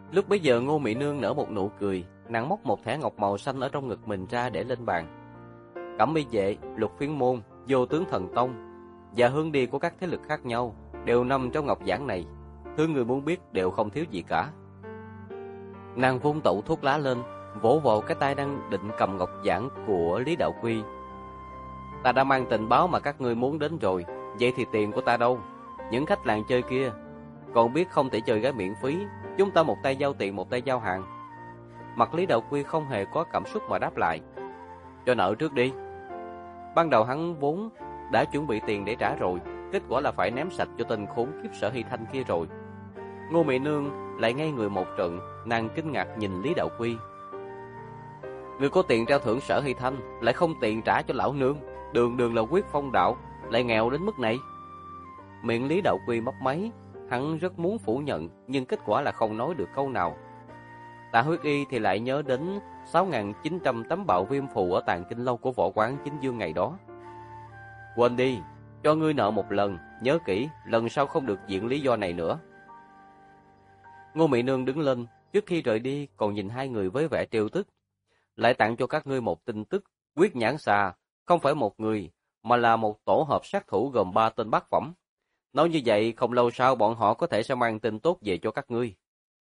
Lúc bấy giờ Ngô Mị Nương nở một nụ cười, nàng móc một thẻ ngọc màu xanh ở trong ngực mình ra để lên bàn. Cẩm y vệ, Lục Phiến môn, Vô tướng thần tông và hướng đi của các thế lực khác nhau đều nằm trong ngọc giản này. Thứ người muốn biết đều không thiếu gì cả. Nàng vung tẩu thuốc lá lên, vỗ vào cái tay đang định cầm ngọc giản của Lý Đạo Quy. Ta đã mang tình báo mà các ngươi muốn đến rồi, vậy thì tiền của ta đâu? Những khách làng chơi kia còn biết không thể chơi gái miễn phí, chúng ta một tay giao tiền một tay giao hàng. Mặt Lý Đạo Quy không hề có cảm xúc mà đáp lại. Cho nợ trước đi. Ban đầu hắn vốn đã chuẩn bị tiền để trả rồi, kết quả là phải ném sạch cho tên khốn kiếp Sở Hy Thanh kia rồi. Ngô Mị Nương lại ngây người một trận, nàng kinh ngạc nhìn Lý Đạo Quy. Người có tiền trao thưởng Sở Hy Thanh, lại không tiền trả cho lão nương, đường đường là quyết phong đạo, lại nghèo đến mức này. Miệng Lý Đạo Quy mấp máy, hắn rất muốn phủ nhận, nhưng kết quả là không nói được câu nào. Tạ Huyết Y thì lại nhớ đến 6.900 tấm bạo viêm phù ở tàng kinh lâu của võ quán Chính Dương ngày đó. Quên đi, cho ngươi nợ một lần, nhớ kỹ, lần sau không được diện lý do này nữa. Ngô Mị Nương đứng lên, trước khi rời đi còn nhìn hai người với vẻ trêu tức. Lại tặng cho các ngươi một tin tức, Quyết Nhãn Xà không phải một người, mà là một tổ hợp sát thủ gồm 3 tên bát phẩm. Nói như vậy, không lâu sau bọn họ có thể sẽ mang tin tốt về cho các ngươi.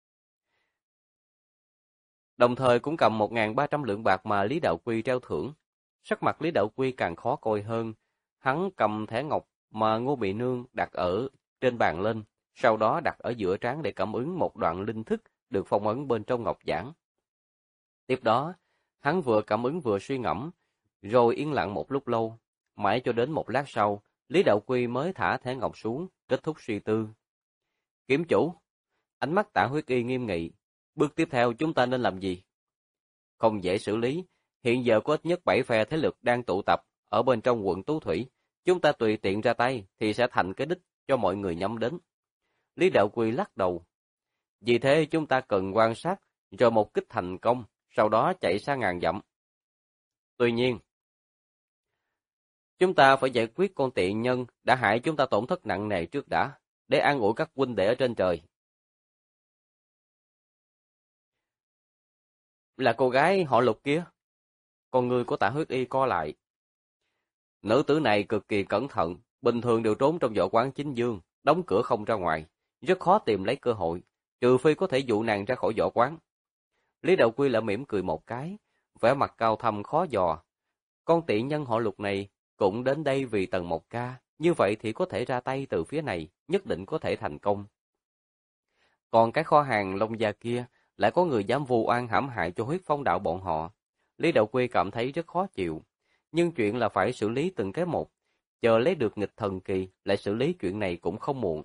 Đồng thời cũng cầm 1.300 lượng bạc mà Lý Đạo Quy treo thưởng. Sắc mặt Lý Đạo Quy càng khó coi hơn. Hắn cầm thẻ ngọc mà Ngô Mị Nương đặt ở trên bàn lên, sau đó đặt ở giữa trán để cảm ứng một đoạn linh thức được phong ấn bên trong ngọc giản. Tiếp đó, hắn vừa cảm ứng vừa suy ngẫm, rồi yên lặng một lúc lâu, mãi cho đến một lát sau, Lý Đạo Quy mới thả thẻ ngọc xuống, kết thúc suy tư. Kiếm chủ, ánh mắt Tạ Huyết Y nghiêm nghị, bước tiếp theo chúng ta nên làm gì? Không dễ xử lý, hiện giờ có ít nhất 7 phe thế lực đang tụ tập ở bên trong quận Tú Thủy, chúng ta tùy tiện ra tay thì sẽ thành cái đích cho mọi người nhắm đến. Lý Đạo Quy lắc đầu. Vì thế chúng ta cần quan sát, rồi một kích thành công, sau đó chạy xa ngàn dặm. Tuy nhiên, chúng ta phải giải quyết con tiện nhân đã hại chúng ta tổn thất nặng nề trước đã, để an ủi các huynh đệ ở trên trời. Là cô gái họ Lục kia. Con người của Tạ Huyết Y co lại. Nữ tử này cực kỳ cẩn thận, bình thường đều trốn trong võ quán Chính Dương, đóng cửa không ra ngoài, rất khó tìm lấy cơ hội, trừ phi có thể dụ nàng ra khỏi võ quán. Lý Đạo Quy lại mỉm cười một cái, vẻ mặt cao thâm khó dò. Con tiện nhân họ Lục này cũng đến đây vì Tần Mộc Ca, như vậy thì có thể ra tay từ phía này, nhất định có thể thành công. Còn cái kho hàng Long Gia kia, lại có người dám vu oan hãm hại cho huyết phong đạo bọn họ. Lý Đạo Quy cảm thấy rất khó chịu, nhưng chuyện là phải xử lý từng cái một, chờ lấy được nghịch thần kỳ, lại xử lý chuyện này cũng không muộn.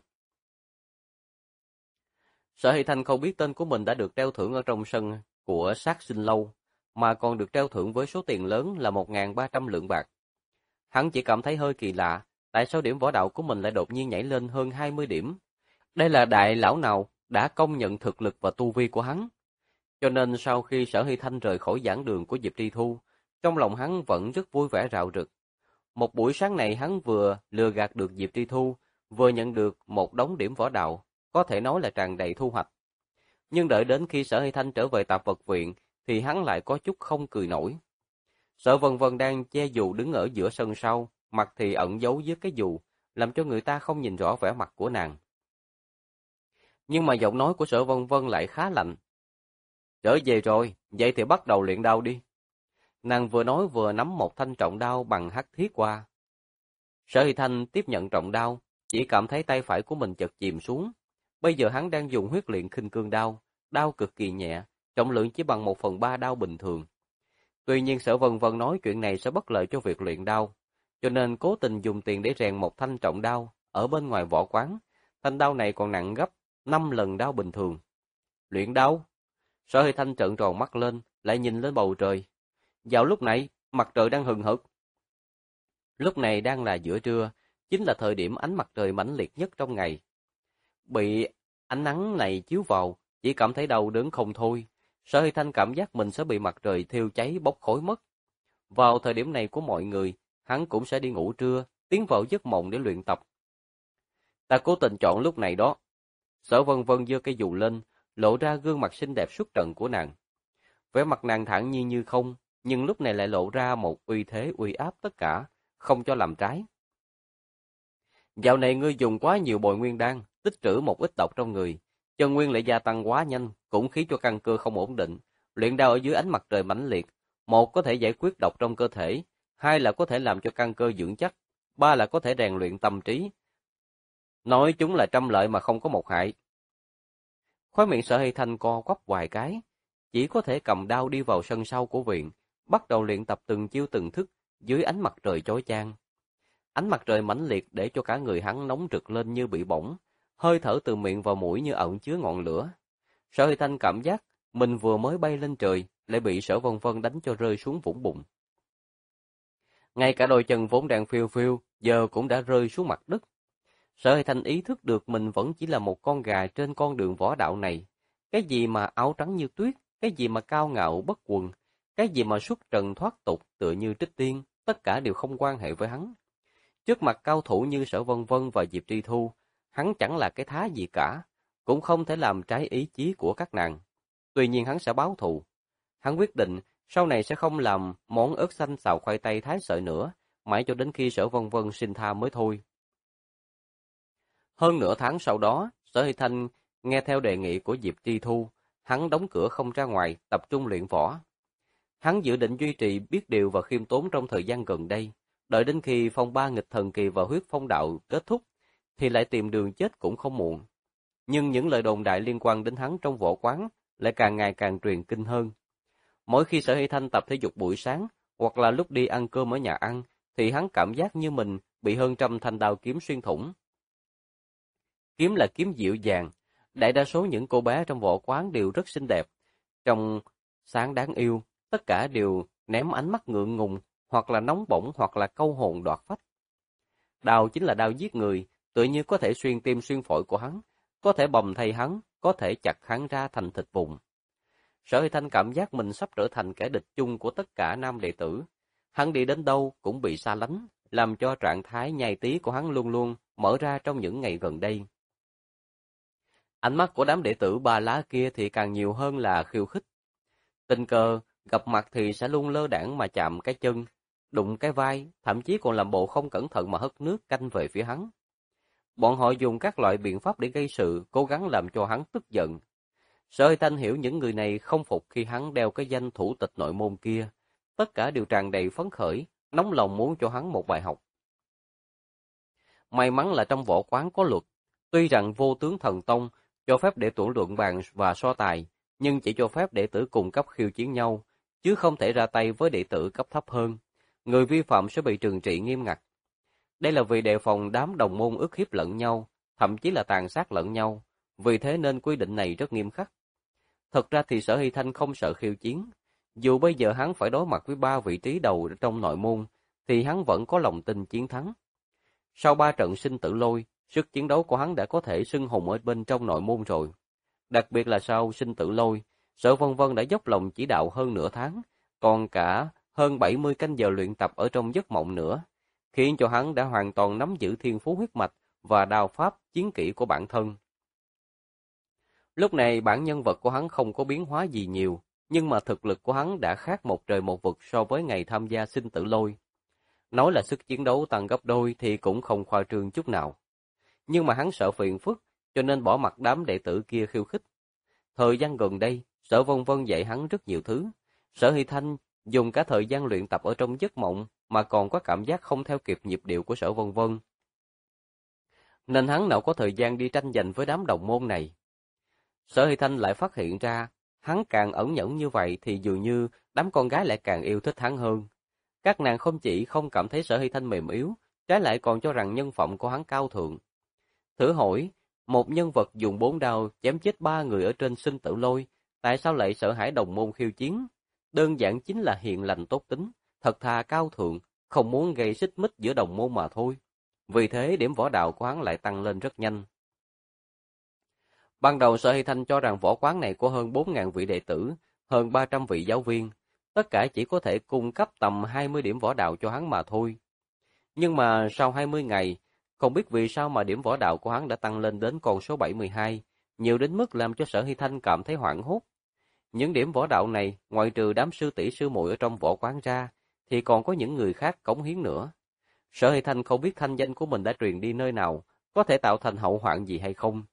Sở Hy Thanh không biết tên của mình đã được treo thưởng ở trong sân của Sát Sinh Lâu, mà còn được treo thưởng với số tiền lớn là 1.300 lượng bạc. Hắn chỉ cảm thấy hơi kỳ lạ, tại sao điểm võ đạo của mình lại đột nhiên nhảy lên hơn 20 điểm? Đây là đại lão nào đã công nhận thực lực và tu vi của hắn? Cho nên sau khi Sở Hy Thanh rời khỏi giảng đường của Diệp Tri Thu, trong lòng hắn vẫn rất vui vẻ rạo rực. Một buổi sáng này hắn vừa lừa gạt được Diệp Tri Thu, vừa nhận được một đống điểm võ đạo, có thể nói là tràn đầy thu hoạch. Nhưng đợi đến khi Sở Hy Thanh trở về Tạp Vật Viện, thì hắn lại có chút không cười nổi. Sở Vân Vân đang che dù đứng ở giữa sân sau, mặt thì ẩn giấu dưới cái dù, làm cho người ta không nhìn rõ vẻ mặt của nàng. Nhưng mà giọng nói của Sở Vân Vân lại khá lạnh. Trở về rồi, vậy thì bắt đầu luyện đao đi. Nàng vừa nói vừa nắm một thanh trọng đao bằng hắc thiết qua. Sở Hy Thanh tiếp nhận trọng đao, chỉ cảm thấy tay phải của mình chợt chìm xuống. Bây giờ hắn đang dùng huyết luyện khinh cương đao, đao cực kỳ nhẹ, trọng lượng chỉ bằng 1/3 đao bình thường. Tuy nhiên Sở Vân Vân nói chuyện này sẽ bất lợi cho việc luyện đao, cho nên cố tình dùng tiền để rèn một thanh trọng đao ở bên ngoài võ quán. Thanh đao này còn nặng gấp 5 lần đao bình thường. Luyện đao? Sở Hy Thanh trợn tròn mắt lên, lại nhìn lên bầu trời. Vào lúc này, mặt trời đang hừng hực. Lúc này đang là giữa trưa, chính là thời điểm ánh mặt trời mãnh liệt nhất trong ngày. Bị ánh nắng này chiếu vào, chỉ cảm thấy đau đớn không thôi. Sở Hy Thanh cảm giác mình sẽ bị mặt trời thiêu cháy bốc khói mất. Vào thời điểm này của mọi người, hắn cũng sẽ đi ngủ trưa, tiến vào giấc mộng để luyện tập. Ta cố tình chọn lúc này đó. Sở Vân Vân giơ cây dù lên, lộ ra gương mặt xinh đẹp xuất trần của nàng. Vẻ mặt nàng thản nhiên như không, nhưng lúc này lại lộ ra một uy thế uy áp tất cả, không cho làm trái. Dạo này ngươi dùng quá nhiều bồi nguyên đan, tích trữ một ít độc trong người, chân nguyên lại gia tăng quá nhanh, cũng khiến cho căn cơ không ổn định. Luyện đao ở dưới ánh mặt trời mãnh liệt, một có thể giải quyết độc trong cơ thể, hai là có thể làm cho căn cơ vững chắc, ba là có thể rèn luyện tâm trí. Nói chúng là trăm lợi mà không có một hại. Khóe miệng Sở Hy Thanh co quắp vài cái, chỉ có thể cầm đao đi vào sân sau của viện, bắt đầu luyện tập từng chiêu từng thức dưới ánh mặt trời chói chang. Ánh mặt trời mãnh liệt để cho cả người hắn nóng rực lên như bị bỏng, hơi thở từ miệng vào mũi như ẩn chứa ngọn lửa. Sở Hy Thanh cảm giác mình vừa mới bay lên trời, lại bị Sở Vân Vân đánh cho rơi xuống vũng bùn. Ngay cả đôi chân vốn đang phiêu phiêu, giờ cũng đã rơi xuống mặt đất. Sở Hy Thanh ý thức được mình vẫn chỉ là một con gà trên con đường võ đạo này. Cái gì mà áo trắng như tuyết, cái gì mà cao ngạo bất quần, cái gì mà xuất trần thoát tục tựa như trích tiên, tất cả đều không quan hệ với hắn. Trước mặt cao thủ như Sở Vân Vân và Diệp Tri Thu, hắn chẳng là cái thá gì cả, cũng không thể làm trái ý chí của các nàng. Tuy nhiên hắn sẽ báo thù. Hắn quyết định sau này sẽ không làm món ớt xanh xào khoai tây thái sợi nữa, mãi cho đến khi Sở Vân Vân xin tha mới thôi. Hơn nửa tháng sau đó, Sở Hy Thanh nghe theo đề nghị của Diệp Tri Thu, hắn đóng cửa không ra ngoài, tập trung luyện võ. Hắn dự định duy trì biết điều và khiêm tốn trong thời gian gần đây, đợi đến khi phong ba nghịch thần kỳ và huyết phong đạo kết thúc, thì lại tìm đường chết cũng không muộn. Nhưng những lời đồn đại liên quan đến hắn trong võ quán lại càng ngày càng truyền kinh hơn. Mỗi khi Sở Hy Thanh tập thể dục buổi sáng, hoặc là lúc đi ăn cơm ở nhà ăn, thì hắn cảm giác như mình bị hơn trăm thanh đao kiếm xuyên thủng. Kiếm là kiếm dịu dàng, đại đa số những cô bé trong võ quán đều rất xinh đẹp, trong sáng đáng yêu, tất cả đều ném ánh mắt ngượng ngùng, hoặc là nóng bỏng hoặc là câu hồn đoạt phách. Đao chính là đao giết người, tự như có thể xuyên tim xuyên phổi của hắn, có thể bầm thây hắn, có thể chặt hắn ra thành thịt vụn. Sở Hy Thanh cảm giác mình sắp trở thành kẻ địch chung của tất cả nam đệ tử. Hắn đi đến đâu cũng bị xa lánh, làm cho trạng thái nhai tí của hắn luôn luôn mở ra trong những ngày gần đây. Ánh mắt của đám đệ tử ba lá kia thì càng nhiều hơn là khiêu khích. Tình cờ, gặp mặt thì sẽ luôn lơ đãng mà chạm cái chân, đụng cái vai, thậm chí còn làm bộ không cẩn thận mà hất nước canh về phía hắn. Bọn họ dùng các loại biện pháp để gây sự, cố gắng làm cho hắn tức giận. Sở Hy Thanh hiểu những người này không phục khi hắn đeo cái danh thủ tịch nội môn kia. Tất cả đều tràn đầy phấn khởi, nóng lòng muốn cho hắn một bài học. May mắn là trong võ quán có luật, tuy rằng Vô Tướng Thần Tông cho phép đệ tử luận bàn và so tài, nhưng chỉ cho phép đệ tử cùng cấp khiêu chiến nhau, chứ không thể ra tay với đệ tử cấp thấp hơn. Người vi phạm sẽ bị trừng trị nghiêm ngặt. Đây là vì đề phòng đám đồng môn ức hiếp lẫn nhau, thậm chí là tàn sát lẫn nhau, vì thế nên quy định này rất nghiêm khắc. Thật ra thì Sở Hy Thanh không sợ khiêu chiến. Dù bây giờ hắn phải đối mặt với 3 vị trí đầu trong nội môn, thì hắn vẫn có lòng tin chiến thắng. Sau 3 trận sinh tử lôi, sức chiến đấu của hắn đã có thể xưng hùng ở bên trong nội môn rồi. Đặc biệt là sau sinh tử lôi, Sở Vân Vân đã dốc lòng chỉ đạo hơn nửa tháng, còn cả hơn 70 canh giờ luyện tập ở trong giấc mộng nữa, khiến cho hắn đã hoàn toàn nắm giữ thiên phú huyết mạch và đao pháp chiến kỹ của bản thân. Lúc này bản nhân vật của hắn không có biến hóa gì nhiều, nhưng mà thực lực của hắn đã khác một trời một vực so với ngày tham gia sinh tử lôi. Nói là sức chiến đấu tăng gấp đôi thì cũng không khoa trương chút nào. Nhưng mà hắn sợ phiền phức, cho nên bỏ mặc đám đệ tử kia khiêu khích. Thời gian gần đây, Sở Vân Vân dạy hắn rất nhiều thứ. Sở Hy Thanh dùng cả thời gian luyện tập ở trong giấc mộng mà còn có cảm giác không theo kịp nhịp điệu của Sở Vân Vân. Nên hắn nào có thời gian đi tranh giành với đám đồng môn này. Sở Hy Thanh lại phát hiện ra, hắn càng ẩn nhẫn như vậy thì dường như đám con gái lại càng yêu thích hắn hơn. Các nàng không chỉ không cảm thấy Sở Hy Thanh mềm yếu, trái lại còn cho rằng nhân phẩm của hắn cao thượng. Thử hỏi, một nhân vật dùng 4 đao chém chết 3 người ở trên sinh tử lôi, tại sao lại sợ hãi đồng môn khiêu chiến? Đơn giản chính là hiền lành tốt tính, thật thà cao thượng, không muốn gây xích mích giữa đồng môn mà thôi. Vì thế điểm võ đạo của hắn lại tăng lên rất nhanh. Ban đầu Sở Hy Thanh cho rằng võ quán này có hơn 4.000 vị đệ tử, hơn 300 vị giáo viên, tất cả chỉ có thể cung cấp tầm 20 điểm võ đạo cho hắn mà thôi. Nhưng mà sau 20 ngày, không biết vì sao mà điểm võ đạo của hắn đã tăng lên đến con số 72, nhiều đến mức làm cho Sở Hy Thanh cảm thấy hoảng hốt. Những điểm võ đạo này, ngoại trừ đám sư tỷ sư muội ở trong võ quán ra, thì còn có những người khác cống hiến nữa. Sở Hy Thanh không biết thanh danh của mình đã truyền đi nơi nào, có thể tạo thành hậu hoạn gì hay không.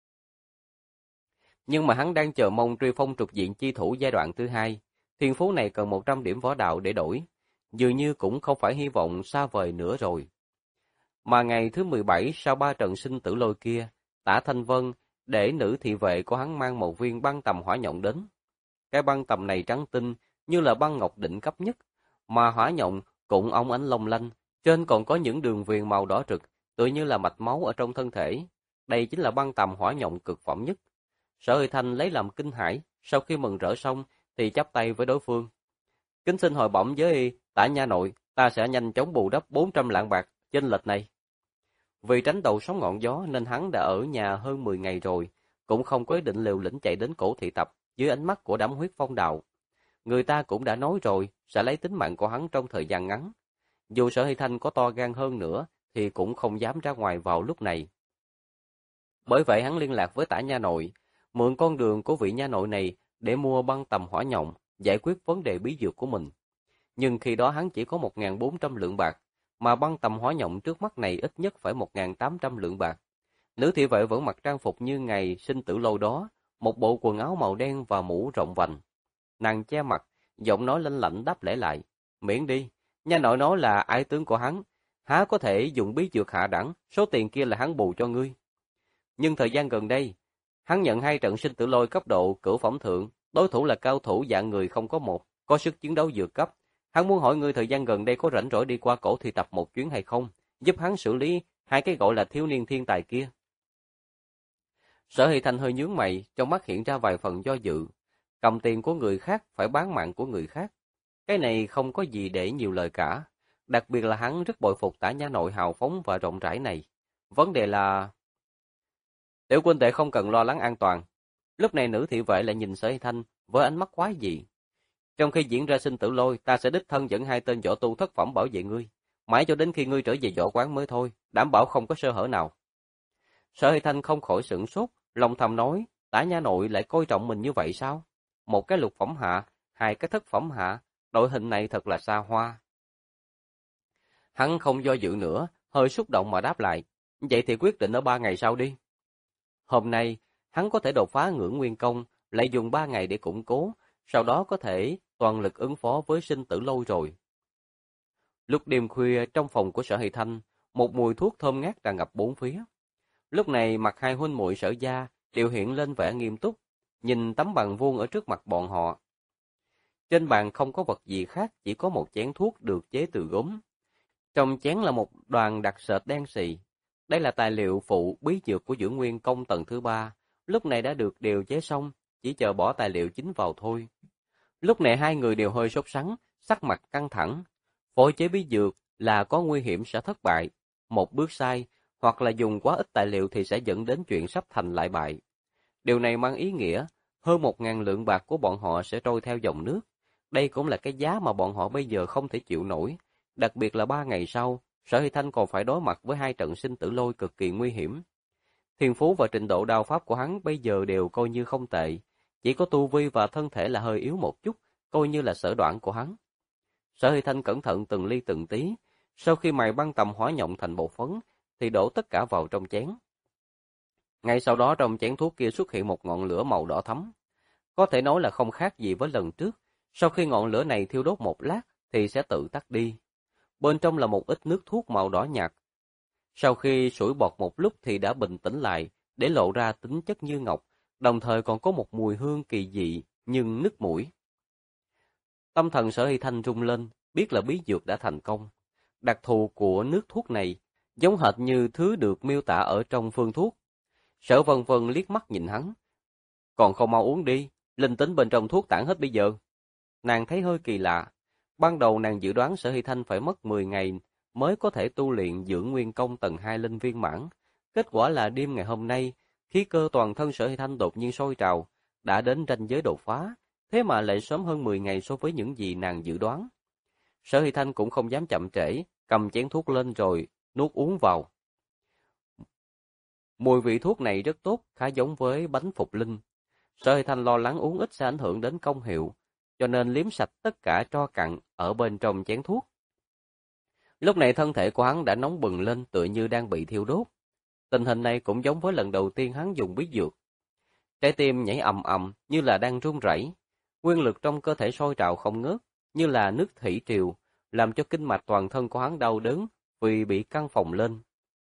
Nhưng mà hắn đang chờ mong truy phong trục diện chi thủ giai đoạn thứ hai. Thiên phú này cần 100 điểm võ đạo để đổi, dường như cũng không phải hy vọng xa vời nữa rồi. Mà ngày thứ 17 sau 3 trận sinh tử lôi kia, Tả Thanh Vân để nữ thị vệ của hắn mang một viên băng tầm hỏa nhộng đến. Cái băng tầm này trắng tinh như là băng ngọc đỉnh cấp nhất, mà hỏa nhộng cũng óng ánh long lanh, trên còn có những đường viền màu đỏ rực, tựa như là mạch máu ở trong thân thể. Đây chính là băng tầm hỏa nhộng cực phẩm nhất. Sở Huy Thanh lấy làm kinh hãi, sau khi mừng rỡ xong thì chắp tay với đối phương. Kính xin hồi bẩm với Tả nha nội, ta sẽ nhanh chóng bù đắp 400 lạng bạc chênh lệch này. Vì tránh đầu sóng ngọn gió nên hắn đã ở nhà hơn 10 ngày rồi, cũng không có ý định liều lĩnh chạy đến cổ thị tập dưới ánh mắt của đám huyết phong đạo. Người ta cũng đã nói rồi, sẽ lấy tính mạng của hắn trong thời gian ngắn. Dù Sở Hy Thanh có to gan hơn nữa, thì cũng không dám ra ngoài vào lúc này. Bởi vậy hắn liên lạc với Tả nha nội, mượn con đường của vị nha nội này để mua băng tầm hỏa nhộng, giải quyết vấn đề bí dược của mình. Nhưng khi đó hắn chỉ có 1.400 lượng bạc, mà băng tầm hỏa nhộng trước mắt này ít nhất phải 1.800 lượng bạc. Nữ thị vệ vẫn mặc trang phục như ngày sinh tử lâu đó, một bộ quần áo màu đen và mũ rộng vành. Nàng che mặt, giọng nói lanh lảnh đáp lễ lại. Miễn đi, nha nội nói là ái tướng của hắn, há có thể dùng bí dược hạ đẳng, số tiền kia là hắn bù cho ngươi. Nhưng thời gian gần đây, hắn nhận 2 trận sinh tử lôi cấp độ cửu phẩm thượng, đối thủ là cao thủ dạng người không có một, có sức chiến đấu vượt cấp. Hắn muốn hỏi ngươi thời gian gần đây có rảnh rỗi đi qua cổ thị tập một chuyến hay không, giúp hắn xử lý 2 cái gọi là thiếu niên thiên tài kia. Sở Hy Thanh hơi nhướng mày, trong mắt hiện ra vài phần do dự. Cầm tiền của người khác phải bán mạng của người khác. Cái này không có gì để nhiều lời cả. Đặc biệt là hắn rất bội phục Tả nha nội hào phóng và rộng rãi này. Vấn đề là... Tiểu huynh đệ không cần lo lắng an toàn. Lúc này nữ thị vệ lại nhìn Sở Hy Thanh với ánh mắt quái dị. Trong khi diễn ra sinh tử lôi, ta sẽ đích thân dẫn 2 tên võ tu thất phẩm bảo vệ ngươi. Mãi cho đến khi ngươi trở về võ quán mới thôi, đảm bảo không có sơ hở nào. Sở Hy Thanh không khỏi sửng sốt, lòng thầm nói, Tả nha nội lại coi trọng mình như vậy sao? Một cái lục phẩm hạ, 2 cái thất phẩm hạ, đội hình này thật là xa hoa. Hắn không do dự nữa, hơi xúc động mà đáp lại, vậy thì quyết định ở 3 ngày sau đi. Hôm nay, hắn có thể đột phá ngưỡng nguyên công, lại dùng 3 ngày để củng cố, sau đó có thể toàn lực ứng phó với sinh tử lâu rồi. Lúc đêm khuya trong phòng của Sở Hy Thanh, một mùi thuốc thơm ngát tràn ngập bốn phía. Lúc này mặt 2 huynh muội Sở gia đều hiện lên vẻ nghiêm túc, nhìn tấm bằng vuông ở trước mặt bọn họ. Trên bàn không có vật gì khác, chỉ có một chén thuốc được chế từ gốm. Trong chén là một đoàn đặc sệt đen xì. Đây là tài liệu phụ bí dược của dưỡng nguyên công tầng thứ 3, lúc này đã được điều chế xong, chỉ chờ bỏ tài liệu chính vào thôi. Lúc này 2 người đều hơi sốt sắng, sắc mặt căng thẳng. Phối chế bí dược là có nguy hiểm sẽ thất bại. Một bước sai, hoặc là dùng quá ít tài liệu thì sẽ dẫn đến chuyện sắp thành lại bại. Điều này mang ý nghĩa, hơn 1.000 lượng bạc của bọn họ sẽ trôi theo dòng nước. Đây cũng là cái giá mà bọn họ bây giờ không thể chịu nổi. Đặc biệt là 3 ngày sau, Sở Hy Thanh còn phải đối mặt với 2 trận sinh tử lôi cực kỳ nguy hiểm. Thiên phú và trình độ đao pháp của hắn bây giờ đều coi như không tệ. Chỉ có tu vi và thân thể là hơi yếu một chút, coi như là sở đoạn của hắn. Sở Hy Thanh cẩn thận từng ly từng tí, sau khi mài băng tầm hỏa nhộng thành bột phấn, thì đổ tất cả vào trong chén. Ngay sau đó trong chén thuốc kia xuất hiện một ngọn lửa màu đỏ thắm. Có thể nói là không khác gì với lần trước, sau khi ngọn lửa này thiêu đốt một lát thì sẽ tự tắt đi. Bên trong là một ít nước thuốc màu đỏ nhạt. Sau khi sủi bọt một lúc thì đã bình tĩnh lại, để lộ ra tính chất như ngọc, đồng thời còn có một mùi hương kỳ dị nhưng nức mũi. Tâm thần Sở Hy Thanh rung lên, biết là bí dược đã thành công. Đặc thù của nước thuốc này giống hệt như thứ được miêu tả ở trong phương thuốc. Sở Vân Vân liếc mắt nhìn hắn. Còn không mau uống đi, linh tính bên trong thuốc tản hết bây giờ. Nàng thấy hơi kỳ lạ. Ban đầu nàng dự đoán Sở Hy Thanh phải mất 10 ngày mới có thể tu luyện dưỡng nguyên công tầng 2 linh viên mãn. Kết quả là đêm ngày hôm nay, khí cơ toàn thân Sở Hy Thanh đột nhiên sôi trào, đã đến ranh giới đột phá, thế mà lại sớm hơn 10 ngày so với những gì nàng dự đoán. Sở Hy Thanh cũng không dám chậm trễ, cầm chén thuốc lên rồi nuốt uống vào. Mùi vị thuốc này rất tốt, khá giống với bánh phục linh. Sở Hy Thanh lo lắng uống ít sẽ ảnh hưởng đến công hiệu, cho nên liếm sạch tất cả tro cặn ở bên trong chén thuốc. Lúc này thân thể của hắn đã nóng bừng lên tựa như đang bị thiêu đốt. Tình hình này cũng giống với lần đầu tiên hắn dùng bí dược. Trái tim nhảy ầm ầm như là đang run rẩy, nguyên lực trong cơ thể sôi trào không ngớt, như là nước thủy triều, làm cho kinh mạch toàn thân của hắn đau đớn vì bị căng phồng lên.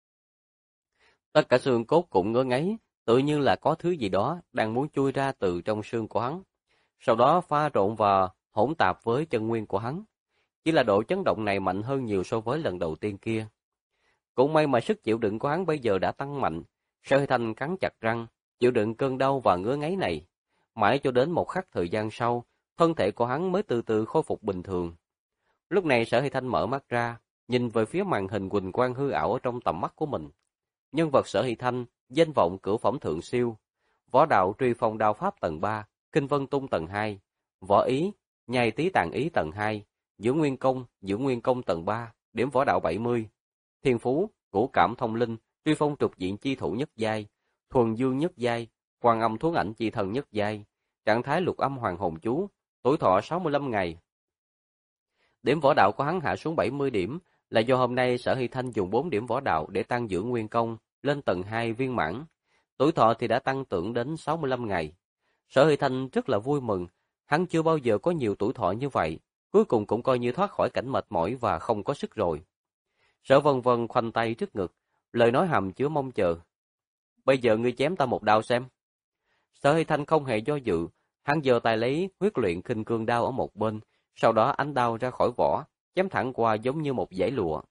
Tất cả xương cốt cũng ngứa ngáy, tự như là có thứ gì đó đang muốn chui ra từ trong xương của hắn, sau đó pha trộn và hỗn tạp với chân nguyên của hắn. Chỉ là độ chấn động này mạnh hơn nhiều so với lần đầu tiên kia. Cũng may mà sức chịu đựng của hắn bây giờ đã tăng mạnh. Sở Hy Thanh cắn chặt răng, chịu đựng cơn đau và ngứa ngáy này. Mãi cho đến một khắc thời gian sau, thân thể của hắn mới từ từ khôi phục bình thường. Lúc này Sở Hy Thanh mở mắt ra, nhìn về phía màn hình huỳnh quang hư ảo ở trong tầm mắt của mình. Nhân vật Sở Hy Thanh, danh vọng cửu phẩm thượng siêu, võ đạo truy phong đao pháp tầng 3, kinh vân tung tầng 2, võ ý, nhai tí tạng ý tầng 2, dưỡng nguyên công tầng 3, điểm võ đạo 70. Thiên phú, cửu cảm thông linh, truy phong trục diện chi thủ nhất giai, thuần dương nhất giai, quan âm thuấn ảnh chi thần nhất giai, trạng thái lục âm hoàng hồn chú, tuổi thọ 65 ngày. Điểm võ đạo của hắn hạ xuống 70 điểm, là do hôm nay Sở Hy Thanh dùng 4 điểm võ đạo để tăng dưỡng nguyên công lên tầng 2 viên mãn. Tuổi thọ thì đã tăng trưởng đến 65 ngày. Sở Hy Thanh rất là vui mừng, hắn chưa bao giờ có nhiều tuổi thọ như vậy, cuối cùng cũng coi như thoát khỏi cảnh mệt mỏi và không có sức rồi. Sở Vân Vân khoanh tay trước ngực, lời nói hàm chứa mong chờ. Bây giờ ngươi chém ta một đao xem. Sở Hy Thanh không hề do dự, hắn giơ tay lấy huyết luyện khinh cương đao ở một bên, sau đó ánh đao ra khỏi vỏ, chém thẳng qua giống như một dải lụa.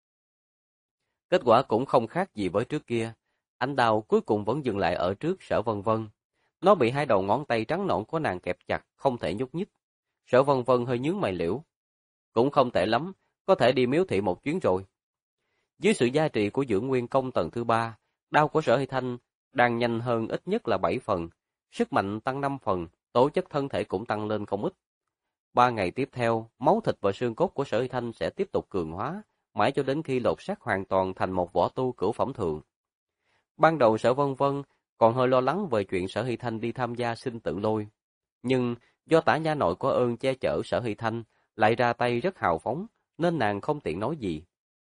Kết quả cũng không khác gì với trước kia, ánh đao cuối cùng vẫn dừng lại ở trước Sở Vân Vân. Nó bị hai đầu ngón tay trắng nõn của nàng kẹp chặt, không thể nhúc nhích. Sở Vân Vân hơi nhướng mày liễu. Cũng không tệ lắm, có thể đi miếu thị một chuyến rồi. Dưới sự gia trì của dưỡng nguyên công tầng thứ 3, đao của Sở Hy Thanh đang nhanh hơn ít nhất là 7 phần, sức mạnh tăng 5 phần, tố chất thân thể cũng tăng lên không ít. 3 ngày tiếp theo, máu thịt và xương cốt của Sở Hy Thanh sẽ tiếp tục cường hóa, mãi cho đến khi lột xác hoàn toàn thành một võ tu cửu phẩm thượng. Ban đầu Sở Vân Vân còn hơi lo lắng về chuyện Sở Hy Thanh đi tham gia sinh tử lôi, nhưng do tả nha nội có ơn che chở Sở Hy Thanh, lại ra tay rất hào phóng, nên nàng không tiện nói gì.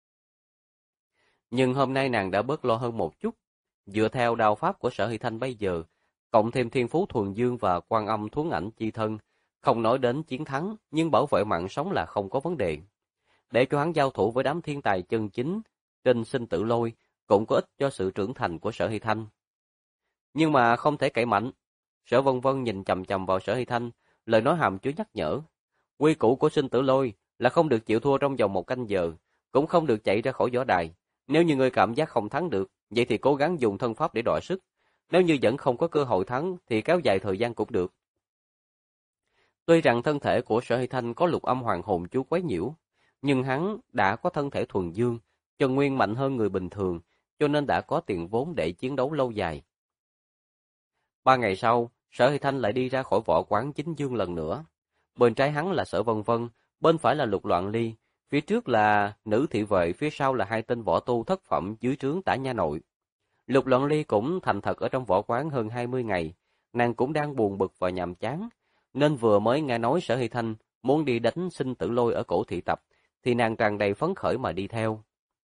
Nhưng hôm nay nàng đã bớt lo hơn một chút, dựa theo đao pháp của Sở Hy Thanh bây giờ, cộng thêm thiên phú thuần dương và quan âm thuấn ảnh chi thân, không nói đến chiến thắng, nhưng bảo vệ mạng sống là không có vấn đề. Để cho hắn giao thủ với đám thiên tài chân chính trên sinh tử lôi, cũng có ích cho sự trưởng thành của Sở Hy Thanh. Nhưng mà không thể cậy mạnh. Sở Vân Vân nhìn chằm chằm vào Sở Hy Thanh, lời nói hàm chứa nhắc nhở. Quy củ của sinh tử lôi là không được chịu thua trong vòng 1 canh giờ, cũng không được chạy ra khỏi võ đài. Nếu như ngươi cảm giác không thắng được, vậy thì cố gắng dùng thân pháp để đọ sức. Nếu như vẫn không có cơ hội thắng, thì kéo dài thời gian cũng được. Tuy rằng thân thể của Sở Hy Thanh có lục âm hoàng hồn chú quấy nhiễu, nhưng hắn đã có thân thể thuần dương, chân nguyên mạnh hơn người bình thường, cho nên đã có tiền vốn để chiến đấu lâu dài. 3 ngày sau, Sở Hy Thanh lại đi ra khỏi võ quán chính dương lần nữa. Bên trái hắn là Sở Vân Vân, bên phải là Lục Loạn Ly, phía trước là nữ thị vệ, phía sau là 2 tên võ tu thất phẩm dưới trướng tả nha nội. Lục Loạn Ly cũng thành thật ở trong võ quán hơn 20 ngày, nàng cũng đang buồn bực và nhàm chán, nên vừa mới nghe nói Sở Hy Thanh muốn đi đánh sinh tử lôi ở cổ thị tập, thì nàng tràn đầy phấn khởi mà đi theo.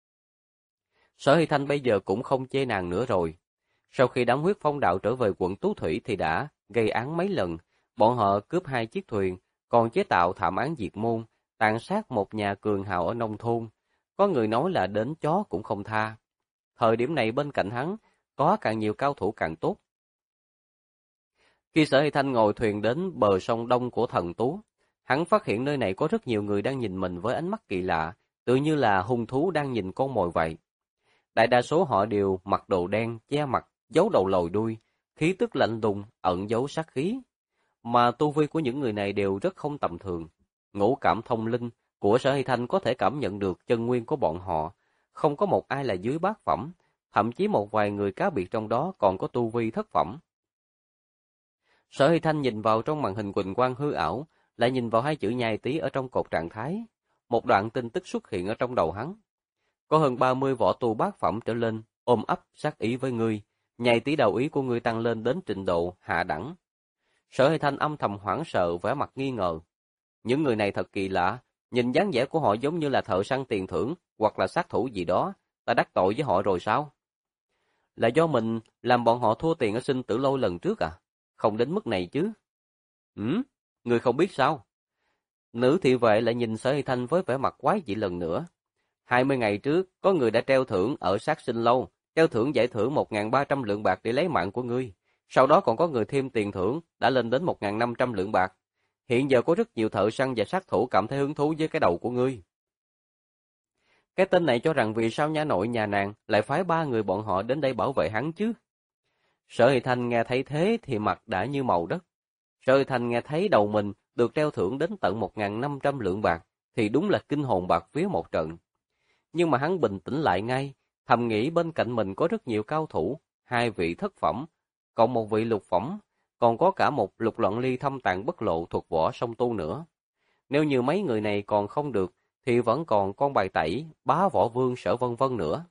Sở Hy Thanh bây giờ cũng không chê nàng nữa rồi. Sau khi đám huyết phong đạo trở về quận Tú Thủy thì đã gây án mấy lần, bọn họ cướp 2 chiếc thuyền, còn chế tạo thảm án diệt môn, tàn sát một nhà cường hào ở nông thôn. Có người nói là đến chó cũng không tha. Thời điểm này bên cạnh hắn, có càng nhiều cao thủ càng tốt. Khi Sở Hy Thanh ngồi thuyền đến bờ sông Đông của Thần Tú, hắn phát hiện nơi này có rất nhiều người đang nhìn mình với ánh mắt kỳ lạ, tự như là hung thú đang nhìn con mồi vậy. Đại đa số họ đều mặc đồ đen, che mặt, giấu đầu lòi đuôi, khí tức lạnh lùng, ẩn giấu sát khí. Mà tu vi của những người này đều rất không tầm thường. Ngũ cảm thông linh của Sở Hy Thanh có thể cảm nhận được chân nguyên của bọn họ, không có một ai là dưới bát phẩm, thậm chí một vài người cá biệt trong đó còn có tu vi thất phẩm. Sở Hy Thanh nhìn vào trong màn hình huỳnh quang hư ảo, lại nhìn vào 2 chữ nhai tí ở trong cột trạng thái. Một đoạn tin tức xuất hiện ở trong đầu hắn. Có hơn 30 võ tu bát phẩm trở lên, ôm ấp sát ý với ngươi, nhai tí đầu ý của ngươi tăng lên đến trình độ hạ đẳng. Sở Hy Thanh âm thầm hoảng sợ, vẻ mặt nghi ngờ. Những người này thật kỳ lạ, nhìn dáng vẻ của họ giống như là thợ săn tiền thưởng, hoặc là sát thủ gì đó, ta đắc tội với họ rồi sao? Là do mình làm bọn họ thua tiền ở sinh tử lâu lần trước à? Không đến mức này chứ. Người không biết sao? Nữ thị vệ lại nhìn Sở Hy Thanh với vẻ mặt quái dị lần nữa. 20 ngày trước, có người đã treo thưởng ở sát sinh lâu, treo thưởng giải thưởng 1.300 lượng bạc để lấy mạng của ngươi. Sau đó còn có người thêm tiền thưởng, đã lên đến 1.500 lượng bạc. Hiện giờ có rất nhiều thợ săn và sát thủ cảm thấy hứng thú với cái đầu của ngươi. Cái tên này cho rằng vì sao nhà nội nhà nàng lại phái 3 người bọn họ đến đây bảo vệ hắn chứ? Sở Hy Thanh nghe thấy thế thì mặt đã như màu đất. Sở Hy Thanh nghe thấy đầu mình được treo thưởng đến tận 1.500 lượng bạc, thì đúng là kinh hồn bạt vía một trận. Nhưng mà hắn bình tĩnh lại ngay, thầm nghĩ bên cạnh mình có rất nhiều cao thủ, 2 vị thất phẩm, còn 1 vị lục phẩm, còn có cả một Lục Loạn Ly thâm tàng bất lộ thuộc võ song tu nữa. Nếu như mấy người này còn không được, thì vẫn còn con bài tẩy, Bá Võ Vương Sở vân vân nữa.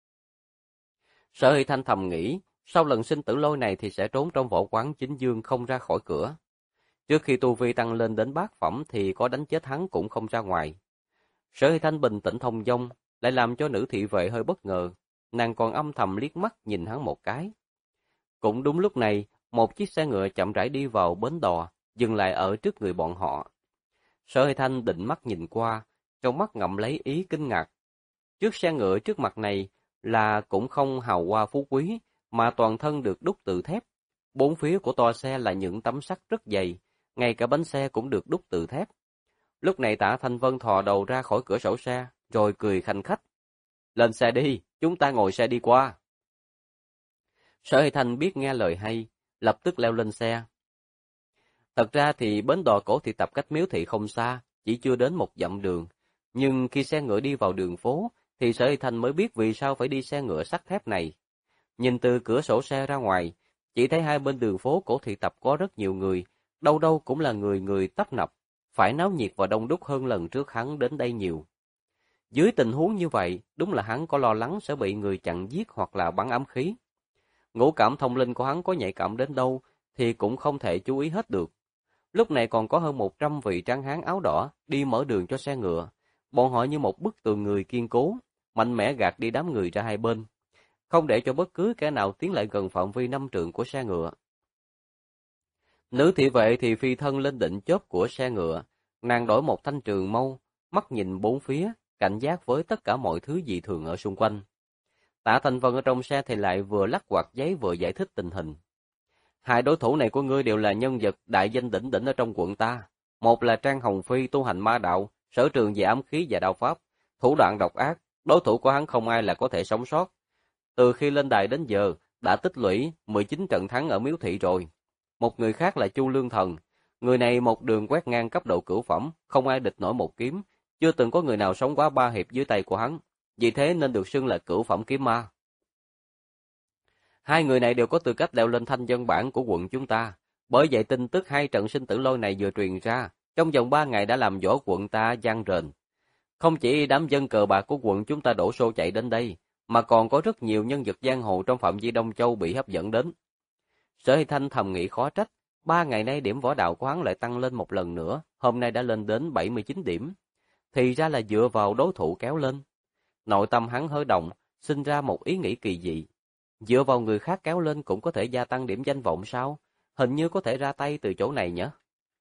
Sở Hy Thanh thầm nghĩ, sau lần sinh tử lôi này thì sẽ trốn trong võ quán chính dương không ra khỏi cửa. Trước khi tu vi tăng lên đến bát phẩm thì có đánh chết hắn cũng không ra ngoài. Sở Hy Thanh bình tĩnh thông dong, lại làm cho nữ thị vệ hơi bất ngờ, nàng còn âm thầm liếc mắt nhìn hắn một cái. Cũng đúng lúc này, một chiếc xe ngựa chậm rãi đi vào bến đò, dừng lại ở trước người bọn họ. Sở Hy Thanh định mắt nhìn qua, trong mắt ngậm lấy ý kinh ngạc. Chiếc xe ngựa trước mặt này là cũng không hào hoa phú quý, mà toàn thân được đúc từ thép. 4 phía của toa xe là những tấm sắt rất dày, ngay cả bánh xe cũng được đúc từ thép. Lúc này Tạ Thanh Vân thò đầu ra khỏi cửa sổ xe, rồi cười khanh khách. Lên xe đi, chúng ta ngồi xe đi qua. Sở Hy Thanh biết nghe lời hay, lập tức leo lên xe. Thật ra thì bến đò Cổ Thị Tập cách Miếu Thị không xa, chỉ chưa đến 1 dặm đường. Nhưng khi xe ngựa đi vào đường phố, thì Sở Hy Thanh mới biết vì sao phải đi xe ngựa sắt thép này. Nhìn từ cửa sổ xe ra ngoài, chỉ thấy hai bên đường phố Cổ Thị Tập có rất nhiều người, đâu đâu cũng là người người tấp nập, phải náo nhiệt và đông đúc hơn lần trước hắn đến đây nhiều. Dưới tình huống như vậy, đúng là hắn có lo lắng sẽ bị người chặn giết hoặc là bắn ám khí. Ngũ cảm thông linh của hắn có nhạy cảm đến đâu thì cũng không thể chú ý hết được. Lúc này còn có hơn 100 vị tráng hán áo đỏ đi mở đường cho xe ngựa. Bọn họ như một bức tường người kiên cố, mạnh mẽ gạt đi đám người ra hai bên, không để cho bất cứ kẻ nào tiến lại gần phạm vi 5 trượng của xe ngựa. Nữ thị vệ thì phi thân lên định chóp của xe ngựa, nàng đổi một thanh trường mâu, mắt nhìn bốn phía, cảnh giác với tất cả mọi thứ dị thường ở xung quanh. Tạ Thành Vân ở trong xe thì lại vừa lắc quạt giấy vừa giải thích tình hình. Hai đối thủ này của ngươi đều là nhân vật đại danh đỉnh đỉnh ở trong quận ta. Một là Trang Hồng Phi tu hành ma đạo, sở trường về ám khí và đạo pháp, thủ đoạn độc ác, đối thủ của hắn không ai là có thể sống sót. Từ khi lên đài đến giờ, đã tích lũy 19 trận thắng ở Miếu Thị rồi. Một người khác là Chu Lương Thần, người này một đường quét ngang cấp độ cửu phẩm, không ai địch nổi một kiếm, chưa từng có người nào sống quá 3 hiệp dưới tay của hắn, vì thế nên được xưng là cửu phẩm kiếm ma. Hai người này đều có tư cách leo lên thanh dân bảng của quận chúng ta, bởi vậy tin tức 2 trận sinh tử lôi này vừa truyền ra, trong vòng 3 ngày đã làm võ quận ta vang rền. Không chỉ đám dân cờ bạc của quận chúng ta đổ xô chạy đến đây, mà còn có rất nhiều nhân vật giang hồ trong phạm vi Đông Châu bị hấp dẫn đến. Sở Hy Thanh thầm nghĩ khó trách, 3 ngày nay điểm võ đạo của hắn lại tăng lên một lần nữa, hôm nay đã lên đến 79 điểm. Thì ra là dựa vào đối thủ kéo lên. Nội tâm hắn hơi động, sinh ra một ý nghĩ kỳ dị. Dựa vào người khác kéo lên cũng có thể gia tăng điểm danh vọng sao? Hình như có thể ra tay từ chỗ này nhỉ?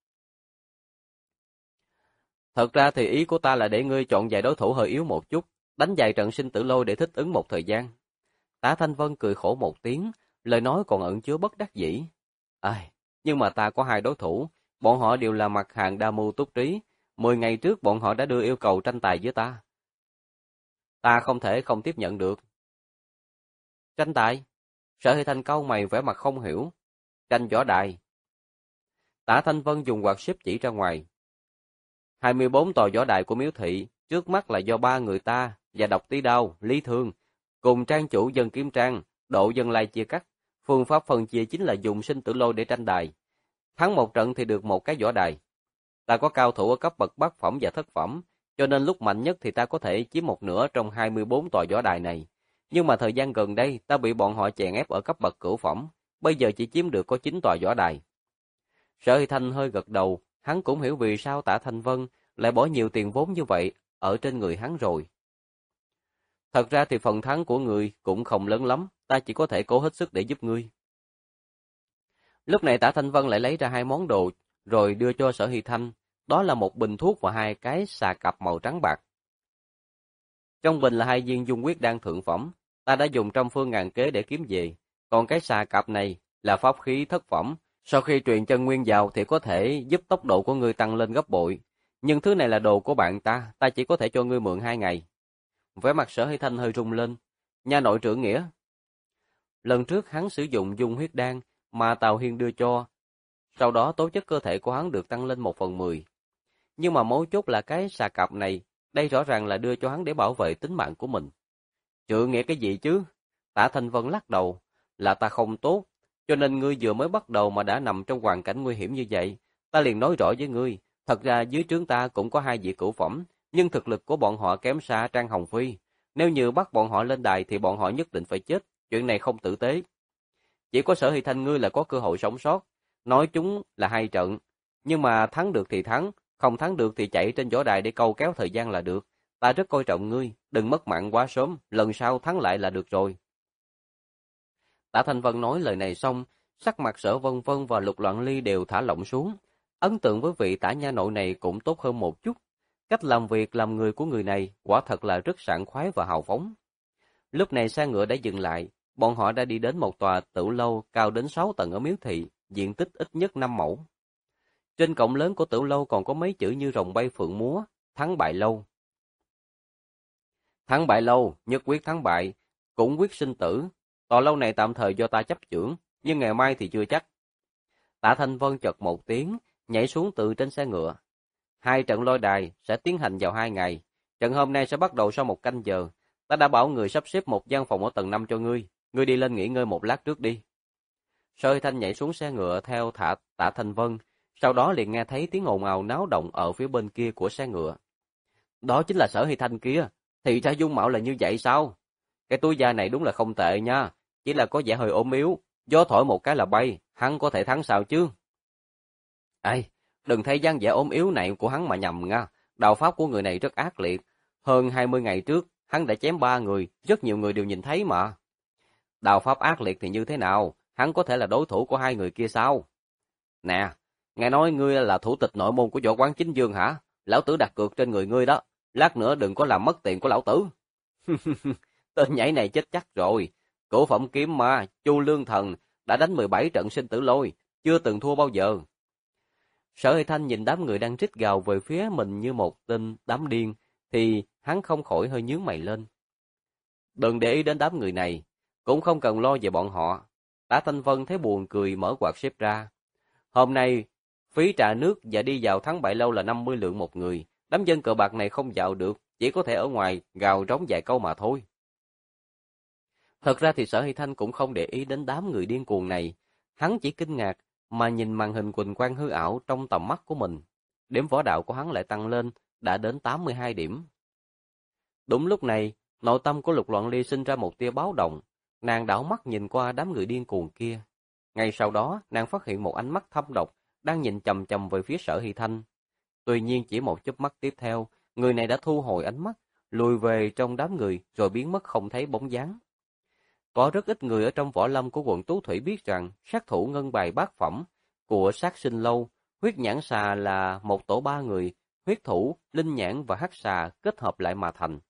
Thật ra thì ý của ta là để ngươi chọn vài đối thủ hơi yếu một chút, đánh vài trận sinh tử lôi để thích ứng một thời gian. Tạ Thanh Vân cười khổ một tiếng, lời nói còn ẩn chứa bất đắc dĩ. Ai, nhưng mà ta có 2 đối thủ, bọn họ đều là mặt hàng đa mưu túc trí. 10 ngày trước bọn họ đã đưa yêu cầu tranh tài với ta. Ta không thể không tiếp nhận được. Tranh tài? Sở Hy Thanh cau mày vẻ mặt không hiểu. Tranh võ đài. Tạ Thanh Vân dùng quạt xếp chỉ ra ngoài. 24 tòa võ đài của Miếu Thị, trước mắt là do 3 người ta và Độc Tí Đao, Lý Thương, cùng trang chủ Dân Kiếm Trang, Độ Dân Lai chia cắt. Phương pháp phân chia chính là dùng sinh tử lôi để tranh đài. Thắng một trận thì được một cái võ đài. Ta có cao thủ ở cấp bậc bát phẩm và thất phẩm, cho nên lúc mạnh nhất thì ta có thể chiếm một nửa trong 24 tòa võ đài này. Nhưng mà thời gian gần đây, ta bị bọn họ chèn ép ở cấp bậc cửu phẩm, bây giờ chỉ chiếm được có 9 tòa võ đài. Sở Hy Thanh hơi gật đầu, hắn cũng hiểu vì sao Tạ Thanh Vân lại bỏ nhiều tiền vốn như vậy ở trên người hắn rồi. Thật ra thì phần thắng của người cũng không lớn lắm, ta chỉ có thể cố hết sức để giúp ngươi. Lúc này Tạ Thanh Vân lại lấy ra 2 món đồ, rồi đưa cho Sở Hy Thanh, đó là một bình thuốc và 2 cái xà cặp màu trắng bạc. Trong bình là 2 viên dung huyết đan thượng phẩm, ta đã dùng trăm phương ngàn kế để kiếm về, còn cái xà cặp này là pháp khí thất phẩm, sau khi truyền chân nguyên vào thì có thể giúp tốc độ của ngươi tăng lên gấp bội, nhưng thứ này là đồ của bạn ta chỉ có thể cho ngươi mượn 2 ngày. Vẻ mặt Sở Hy Thanh hơi rung lên, nha nội trưởng nghĩa. Lần trước hắn sử dụng dung huyết đan mà Tào Hiên đưa cho, sau đó tố chất cơ thể của hắn được tăng lên 1/10. Nhưng mà mấu chốt là cái xà cặp này, đây rõ ràng là đưa cho hắn để bảo vệ tính mạng của mình. Trượng nghĩa cái gì chứ? Tạ Thanh Vân lắc đầu, là ta không tốt, cho nên ngươi vừa mới bắt đầu mà đã nằm trong hoàn cảnh nguy hiểm như vậy. Ta liền nói rõ với ngươi, thật ra dưới trướng ta cũng có 2 vị cửu phẩm, nhưng thực lực của bọn họ kém xa Trang Hồng Phi. Nếu như bắt bọn họ lên đài thì bọn họ nhất định phải chết, chuyện này không tử tế. Chỉ có Sở Hy Thanh ngươi là có cơ hội sống sót, nói chúng là 2 trận, nhưng mà thắng được thì thắng, không thắng được thì chạy trên võ đài để câu kéo thời gian là được. Ta rất coi trọng ngươi, đừng mất mạng quá sớm, lần sau thắng lại là được rồi. Tạ Thanh Vân nói lời này xong, sắc mặt Sở Vân Vân và Lục Loạn Ly đều thả lỏng xuống. Ấn tượng với vị Tả nha nội này cũng tốt hơn một chút. Cách làm việc làm người của người này quả thật là rất sảng khoái và hào phóng. Lúc này xe ngựa đã dừng lại, bọn họ đã đi đến một tòa tửu lâu cao đến 6 tầng ở Miếu Thị, diện tích ít nhất 5 mẫu. Trên cổng lớn của tửu lâu còn có mấy chữ như rồng bay phượng múa, thắng bại lâu. Thắng bại lâu, nhất quyết thắng bại, cũng quyết sinh tử. Tòa lâu này tạm thời do ta chấp chưởng, nhưng ngày mai thì chưa chắc. Tạ Thanh Vân chợt một tiếng, nhảy xuống từ trên xe ngựa. 2 trận lôi đài sẽ tiến hành vào 2 ngày. Trận hôm nay sẽ bắt đầu sau 1 canh giờ. Ta đã bảo người sắp xếp một gian phòng ở tầng 5 cho ngươi. Ngươi đi lên nghỉ ngơi một lát trước đi. Sở Hy Thanh nhảy xuống xe ngựa theo Tạ Thanh Vân. Sau đó liền nghe thấy tiếng ồn ào náo động ở phía bên kia của xe ngựa. Đó chính là Sở Hy Thanh kia. Thì ra dung mạo là như vậy sao? Cái túi da này đúng là không tệ nha. Chỉ là có vẻ hơi ốm yếu. Gió thổi một cái là bay. Hắn có thể thắng sao chứ? Ê, đừng thấy dáng vẻ ốm yếu này của hắn mà nhầm nha. Đạo pháp của người này rất ác liệt. Hơn 20 ngày trước, hắn đã chém 3 người. Rất nhiều người đều nhìn thấy mà. Đạo pháp ác liệt thì như thế nào? Hắn có thể là đối thủ của 2 người kia sao? Nè, nghe nói ngươi là thủ tịch nội môn của Võ Quán Chính Dương hả? Lão tử đặt cược trên người ngươi đó. Lát nữa đừng có làm mất tiền của lão tử. Tên nhảy này chết chắc rồi. Cổ phẩm kiếm ma, Chu Lương Thần, đã đánh 17 trận sinh tử lôi, chưa từng thua bao giờ. Sở Hy Thanh nhìn đám người đang rít gào về phía mình như một tên đám điên, thì hắn không khỏi hơi nhướng mày lên. Đừng để ý đến đám người này, cũng không cần lo về bọn họ. Tạ Thanh Vân thấy buồn cười mở quạt xếp ra. Hôm nay, phí trà nước và đi vào thắng bại lâu là 50 lượng một người. Đám dân cờ bạc này không vào được, chỉ có thể ở ngoài gào rống vài câu mà thôi. Thật ra thì Sở Hy Thanh cũng không để ý đến đám người điên cuồng này. Hắn chỉ kinh ngạc mà nhìn màn hình quỳnh quang hư ảo trong tầm mắt của mình. Điểm võ đạo của hắn lại tăng lên, đã đến 82 điểm. Đúng lúc này, nội tâm của Lục Loạn Ly sinh ra một tia báo động. Nàng đảo mắt nhìn qua đám người điên cuồng kia. Ngay sau đó, nàng phát hiện một ánh mắt thâm độc đang nhìn chằm chằm về phía Sở Hy Thanh. Tuy nhiên chỉ một chớp mắt tiếp theo, người này đã thu hồi ánh mắt, lùi về trong đám người rồi biến mất không thấy bóng dáng. Có rất ít người ở trong võ lâm của quận Tú Thủy biết rằng sát thủ ngân bài bát phẩm của Sát Sinh Lâu, huyết nhãn xà là một tổ 3 người, huyết thủ, linh nhãn và hắc xà kết hợp lại mà thành.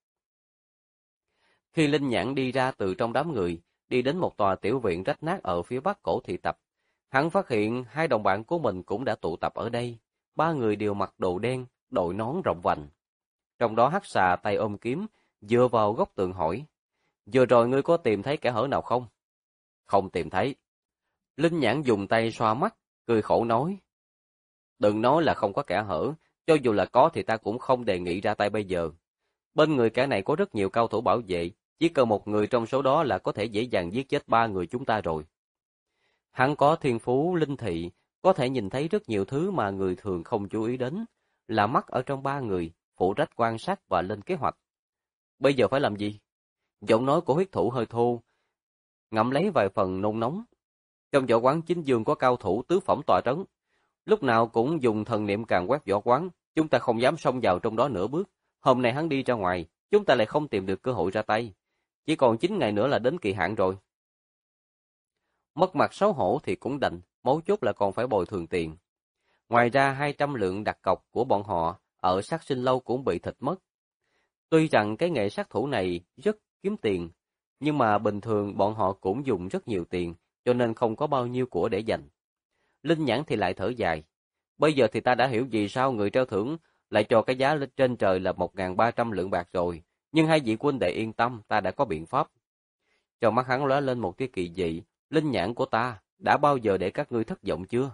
Khi linh nhãn đi ra từ trong đám người, đi đến một tòa tiểu viện rách nát ở phía bắc cổ thị tập, hắn phát hiện 2 đồng bạn của mình cũng đã tụ tập ở đây. 3 người đều mặc đồ đen, đội nón rộng vành. Trong đó hắc xà tay ôm kiếm, dựa vào góc tường hỏi: "Vừa rồi ngươi có tìm thấy kẻ hở nào không?" "Không tìm thấy." Linh nhãn dùng tay xoa mắt, cười khổ nói: "Đừng nói là không có kẻ hở, cho dù là có thì ta cũng không đề nghị ra tay bây giờ. Bên người kẻ này có rất nhiều cao thủ bảo vệ, chỉ cần một người trong số đó là có thể dễ dàng giết chết 3 người chúng ta rồi." Hắn có thiên phú linh thị, có thể nhìn thấy rất nhiều thứ mà người thường không chú ý đến, là mắt ở trong 3 người, phụ trách quan sát và lên kế hoạch. Bây giờ phải làm gì? Giọng nói của huyết thủ hơi thô, ngậm lấy vài phần nôn nóng. Trong võ quán chính dương có cao thủ tứ phẩm tọa trấn, lúc nào cũng dùng thần niệm càn quét võ quán, chúng ta không dám xông vào trong đó nửa bước. Hôm nay hắn đi ra ngoài, chúng ta lại không tìm được cơ hội ra tay. Chỉ còn 9 ngày nữa là đến kỳ hạn rồi. Mất mặt xấu hổ thì cũng đành, mấu chốt là còn phải bồi thường tiền. Ngoài ra 200 lượng đặt cọc của bọn họ ở sát sinh lâu cũng bị thịt mất. Tuy rằng cái nghề sát thủ này rất kiếm tiền, nhưng mà bình thường bọn họ cũng dùng rất nhiều tiền, cho nên không có bao nhiêu của để dành. Linh Nhãn thì lại thở dài. Bây giờ thì ta đã hiểu vì sao người treo thưởng lại cho cái giá lên trên trời là 1.300 lượng bạc rồi. Nhưng hai vị huynh đệ yên tâm, ta đã có biện pháp. Trong mắt hắn lóe lên một tia kỳ dị. Linh Nhãn của ta đã bao giờ để các ngươi thất vọng chưa?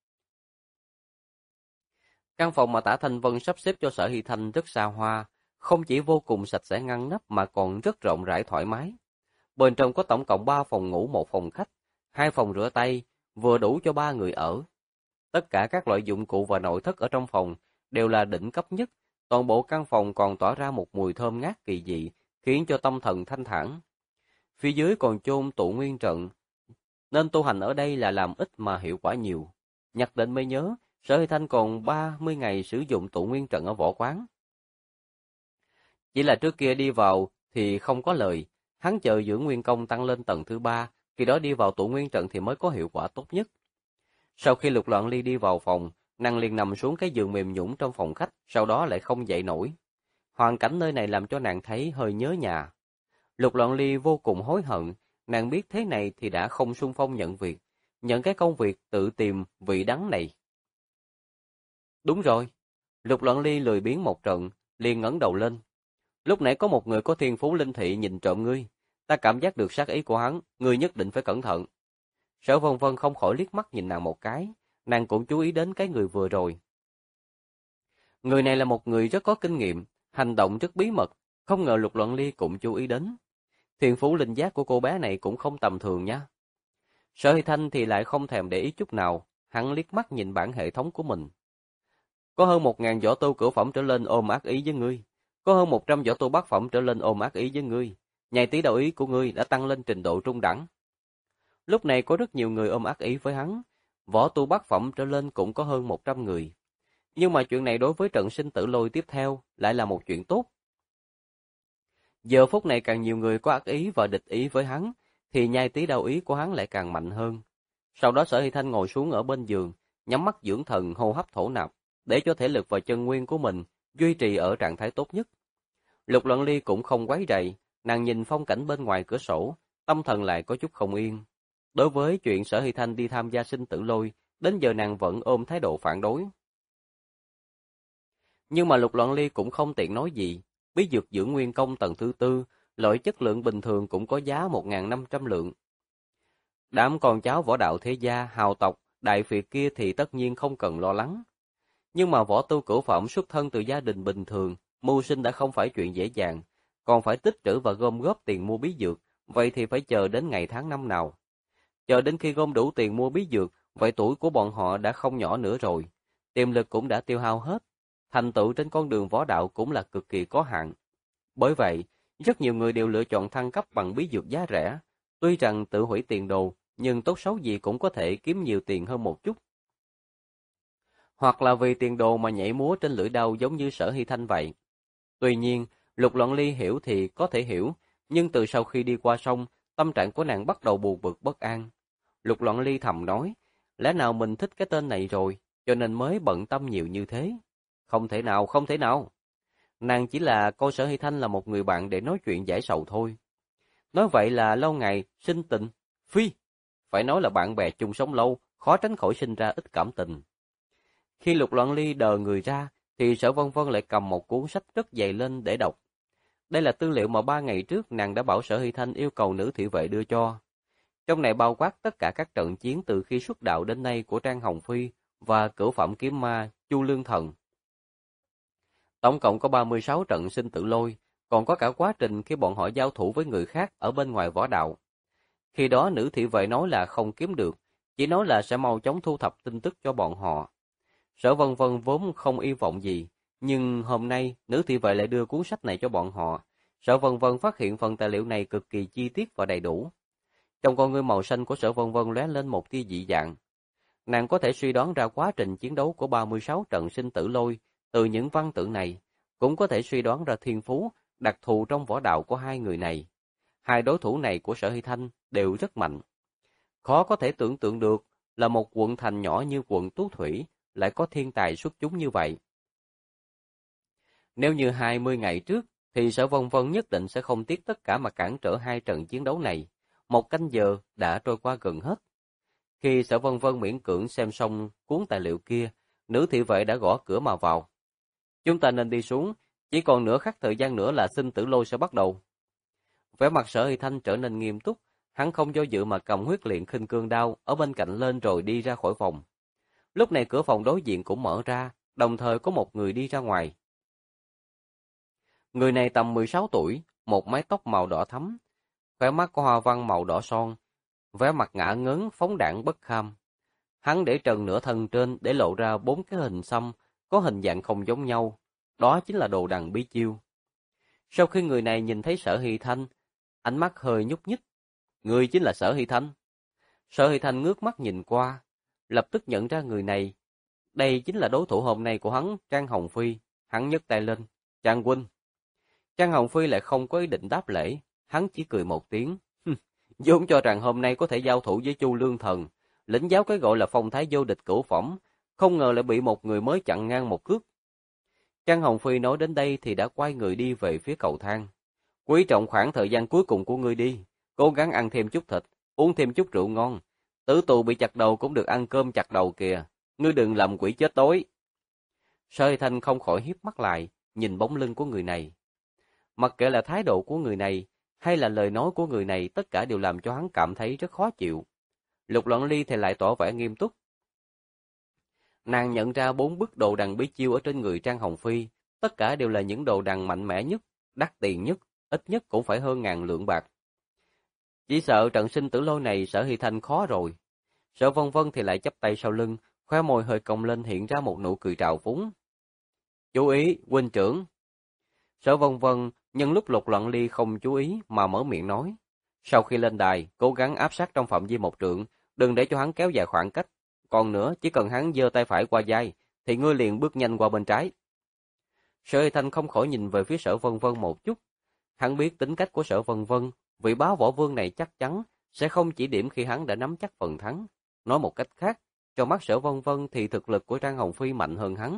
Căn phòng mà Tả Thanh Vân sắp xếp cho Sở Hy Thanh rất xa hoa, không chỉ vô cùng sạch sẽ ngăn nắp mà còn rất rộng rãi thoải mái. Bên trong có tổng cộng 3 phòng ngủ, 1 phòng khách, 2 phòng rửa tay, vừa đủ cho 3 người ở. Tất cả các loại dụng cụ và nội thất ở trong phòng đều là đỉnh cấp nhất, toàn bộ căn phòng còn tỏa ra một mùi thơm ngát kỳ dị, khiến cho tâm thần thanh thản. Phía dưới còn chôn tụ nguyên trận, nên tu hành ở đây là làm ít mà hiệu quả nhiều. Nhắc đến mới nhớ, Sở Hy Thanh còn 30 ngày sử dụng tụ nguyên trận ở võ quán. Chỉ là trước kia đi vào thì không có lời, hắn chờ dưỡng nguyên công tăng lên tầng thứ 3, khi đó đi vào tụ nguyên trận thì mới có hiệu quả tốt nhất. Sau khi Lục Loạn Ly đi vào phòng, nàng liền nằm xuống cái giường mềm nhũn trong phòng khách, sau đó lại không dậy nổi. Hoàn cảnh nơi này làm cho nàng thấy hơi nhớ nhà. Lục Loạn Ly vô cùng hối hận, nàng biết thế này thì đã không xung phong nhận việc, nhận cái công việc tự tìm vị đắng này. Đúng rồi, Lục Loạn Ly lười biếng một trận, liền ngẩng đầu lên. Lúc nãy có một người có thiên phú linh thị nhìn trộm ngươi, ta cảm giác được sát ý của hắn, ngươi nhất định phải cẩn thận. Sở Vân Vân không khỏi liếc mắt nhìn nàng một cái, nàng cũng chú ý đến cái người vừa rồi. Người này là một người rất có kinh nghiệm, hành động rất bí mật, không ngờ Lục Loạn Ly cũng chú ý đến. Thiên phú linh giác của cô bé này cũng không tầm thường nhá. Sở Hy Thanh thì lại không thèm để ý chút nào, hắn liếc mắt nhìn bản hệ thống của mình. Có hơn 1.000 võ tu cửu phẩm trở lên ôm ác ý với ngươi, có hơn 100 võ tu bát phẩm trở lên ôm ác ý với ngươi, nhai tí đạo ý của ngươi đã tăng lên trình độ trung đẳng. Lúc này có rất nhiều người ôm ác ý với hắn, võ tu bát phẩm trở lên cũng có hơn 100 người. Nhưng mà chuyện này đối với trận sinh tử lôi tiếp theo lại là một chuyện tốt. Giờ phút này càng nhiều người có ác ý và địch ý với hắn, thì nhai tí đạo ý của hắn lại càng mạnh hơn. Sau đó Sở Hy Thanh ngồi xuống ở bên giường, nhắm mắt dưỡng thần hô hấp thổ nạp, để cho thể lực và chân nguyên của mình duy trì ở trạng thái tốt nhất. Lục Loạn Ly cũng không quấy rầy, nàng nhìn phong cảnh bên ngoài cửa sổ, tâm thần lại có chút không yên. Đối với chuyện Sở Hy Thanh đi tham gia sinh tử lôi, đến giờ nàng vẫn ôm thái độ phản đối. Nhưng mà Lục Loạn Ly cũng không tiện nói gì, bí dược dưỡng nguyên công tầng thứ 4, loại chất lượng bình thường cũng có giá 1.500 lượng. Đám con cháu võ đạo thế gia, hào tộc, đại phiệt kia thì tất nhiên không cần lo lắng. Nhưng mà võ tu cửu phẩm xuất thân từ gia đình bình thường, mưu sinh đã không phải chuyện dễ dàng, còn phải tích trữ và gom góp tiền mua bí dược, vậy thì phải chờ đến ngày tháng năm nào. Chờ đến khi gom đủ tiền mua bí dược, vậy tuổi của bọn họ đã không nhỏ nữa rồi, tiềm lực cũng đã tiêu hao hết, thành tựu trên con đường võ đạo cũng là cực kỳ có hạn. Bởi vậy, rất nhiều người đều lựa chọn thăng cấp bằng bí dược giá rẻ, tuy rằng tự hủy tiền đồ, nhưng tốt xấu gì cũng có thể kiếm nhiều tiền hơn một chút. Hoặc là vì tiền đồ mà nhảy múa trên lưỡi đao giống như Sở Hy Thanh vậy. Tuy nhiên, Lục Loạn Ly hiểu thì có thể hiểu, nhưng từ sau khi đi qua sông, tâm trạng của nàng bắt đầu buồn bực bất an. Lục Loạn Ly thầm nói, lẽ nào mình thích cái tên này rồi, cho nên mới bận tâm nhiều như thế? Không thể nào, không thể nào. Nàng chỉ là coi Sở Hy Thanh là một người bạn để nói chuyện giải sầu thôi. Nói vậy là lâu ngày sinh tình, phi, phải nói là bạn bè chung sống lâu, khó tránh khỏi sinh ra ít cảm tình. Khi Lục Loạn Ly đờ người ra, thì Sở Vân Vân lại cầm một cuốn sách rất dày lên để đọc. Đây là tư liệu mà 3 ngày trước nàng đã bảo Sở Hy Thanh yêu cầu nữ thị vệ đưa cho. Trong này bao quát tất cả các trận chiến từ khi xuất đạo đến nay của Trang Hồng Phi và cửu phẩm kiếm ma Chu Lương Thần. Tổng cộng có 36 trận sinh tử lôi, còn có cả quá trình khi bọn họ giao thủ với người khác ở bên ngoài võ đạo. Khi đó nữ thị vệ nói là không kiếm được, chỉ nói là sẽ mau chóng thu thập tin tức cho bọn họ. Sở Vân Vân vốn không hy vọng gì, nhưng hôm nay nữ thị vệ lại đưa cuốn sách này cho bọn họ. Sở Vân Vân phát hiện phần tài liệu này cực kỳ chi tiết và đầy đủ. Trong con ngươi màu xanh của Sở Vân Vân lóe lên một tia dị dạng. Nàng có thể suy đoán ra quá trình chiến đấu của 36 trận sinh tử lôi từ những văn tự này, cũng có thể suy đoán ra thiên phú, đặc thù trong võ đạo của hai người này. Hai đối thủ này của Sở Hy Thanh đều rất mạnh. Khó có thể tưởng tượng được là một quận thành nhỏ như quận Tú Thủy lại có thiên tài xuất chúng như vậy. Nếu như 20 ngày trước, thì Sở Vân Vân nhất định sẽ không tiếc tất cả mà cản trở hai trận chiến đấu này. Một canh giờ đã trôi qua gần hết. Khi Sở Vân Vân miễn cưỡng xem xong cuốn tài liệu kia, nữ thị vệ đã gõ cửa mà vào. Chúng ta nên đi xuống, chỉ còn nửa khắc thời gian nữa là sinh tử lôi sẽ bắt đầu. Vẻ mặt Sở Hy Thanh trở nên nghiêm túc, hắn không do dự mà cầm huyết luyện khinh cương đao ở bên cạnh lên rồi đi ra khỏi phòng. Lúc này cửa phòng đối diện cũng mở ra, đồng thời có một người đi ra ngoài. Người này tầm 16 tuổi, một mái tóc màu đỏ thắm, khóe mắt có hoa văn màu đỏ son, vẻ mặt ngả ngớn phóng đãng bất kham. Hắn để trần nửa thân trên để lộ ra 4 cái hình xăm có hình dạng không giống nhau, đó chính là đồ đằng bí chiêu. Sau khi người này nhìn thấy Sở Hy Thanh, ánh mắt hơi nhúc nhích. Người chính là Sở Hy Thanh. Sở Hy Thanh ngước mắt nhìn qua, lập tức nhận ra người này. Đây chính là đối thủ hôm nay của hắn, Trang Hồng Phi. Hắn nhấc tay lên, Trang huynh. Trang Hồng Phi lại không có ý định đáp lễ, hắn chỉ cười một tiếng. Vốn cho rằng hôm nay có thể giao thủ với Chu Lương Thần, lĩnh giáo cái gọi là phong thái vô địch cửu phẩm, không ngờ lại bị một người mới chặn ngang một cước. Trang Hồng Phi nói đến đây thì đã quay người đi về phía cầu thang. Quý trọng khoảng thời gian cuối cùng của ngươi đi, cố gắng ăn thêm chút thịt, uống thêm chút rượu ngon. Tử tù bị chặt đầu cũng được ăn cơm chặt đầu kìa, ngươi đừng làm quỷ chết đói. Sở Hy Thanh không khỏi híp mắt lại, nhìn bóng lưng của người này. Mặc kệ là thái độ của người này, hay là lời nói của người này, tất cả đều làm cho hắn cảm thấy rất khó chịu. Lục Loan Ly thì lại tỏ vẻ nghiêm túc. Nàng nhận ra 4 bức đồ đằng bí chiêu ở trên người Trang Hồng Phi, tất cả đều là những đồ đằng mạnh mẽ nhất, đắt tiền nhất, ít nhất cũng phải hơn 1000 lượng bạc. Chỉ sợ trận sinh tử lôi này Sở Hy Thanh khó rồi. Sở Vân Vân thì lại chắp tay sau lưng, khóe môi hơi cong lên hiện ra một nụ cười trào phúng. Chú ý, huynh trưởng. Sở Vân Vân nhân lúc Lục Loan Ly không chú ý mà mở miệng nói. Sau khi lên đài, cố gắng áp sát trong phạm vi 1 trượng, đừng để cho hắn kéo dài khoảng cách. Còn nữa, chỉ cần hắn giơ tay phải qua vai, thì ngươi liền bước nhanh qua bên trái. Sở Hy Thanh không khỏi nhìn về phía Sở Vân Vân một chút. Hắn biết tính cách của Sở Vân Vân, vị bá võ vương này chắc chắn sẽ không chỉ điểm khi hắn đã nắm chắc phần thắng. Nói một cách khác, trong mắt Sở Vân Vân thì thực lực của Trang Hồng Phi mạnh hơn hắn.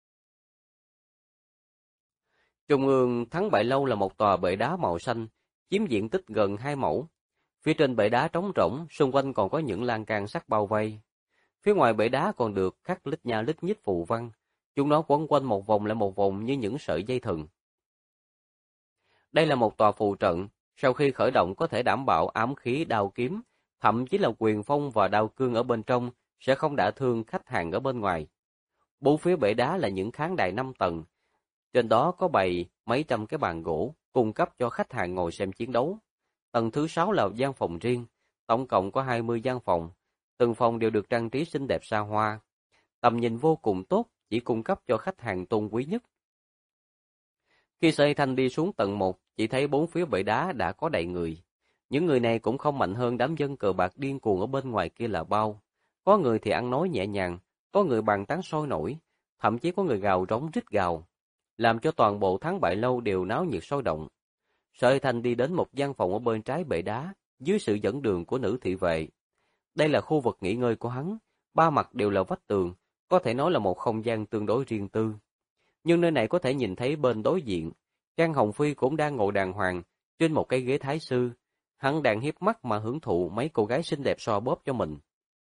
Trung ương Thắng Bại Lâu là một tòa bệ đá màu xanh, chiếm diện tích gần 2 mẫu. Phía trên bệ đá trống rỗng, xung quanh còn có những lan can sắt bao vây. Phía ngoài bệ đá còn được khắc lít nha lít nhít phù văn, chúng nó quấn quanh một vòng lại một vòng như những sợi dây thừng. Đây là một tòa phù trận, sau khi khởi động có thể đảm bảo ám khí đao kiếm, thậm chí là quyền phong và đao cương ở bên trong sẽ không đả thương khách hàng ở bên ngoài. Bốn phía bệ đá là những khán đài 5 tầng, trên đó có bày mấy trăm cái bàn gỗ cung cấp cho khách hàng ngồi xem chiến đấu. Tầng thứ 6 là gian phòng riêng, tổng cộng có 20 gian phòng, từng phòng đều được trang trí xinh đẹp xa hoa. Tầm nhìn vô cùng tốt, chỉ cung cấp cho khách hàng tôn quý nhất. Khi Sở Hy Thanh đi xuống tầng 1, chỉ thấy bốn phía bệ đá đã có đầy người. Những người này cũng không mạnh hơn đám dân cờ bạc điên cuồng ở bên ngoài kia là bao. Có người thì ăn nói nhẹ nhàng, có người bàn tán sôi nổi, thậm chí có người gào rống rít gào, làm cho toàn bộ Thắng Bại Lâu đều náo nhiệt sôi động. Sở Hy Thanh đi đến một gian phòng ở bên trái bệ đá, dưới sự dẫn đường của nữ thị vệ. Đây là khu vực nghỉ ngơi của hắn, ba mặt đều là vách tường, có thể nói là một không gian tương đối riêng tư. Nhưng nơi này có thể nhìn thấy bên đối diện, Trang Hồng Phi cũng đang ngồi đàng hoàng trên một cái ghế thái sư, hắn đang hiếp mắt mà hưởng thụ mấy cô gái xinh đẹp xoa bóp cho mình.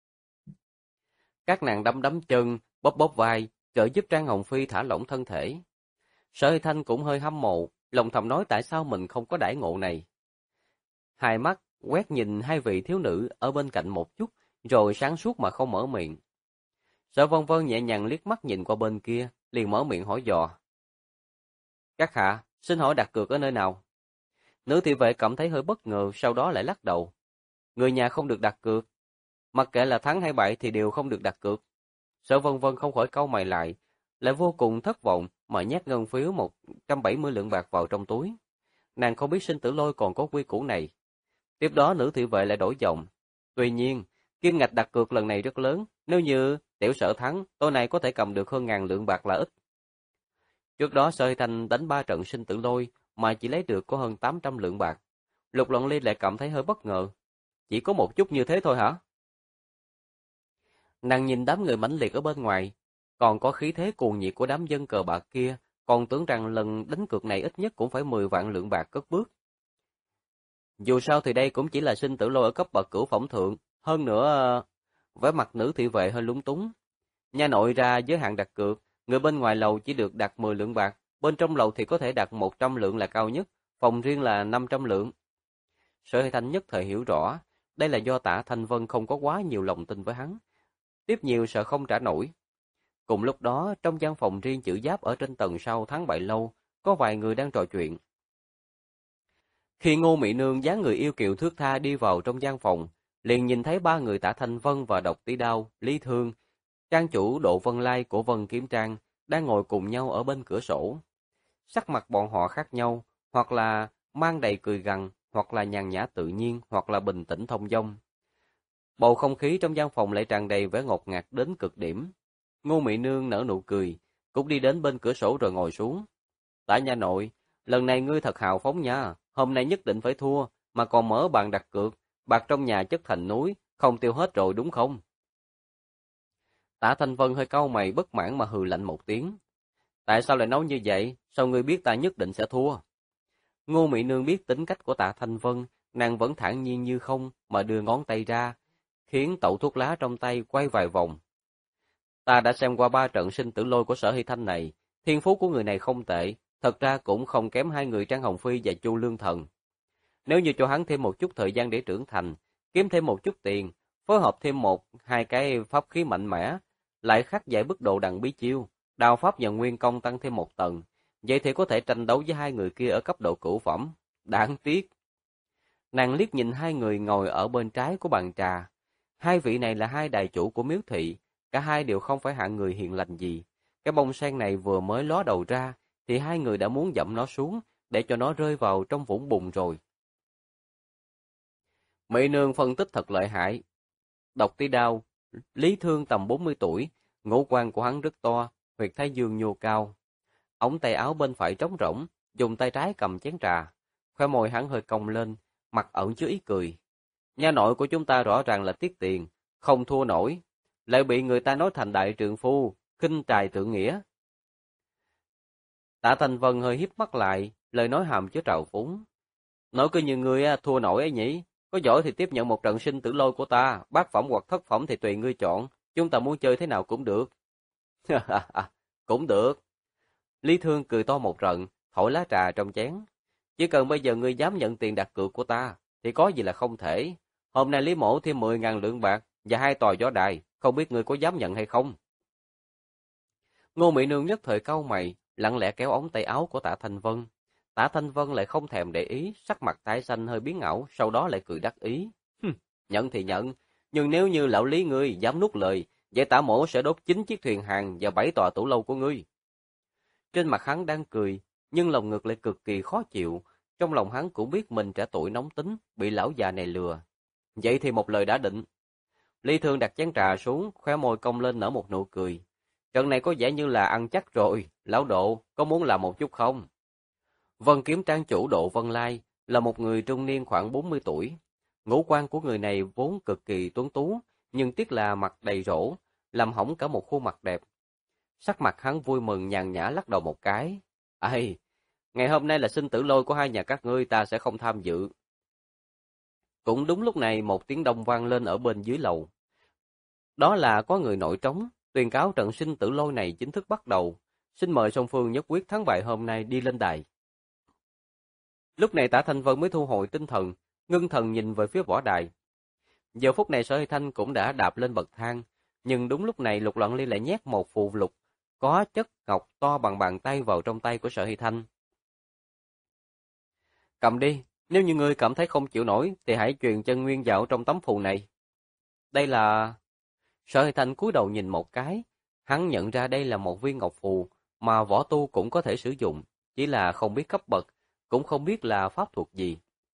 Các nàng đấm đấm chân, bóp bóp vai, trợ giúp Trang Hồng Phi thả lỏng thân thể. Sở Hy Thanh cũng hơi hâm mộ, lòng thầm nói tại sao mình không có đãi ngộ này. Hai mắt quét nhìn hai vị thiếu nữ ở bên cạnh một chút, rồi sáng suốt mà không mở miệng. Sở Vân Vân nhẹ nhàng liếc mắt nhìn qua bên kia, liền mở miệng hỏi dò. Các hạ, xin hỏi đặt cược ở nơi nào? Nữ thị vệ cảm thấy hơi bất ngờ, sau đó lại lắc đầu. Người nhà không được đặt cược. Mặc kệ là thắng hay bại thì đều không được đặt cược. Sở Vân Vân không khỏi cau mày lại vô cùng thất vọng mà nhét ngân phiếu 170 lượng bạc vào trong túi. nàng không biết sinh tử lôi còn có quy củ này. Tiếp đó nữ thị vệ lại đổi giọng. Tuy nhiên, kim ngạch đặt cược lần này rất lớn, nếu như tiểu sở thắng, tối nay có thể cầm được hơn 1.000 lượng bạc là ít. Trước đó Sở Hy Thanh đánh 3 trận sinh tử lôi mà chỉ lấy được có hơn 800 lượng bạc. Lục Loan Ly lại cảm thấy hơi bất ngờ. Chỉ có một chút như thế thôi hả? Nàng nhìn đám người mãnh liệt ở bên ngoài, còn có khí thế cuồng nhiệt của đám dân cờ bạc kia, còn tưởng rằng lần đánh cược này ít nhất cũng phải 10 vạn lượng bạc cất bước. Dù sao thì đây cũng chỉ là sinh tử lôi ở cấp bậc cửu phẩm thượng, hơn nữa vẻ mặt nữ thị vệ hơi lúng túng. Nha nội ra giới hạn đặt cược, người bên ngoài lầu chỉ được đặt 10 lượng bạc, bên trong lầu thì có thể đặt 100 lượng là cao nhất, phòng riêng là 500 lượng. Sở Hy Thanh nhất thời hiểu rõ, đây là do Tạ Thanh Vân không có quá nhiều lòng tin với hắn, tiếp nhiều sợ không trả nổi. Cùng lúc đó, trong gian phòng riêng chữ giáp ở trên tầng sau tháng 7 lâu, có vài người đang trò chuyện. Khi Ngô Mị Nương dáng người yêu kiều thướt tha đi vào trong gian phòng, liền nhìn thấy 3 người Tạ Thanh Vân và Độc Tỷ Đao, Lý Thương, trang chủ Độ Vân Lai của Vân Kiếm Trang đang ngồi cùng nhau ở bên cửa sổ. Sắc mặt bọn họ khác nhau, hoặc là mang đầy cười gằn, hoặc là nhàn nhã tự nhiên, hoặc là bình tĩnh thông dong. Bầu không khí trong gian phòng lại tràn đầy vẻ ngột ngạt đến cực điểm. Ngô Mị Nương nở nụ cười, cũng đi đến bên cửa sổ rồi ngồi xuống. Tạ nha nội, lần này ngươi thật hào phóng nha, hôm nay nhất định phải thua, mà còn mở bàn đặt cược, bạc trong nhà chất thành núi, không tiêu hết rồi đúng không? Tạ Thanh Vân hơi cau mày bất mãn mà hừ lạnh một tiếng. Tại sao lại nói như vậy, sao ngươi biết ta nhất định sẽ thua? Ngô Mị Nương biết tính cách của Tạ Thanh Vân, nàng vẫn thản nhiên như không mà đưa ngón tay ra, khiến tẩu thuốc lá trong tay quay vài vòng. Ta đã xem qua 3 trận sinh tử lôi của Sở Hy Thanh này, thiên phú của người này không tệ, thật ra cũng không kém hai người Trang Hồng Phi và Chu Lương Thần. Nếu như cho hắn thêm một chút thời gian để trưởng thành, kiếm thêm một chút tiền, phối hợp thêm hai cái pháp khí mạnh mẽ, lại khắc giải bức độ đằng bí chiêu, đao pháp và nguyên công tăng thêm một tầng, vậy thì có thể tranh đấu với hai người kia ở cấp độ cửu phẩm. Đáng tiếc. Nàng liếc nhìn hai người ngồi ở bên trái của bàn trà. Hai vị này là hai đài chủ của miếu thị, cả hai đều không phải hạng người hiền lành gì. Cái bông sen này vừa mới ló đầu ra, thì hai người đã muốn dẫm nó xuống, để cho nó rơi vào trong vũng bùn rồi. Mỹ Nương phân tích thật lợi hại. Độc Tí Đao, Lý Thương tầm 40 tuổi, ngũ quan của hắn rất to, huyệt thái dương nhô cao. Ống tay áo bên phải trống rỗng, dùng tay trái cầm chén trà. Khóe môi hắn hơi cong lên, mặt ẩn chứa ý cười. Nha nội của chúng ta rõ ràng là tiếc tiền, không thua nổi, lại bị người ta nói thành đại trượng phu, khinh trài tự nghĩa. Tạ Thành Vân hơi híp mắt lại, lời nói hàm chứa trào phúng. Nói cứ như người thua nổi ấy nhỉ, có giỏi thì tiếp nhận một trận sinh tử lôi của ta, bát phẩm hoặc thất phẩm thì tùy ngươi chọn, chúng ta muốn chơi thế nào cũng được. Cũng được. Lý Thương cười to một trận, thổi lá trà trong chén. Chỉ cần bây giờ ngươi dám nhận tiền đặt cược của ta, thì có gì là không thể. Hôm nay Lý Mổ thêm 10.000 lượng bạc và 2 tòa gió đài, không biết ngươi có dám nhận hay không? Ngô Mỹ Nương nhất thời cau mày, lặng lẽ kéo ống tay áo của Tạ Thanh Vân. Tạ Thanh Vân lại không thèm để ý, sắc mặt tái xanh hơi biến ảo, sau đó lại cười đắc ý. Nhận thì nhận, nhưng nếu như lão Lý ngươi dám nuốt lời, vậy Tạ Mổ sẽ đốt 9 chiếc thuyền hàng và 7 tòa tủ lâu của ngươi. Trên mặt hắn đang cười, nhưng lòng ngực lại cực kỳ khó chịu. Trong lòng hắn cũng biết mình trẻ tuổi nóng tính, bị lão già này lừa. Vậy thì một lời đã định. Lý Thương đặt chén trà xuống, khóe môi cong lên nở một nụ cười. Trận này có vẻ như là ăn chắc rồi, lão Độ, có muốn làm một chút không? Vân Kiếm Trang chủ Độ Vân Lai là một người trung niên khoảng 40 tuổi. Ngũ quan của người này vốn cực kỳ tuấn tú, nhưng tiếc là mặt đầy rỗ, làm hỏng cả một khuôn mặt đẹp. Sắc mặt hắn vui mừng nhàn nhã lắc đầu một cái. Ây, ngày hôm nay là sinh tử lôi của hai nhà các ngươi, ta sẽ không tham dự. Cũng đúng lúc này một tiếng đông vang lên ở bên dưới lầu. Đó là có người nội trống, tuyên cáo trận sinh tử lôi này chính thức bắt đầu. Xin mời song phương nhất quyết thắng bại hôm nay đi lên đài. Lúc này Tạ Thanh Vân mới thu hồi tinh thần, ngưng thần nhìn về phía võ đài. Giờ phút này Sở Hy Thanh cũng đã đạp lên bậc thang, nhưng đúng lúc này Lục Loan Ly lại nhét một phù lục có chất ngọc to bằng bàn tay vào trong tay của Sở Hy Thanh. Cầm đi, nếu như ngươi cảm thấy không chịu nổi thì hãy truyền chân nguyên vào trong tấm phù này. Đây là... Sở Hy Thanh cúi đầu nhìn một cái, hắn nhận ra đây là một viên ngọc phù mà võ tu cũng có thể sử dụng, chỉ là không biết cấp bậc, cũng không biết là pháp thuật gì.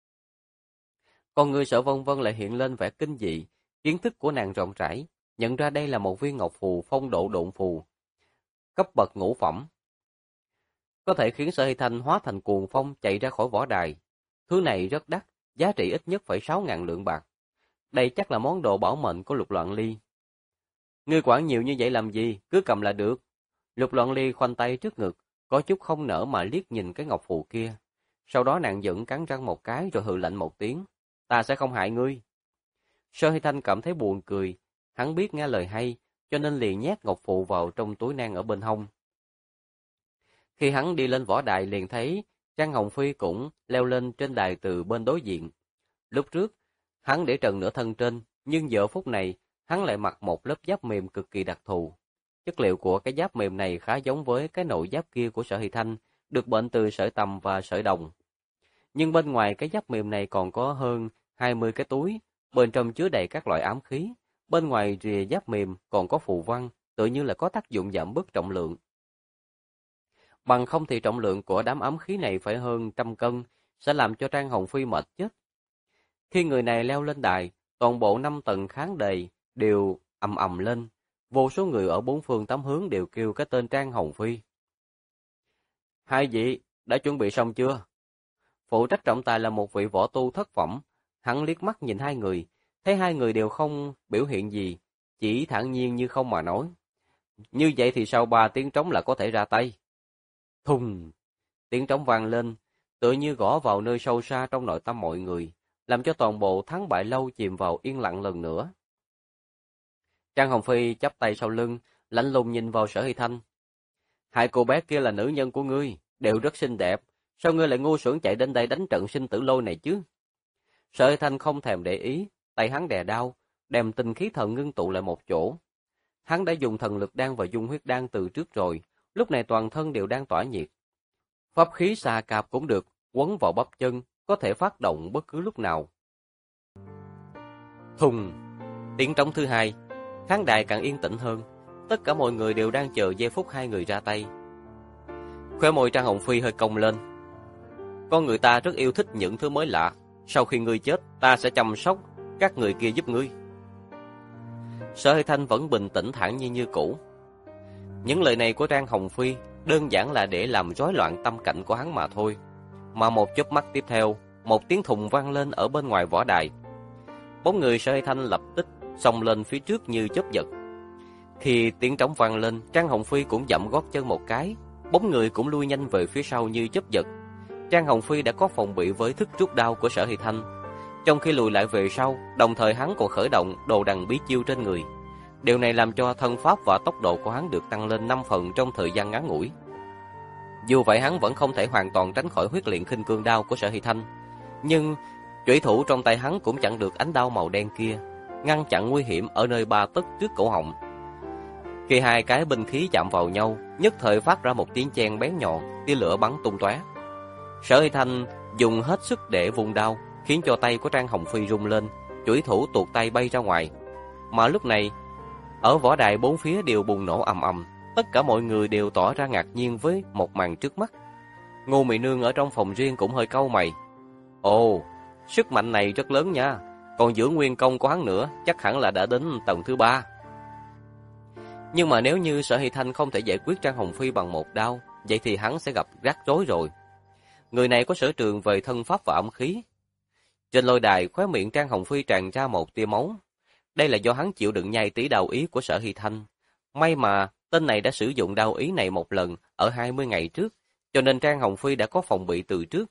Còn người Sở Vân Vân lại hiện lên vẻ kinh dị, kiến thức của nàng rộng rãi, nhận ra đây là một viên ngọc phù phong độ độn phù, cấp bậc ngũ phẩm. Có thể khiến Sở Hy Thanh hóa thành cuồng phong chạy ra khỏi võ đài. Thứ này rất đắt, giá trị ít nhất phải 6.000 lượng bạc. Đây chắc là món đồ bảo mệnh của Lục Loạn Ly. Ngươi quản nhiều như vậy làm gì, cứ cầm là được. Lục Loạn Ly khoanh tay trước ngực, có chút không nỡ mà liếc nhìn cái ngọc phù kia. Sau đó nàng giận cắn răng một cái rồi hừ lạnh một tiếng. Ta sẽ không hại ngươi. Sở Hy Thanh cảm thấy buồn cười, hắn biết nghe lời hay, cho nên liền nhét ngọc phù vào trong túi nang ở bên hông. Khi hắn đi lên võ đài liền thấy Trang Hồng Phi cũng leo lên trên đài từ bên đối diện. Lúc trước, hắn để trần nửa thân trên, nhưng giờ phút này, hắn lại mặc một lớp giáp mềm cực kỳ đặc thù. Chất liệu của cái giáp mềm này khá giống với cái nội giáp kia của Sở Hy Thanh, được bệnh từ sợi tằm và sợi đồng. Nhưng bên ngoài cái giáp mềm này còn có hơn 20 cái túi, bên trong chứa đầy các loại ám khí. Bên ngoài rìa giáp mềm còn có phù văn, tự như là có tác dụng giảm bớt trọng lượng. Bằng không thì trọng lượng của đám ám khí này phải hơn 100 cân, sẽ làm cho Trang Hồng Phi mệt chết. Khi người này leo lên đài, toàn bộ 5 tầng khán đài đều ầm ầm lên. Vô số người ở bốn phương tám hướng đều kêu cái tên Trang Hồng Phi. Hai vị, đã chuẩn bị xong chưa? Phụ trách trọng tài là một vị võ tu thất phẩm. Hắn liếc mắt nhìn hai người, thấy hai người đều không biểu hiện gì, chỉ thản nhiên như không mà nói. Như vậy thì sau 3 tiếng trống là có thể ra tay. Thùng! Tiếng trống vang lên, tựa như gõ vào nơi sâu xa trong nội tâm mọi người, làm cho toàn bộ thắng bại lâu chìm vào yên lặng lần nữa. Trang Hồng Phi chắp tay sau lưng, lạnh lùng nhìn vào Sở Hy Thanh. Hai cô bé kia là nữ nhân của ngươi, đều rất xinh đẹp, sao ngươi lại ngu xuẩn chạy đến đây đánh trận sinh tử lôi này chứ? Sở Hy Thanh không thèm để ý, tay hắn đè đao, đem tinh khí thần ngưng tụ lại một chỗ. Hắn đã dùng thần lực đan và dung huyết đan từ trước rồi, lúc này toàn thân đều đang tỏa nhiệt. Pháp khí xà cạp cũng được, quấn vào bắp chân, có thể phát động bất cứ lúc nào. Thùng! Tiếng trống thứ hai, khán đài càng yên tĩnh hơn, tất cả mọi người đều đang chờ giây phút hai người ra tay. Khóe môi Trang Hồng Phi hơi cong lên. Con người ta rất yêu thích những thứ mới lạ, sau khi ngươi chết, ta sẽ chăm sóc các người kia giúp ngươi. Sở Hy Thanh vẫn bình tĩnh thản nhiên như cũ. Những lời này của Trang Hồng Phi đơn giản là để làm rối loạn tâm cảnh của hắn mà thôi. Mà một chớp mắt tiếp theo, một tiếng thùng vang lên ở bên ngoài võ đài. Bóng người Sở Hy Thanh lập tức xông lên phía trước như chớp giật. Khi tiếng trống vang lên, Trang Hồng Phi cũng dậm gót chân một cái, bóng người cũng lui nhanh về phía sau như chớp giật. Trang Hồng Phi đã có phòng bị với thức rút đao của Sở Hy Thanh. Trong khi lùi lại về sau, đồng thời hắn còn khởi động đồ đằng bí chiêu trên người. Điều này làm cho thân pháp và tốc độ của hắn được tăng lên 5 phần trong thời gian ngắn ngủi. Dù vậy hắn vẫn không thể hoàn toàn tránh khỏi huyết luyện khinh cương đao của Sở Hy Thanh. Nhưng chủy thủ trong tay hắn cũng chặn được ánh đao màu đen kia, ngăn chặn nguy hiểm ở nơi 3 tấc trước cổ họng. Khi hai cái binh khí chạm vào nhau, nhất thời phát ra một tiếng chen bén nhọn, tia lửa bắn tung tóe. Sở Hy Thanh dùng hết sức để vung đao, khiến cho tay của Trang Hồng Phi rung lên, chủy thủ tuột tay bay ra ngoài. Mà lúc này, ở võ đài bốn phía đều bùng nổ ầm ầm, tất cả mọi người đều tỏ ra ngạc nhiên với một màn trước mắt. Ngô Mị Nương ở trong phòng riêng cũng hơi cau mày. Ồ, sức mạnh này rất lớn nha, còn giữa nguyên công của hắn nữa, chắc hẳn là đã đến tầng thứ 3. Nhưng mà nếu như Sở Hy Thanh không thể giải quyết Trang Hồng Phi bằng một đao, vậy thì hắn sẽ gặp rắc rối rồi. Người này có sở trường về thân pháp và âm khí. Trên lôi đài, khóe miệng Trang Hồng Phi tràn ra một tia máu. Đây là do hắn chịu đựng nhai tí đao ý của Sở Hy Thanh. May mà tên này đã sử dụng đao ý này một lần ở 20 ngày trước, cho nên Trang Hồng Phi đã có phòng bị từ trước.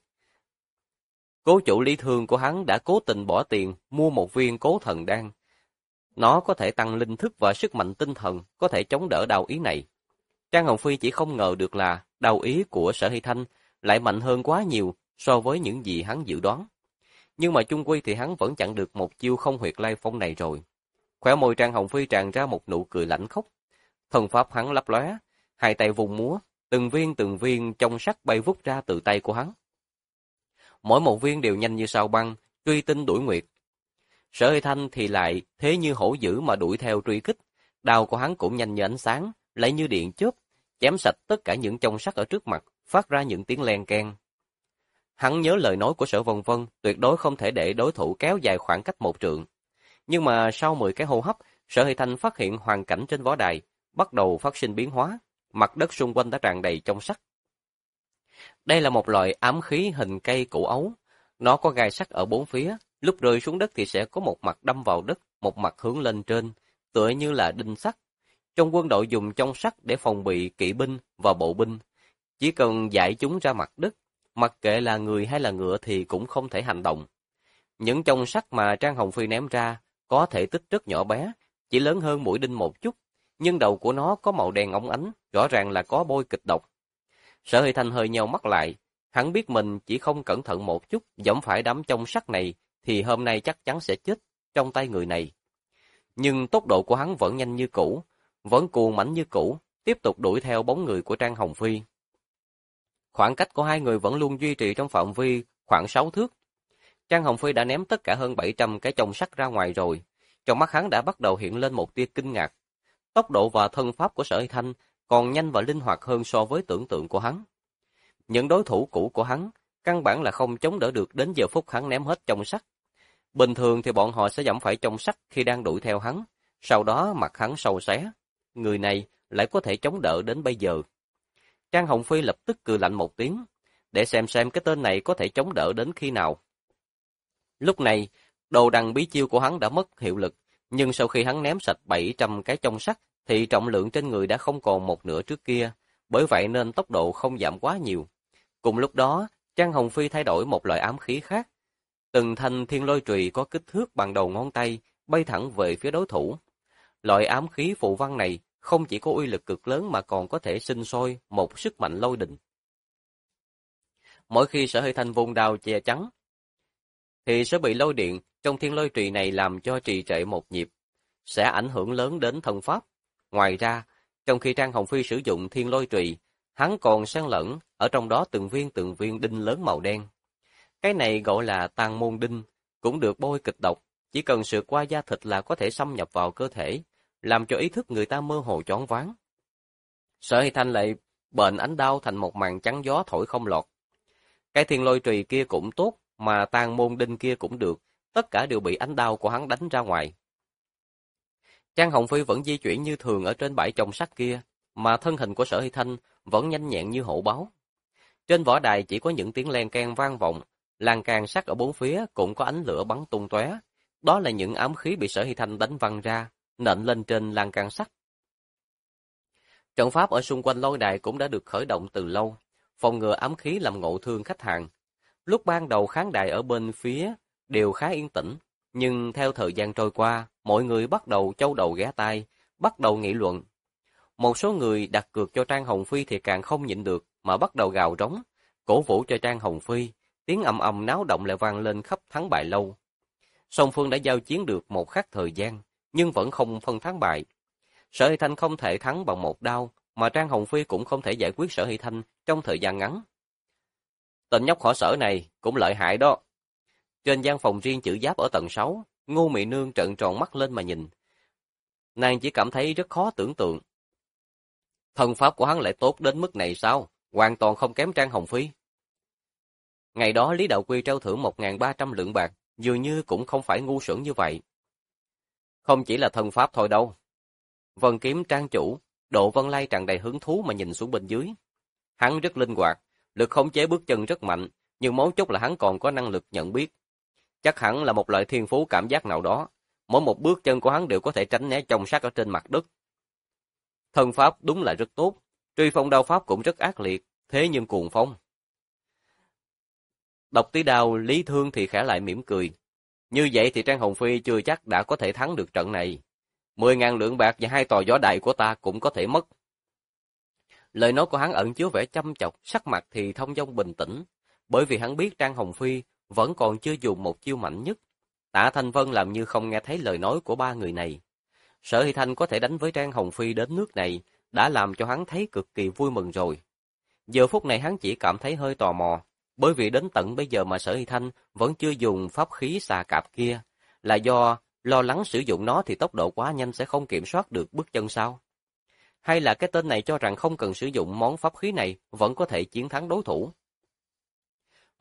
Cố chủ Lý Thương của hắn đã cố tình bỏ tiền mua một viên cố thần đan. Nó có thể tăng linh thức và sức mạnh tinh thần, có thể chống đỡ đao ý này. Trang Hồng Phi chỉ không ngờ được là đao ý của Sở Hy Thanh lại mạnh hơn quá nhiều so với những gì hắn dự đoán. Nhưng mà chung quy thì hắn vẫn chặn được một chiêu không huyệt lai phong này rồi. Khóe môi Trang Hồng Phi tràn ra một nụ cười lãnh khốc. Thần pháp hắn lấp lóe, hai tay vùng múa, từng viên trong sắt bay vút ra từ tay của hắn. Mỗi một viên đều nhanh như sao băng, truy tinh đuổi nguyệt. Sở Hy Thanh thì lại thế như hổ dữ mà đuổi theo truy kích. Đao của hắn cũng nhanh như ánh sáng, lại như điện chớp, chém sạch tất cả những trong sắt ở trước mặt, phát ra những tiếng len keng. Hắn nhớ lời nói của Sở Vân Vân, tuyệt đối không thể để đối thủ kéo dài khoảng cách 1 trượng. Nhưng mà sau 10 cái hô hấp, Sở Hy Thanh phát hiện hoàn cảnh trên võ đài bắt đầu phát sinh biến hóa, mặt đất xung quanh đã tràn đầy trong sắt. Đây là một loại ám khí hình cây củ ấu, nó có gai sắt ở 4 phía, lúc rơi xuống đất thì sẽ có một mặt đâm vào đất, một mặt hướng lên trên, tựa như là đinh sắt. Trong quân đội dùng chông sắt để phòng bị kỵ binh và bộ binh, chỉ cần dải chúng ra mặt đất, mặc kệ là người hay là ngựa thì cũng không thể hành động. Những chông sắt mà Trang Hồng Phi ném ra có thể tích rất nhỏ bé, chỉ lớn hơn mũi đinh một chút, nhưng đầu của nó có màu đen óng ánh, rõ ràng là có bôi kịch độc. Sở Hy Thanh hơi nheo mắt lại, hắn biết mình chỉ không cẩn thận một chút, giẫm phải đám chông sắt này thì hôm nay chắc chắn sẽ chết trong tay người này. Nhưng tốc độ của hắn vẫn nhanh như cũ, vẫn cuồng mãnh như cũ, tiếp tục đuổi theo bóng người của Trang Hồng Phi. Khoảng cách của hai người vẫn luôn duy trì trong phạm vi khoảng 6 thước. Trang Hồng Phi đã ném tất cả hơn 700 cái chông sắt ra ngoài rồi, trong mắt hắn đã bắt đầu hiện lên một tia kinh ngạc. Tốc độ và thân pháp của Sở Hy Thanh còn nhanh và linh hoạt hơn so với tưởng tượng của hắn. Những đối thủ cũ của hắn căn bản là không chống đỡ được đến giờ phút hắn ném hết chông sắt. Bình thường thì bọn họ sẽ giẫm phải chông sắt khi đang đuổi theo hắn, sau đó mặt hắn sâu xé. Người này lại có thể chống đỡ đến bây giờ. Trang Hồng Phi lập tức cười lạnh một tiếng, để xem cái tên này có thể chống đỡ đến khi nào. Lúc này, đồ đằng bí chiêu của hắn đã mất hiệu lực, nhưng sau khi hắn ném sạch 700 cái chông sắt, thì trọng lượng trên người đã không còn một nửa trước kia, bởi vậy nên tốc độ không giảm quá nhiều. Cùng lúc đó, Trang Hồng Phi thay đổi một loại ám khí khác. Từng thanh thiên lôi chùy có kích thước bằng đầu ngón tay, bay thẳng về phía đối thủ. Loại ám khí phụ văn này không chỉ có uy lực cực lớn mà còn có thể sinh sôi một sức mạnh lôi đình. Mỗi khi Sở Hy Thanh vung đao che chắn, thì sẽ bị lôi điện trong thiên lôi chùy này làm cho trì trệ một nhịp, sẽ ảnh hưởng lớn đến thân pháp. Ngoài ra, trong khi Trang Hồng Phi sử dụng thiên lôi chùy, hắn còn xen lẫn ở trong đó từng viên đinh lớn màu đen. Cái này gọi là tàn môn đinh, cũng được bôi kịch độc, chỉ cần sượt qua da thịt là có thể xâm nhập vào cơ thể, làm cho ý thức người ta mơ hồ choáng váng. Sở Hy Thanh lại bệnh ánh đao thành một màn chắn gió thổi không lọt. Cái thiên lôi chùy kia cũng tốt, mà tàn môn đinh kia cũng được, tất cả đều bị ánh đao của hắn đánh ra ngoài. Trang Hồng Phi vẫn di chuyển như thường ở trên bãi chông sắt kia, mà thân hình của Sở Hy Thanh vẫn nhanh nhẹn như hổ báo. Trên võ đài chỉ có những tiếng len keng vang vọng, lan can sắt ở bốn phía cũng có ánh lửa bắn tung tóe. Đó là những ám khí bị Sở Hy Thanh đánh văng ra, nện lên trên lan can sắt. Trận pháp ở xung quanh lôi đài cũng đã được khởi động từ lâu, phòng ngừa ám khí làm ngộ thương khách hàng. Lúc ban đầu khán đài ở bên phía đều khá yên tĩnh, nhưng theo thời gian trôi qua, mọi người bắt đầu châu đầu ghé tai, bắt đầu nghị luận. Một số người đặt cược cho Trang Hồng Phi thì càng không nhịn được mà bắt đầu gào rống, cổ vũ cho Trang Hồng Phi, tiếng ầm ầm náo động lại vang lên khắp thắng bại lâu. Song phương đã giao chiến được một khắc thời gian, nhưng vẫn không phân thắng bại. Sở Hy Thanh không thể thắng bằng một đao, mà Trang Hồng Phi cũng không thể giải quyết Sở Hy Thanh trong thời gian ngắn. Tên nhóc họ Sở này cũng lợi hại đó. Trên gian phòng riêng chữ giáp ở tầng 6, Ngô Mị Nương trợn tròn mắt lên mà nhìn. Nàng chỉ cảm thấy rất khó tưởng tượng. Thân pháp của hắn lại tốt đến mức này sao? Hoàn toàn không kém Trang Hồng Phi. Ngày đó Lý Đạo Quy trao thưởng 1.300 lượng bạc, dường như cũng không phải ngu xuẩn như vậy. Không chỉ là thân pháp thôi đâu. Vân Kiếm Trang chủ, Độ Vân Lai tràn đầy hứng thú mà nhìn xuống bên dưới. Hắn rất linh hoạt, lực khống chế bước chân rất mạnh, nhưng mấu chốt là hắn còn có năng lực nhận biết. Chắc hẳn là một loại thiên phú cảm giác nào đó. Mỗi một bước chân của hắn đều có thể tránh né chông sắt ở trên mặt đất. Thân pháp đúng là rất tốt, truy phong đao pháp cũng rất ác liệt, thế nhưng cuồng phong. Độc Tí Đao Lý Thương thì khẽ lại mỉm cười. Như vậy thì Trang Hồng Phi chưa chắc đã có thể thắng được trận này. 10.000 lượng bạc và 2 tòa gió đài của ta cũng có thể mất. Lời nói của hắn ẩn chứa vẻ chăm chọc, sắc mặt thì thông dong bình tĩnh, bởi vì hắn biết Trang Hồng Phi vẫn còn chưa dùng một chiêu mạnh nhất. Tạ Thanh Vân làm như không nghe thấy lời nói của ba người này. Sở Hy Thanh có thể đánh với Trang Hồng Phi đến nước này, đã làm cho hắn thấy cực kỳ vui mừng rồi. Giờ phút này hắn chỉ cảm thấy hơi tò mò, bởi vì đến tận bây giờ mà Sở Hy Thanh vẫn chưa dùng pháp khí xà cạp kia, là do lo lắng sử dụng nó thì tốc độ quá nhanh sẽ không kiểm soát được bước chân sao? Hay là cái tên này cho rằng không cần sử dụng món pháp khí này vẫn có thể chiến thắng đối thủ?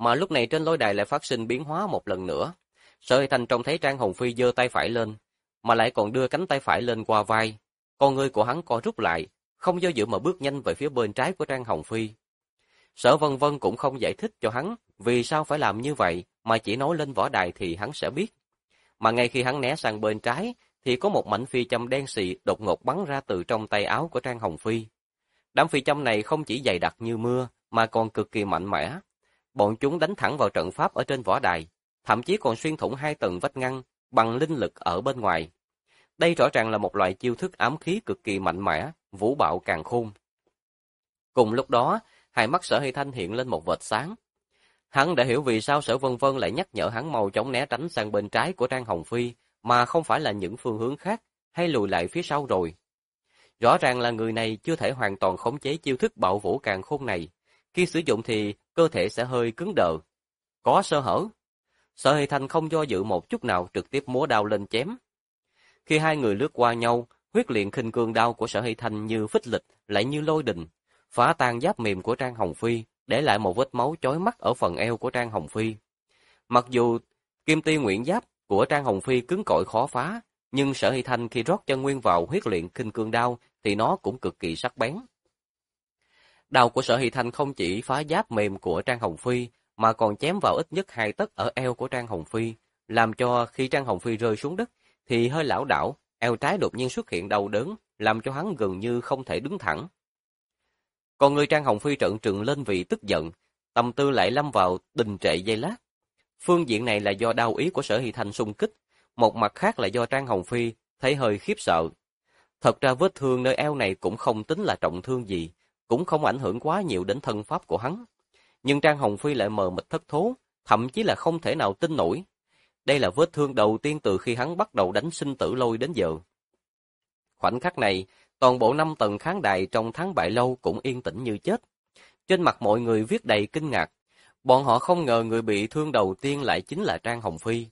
Mà lúc này trên lôi đài lại phát sinh biến hóa một lần nữa. Sở Hy Thanh trông thấy Trang Hồng Phi giơ tay phải lên, mà lại còn đưa cánh tay phải lên qua vai. Con ngươi của hắn co rút lại, không do dự mà bước nhanh về phía bên trái của Trang Hồng Phi. Sở Vân Vân cũng không giải thích cho hắn vì sao phải làm như vậy, mà chỉ nói lên võ đài thì hắn sẽ biết. Mà ngay khi hắn né sang bên trái, thì có một mảnh phi châm đen xì đột ngột bắn ra từ trong tay áo của Trang Hồng Phi. Đám phi châm này không chỉ dày đặc như mưa, mà còn cực kỳ mạnh mẽ. Bọn chúng đánh thẳng vào trận pháp ở trên võ đài, thậm chí còn xuyên thủng 2 tầng vách ngăn bằng linh lực ở bên ngoài. Đây rõ ràng là một loại chiêu thức ám khí cực kỳ mạnh mẽ, vũ bạo càn khôn. Cùng lúc đó, hai mắt Sở Hy Thanh hiện lên một vệt sáng. Hắn đã hiểu vì sao Sở Vân Vân lại nhắc nhở hắn mau chóng né tránh sang bên trái của Trang Hồng Phi, mà không phải là những phương hướng khác, hay lùi lại phía sau rồi. Rõ ràng là người này chưa thể hoàn toàn khống chế chiêu thức bạo vũ càn khôn này. Khi sử dụng thì cơ thể sẽ hơi cứng đờ. Có sơ hở. Sở Hy Thanh không do dự một chút nào, trực tiếp múa đao lên chém. Khi hai người lướt qua nhau, huyết luyện khinh cương đao của Sở Hy Thanh như phích lịch, lại như lôi đình, phá tan giáp mềm của Trang Hồng Phi, để lại một vết máu chói mắt ở phần eo của Trang Hồng Phi. Mặc dù kim ti nguyện giáp của Trang Hồng Phi cứng cỏi khó phá, nhưng Sở Hy Thanh khi rót chân nguyên vào huyết luyện khinh cương đao thì nó cũng cực kỳ sắc bén. Đao của Sở Hy Thanh không chỉ phá giáp mềm của Trang Hồng Phi, mà còn chém vào ít nhất 2 tấc ở eo của Trang Hồng Phi, làm cho khi Trang Hồng Phi rơi xuống đất thì hơi lảo đảo, eo trái đột nhiên xuất hiện đau đớn, làm cho hắn gần như không thể đứng thẳng. Còn người Trang Hồng Phi trợn trừng lên vì tức giận, tâm tư lại lâm vào đình trệ giây lát. Phương diện này là do đao ý của Sở Hy Thanh xung kích, một mặt khác là do Trang Hồng Phi thấy hơi khiếp sợ. Thật ra vết thương nơi eo này cũng không tính là trọng thương gì, cũng không ảnh hưởng quá nhiều đến thân pháp của hắn. Nhưng Trang Hồng Phi lại mờ mịt thất thố, thậm chí là không thể nào tin nổi. Đây là vết thương đầu tiên từ khi hắn bắt đầu đánh sinh tử lôi đến giờ. Khoảnh khắc này, toàn bộ 5 tầng khán đài trong Thắng Bại Lâu cũng yên tĩnh như chết. Trên mặt mọi người viết đầy kinh ngạc. Bọn họ không ngờ người bị thương đầu tiên lại chính là Trang Hồng Phi.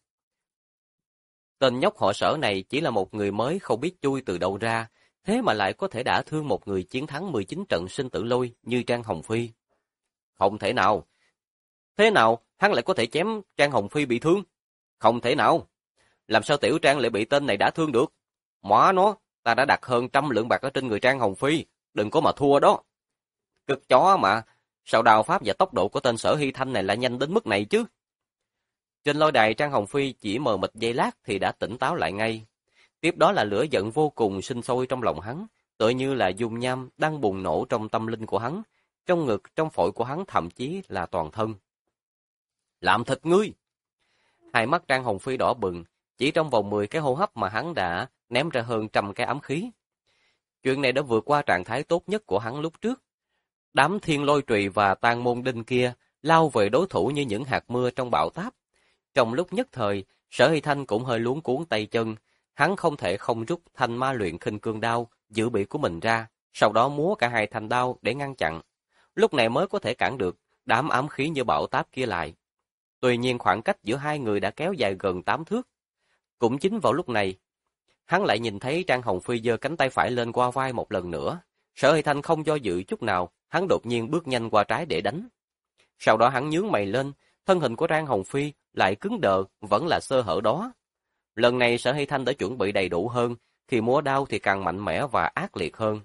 Tên nhóc họ Sở này chỉ là một người mới không biết chui từ đâu ra, thế mà lại có thể đả thương một người chiến thắng 19 trận sinh tử lôi như Trang Hồng Phi. Không thể nào. Thế nào hắn lại có thể chém Trang Hồng Phi bị thương? Không thể nào. Làm sao Tiểu Trang lại bị tên này đả thương được? Móa nó, ta đã đặt hơn 100 lượng bạc ở trên người Trang Hồng Phi, đừng có mà thua đó. Cực chó mà, sao đao pháp và tốc độ của tên Sở Hy Thanh này lại nhanh đến mức này chứ? Trên lôi đài Trang Hồng Phi chỉ mờ mịt giây lát thì đã tỉnh táo lại ngay. Tiếp đó là lửa giận vô cùng sinh sôi trong lòng hắn, tựa như là dung nham đang bùng nổ trong tâm linh của hắn, trong ngực, trong phổi của hắn, thậm chí là toàn thân. Làm thịt ngươi! Hai mắt Trang Hồng Phi đỏ bừng, chỉ trong vòng 10 cái hô hấp mà hắn đã ném ra hơn 100 cái ám khí. Chuyện này đã vượt qua trạng thái tốt nhất của hắn lúc trước. Đám thiên lôi trùy và tang môn đinh kia lao về đối thủ như những hạt mưa trong bão táp. Trong lúc nhất thời, Sở Hy Thanh cũng hơi luống cuống tay chân, hắn không thể không rút thanh ma luyện khinh cương đao dự bị của mình ra, sau đó múa cả hai thanh đao để ngăn chặn. Lúc này mới có thể cản được đám ám khí như bão táp kia lại. Tuy nhiên khoảng cách giữa hai người đã kéo dài gần 8 thước. Cũng chính vào lúc này, hắn lại nhìn thấy Trang Hồng Phi giơ cánh tay phải lên qua vai một lần nữa. Sở Hy Thanh không do dự chút nào, hắn đột nhiên bước nhanh qua trái để đánh. Sau đó hắn nhướng mày lên, thân hình của Trang Hồng Phi lại cứng đờ, vẫn là sơ hở đó. Lần này Sở Hy Thanh đã chuẩn bị đầy đủ hơn, khi múa đao thì càng mạnh mẽ và ác liệt hơn.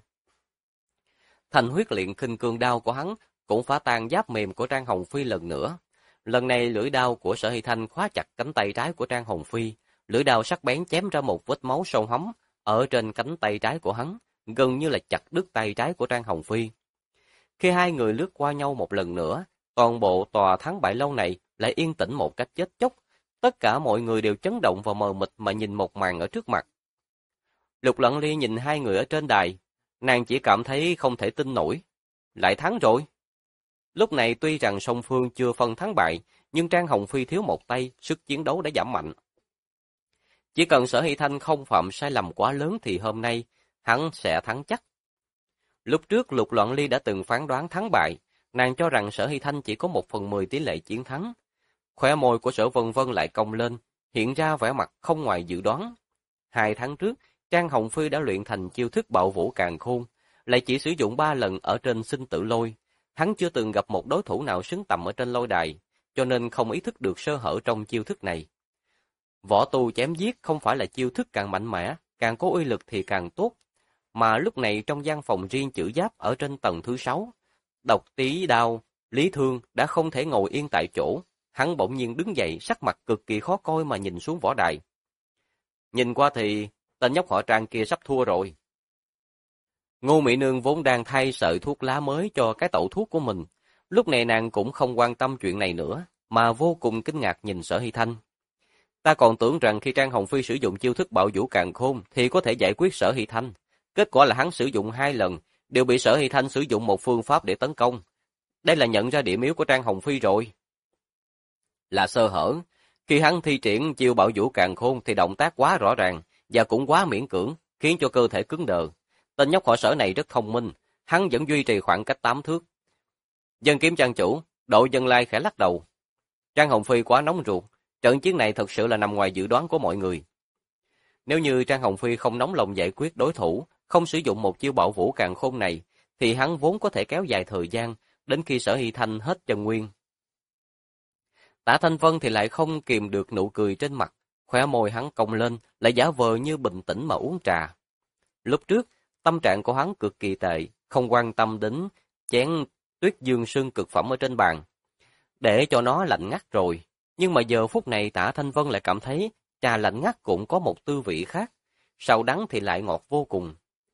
Thành huyết luyện khinh cương đao của hắn cũng phá tan giáp mềm của Trang Hồng Phi lần nữa. Lần này lưỡi đao của Sở Hy Thanh khóa chặt cánh tay trái của Trang Hồng Phi, lưỡi đao sắc bén chém ra một vết máu sâu hắm ở trên cánh tay trái của hắn, gần như là chặt đứt tay trái của Trang Hồng Phi. Khi hai người lướt qua nhau một lần nữa, toàn bộ tòa Thắng Bại Lâu này lại yên tĩnh một cách chết chóc. Tất cả mọi người đều chấn động và mờ mịt mà nhìn một màn ở trước mặt. Lục Lận Ly nhìn hai người ở trên đài, nàng chỉ cảm thấy không thể tin nổi. Lại thắng rồi. Lúc này tuy rằng song phương chưa phân thắng bại, nhưng Trang Hồng Phi thiếu một tay, sức chiến đấu đã giảm mạnh. Chỉ cần Sở Hy Thanh không phạm sai lầm quá lớn thì hôm nay hắn sẽ thắng chắc. Lúc trước Lục Loạn Ly đã từng phán đoán thắng bại, nàng cho rằng Sở Hy Thanh chỉ có 1/10 tỷ lệ chiến thắng. Khóe môi của Sở Vân Vân lại cong lên, hiện ra vẻ mặt không ngoài dự đoán. 2 tháng trước, Trang Hồng Phi đã luyện thành chiêu thức bạo vũ càn khôn, lại chỉ sử dụng 3 lần ở trên sinh tử lôi. Hắn chưa từng gặp một đối thủ nào xứng tầm ở trên lôi đài, cho nên không ý thức được sơ hở trong chiêu thức này. Võ tu chém giết không phải là chiêu thức càng mạnh mẽ, càng có uy lực thì càng tốt. Mà lúc này trong gian phòng riêng chữ giáp ở trên tầng thứ 6, Độc Tí Đao, Lý Thương đã không thể ngồi yên tại chỗ. Hắn bỗng nhiên đứng dậy, sắc mặt cực kỳ khó coi mà nhìn xuống võ đài. Nhìn qua thì tên nhóc họ Trang kia sắp thua rồi. Ngô Mỹ Nương vốn đang thay sợi thuốc lá mới cho cái tẩu thuốc của mình. Lúc này nàng cũng không quan tâm chuyện này nữa, mà vô cùng kinh ngạc nhìn Sở Hy Thanh. Ta còn tưởng rằng khi Trang Hồng Phi sử dụng chiêu thức bạo vũ càn khôn thì có thể giải quyết Sở Hy Thanh. Kết quả là hắn sử dụng 2 lần, đều bị Sở Hy Thanh sử dụng một phương pháp để tấn công. Đây là nhận ra điểm yếu của Trang Hồng Phi rồi. Là sơ hở. Khi hắn thi triển chiêu bạo vũ càn khôn thì động tác quá rõ ràng và cũng quá miễn cưỡng, khiến cho cơ thể cứng đờ. Tên nhóc họ Sở này rất thông minh, hắn vẫn duy trì khoảng cách 8 thước. Dân Kiếm trang chủ, Độ Dân Lai khẽ lắc đầu. Trang Hồng Phi quá nóng ruột, trận chiến này thật sự là nằm ngoài dự đoán của mọi người. Nếu như Trang Hồng Phi không nóng lòng giải quyết đối thủ, không sử dụng một chiêu bạo vũ càn khôn này, thì hắn vốn có thể kéo dài thời gian, đến khi Sở Hy Thanh hết chân nguyên. Tả Thanh Vân thì lại không kìm được nụ cười trên mặt, khóe môi hắn cong lên, lại giả vờ như bình tĩnh mà uống trà. Lúc trước, tâm trạng của hắn cực kỳ tệ, không quan tâm đến chén Tuyết Dương Sương cực phẩm ở trên bàn. Để cho nó lạnh ngắt rồi, nhưng mà giờ phút này Tả Thanh Vân lại cảm thấy trà lạnh ngắt cũng có một tư vị khác, sau đắng thì lại ngọt vô cùng.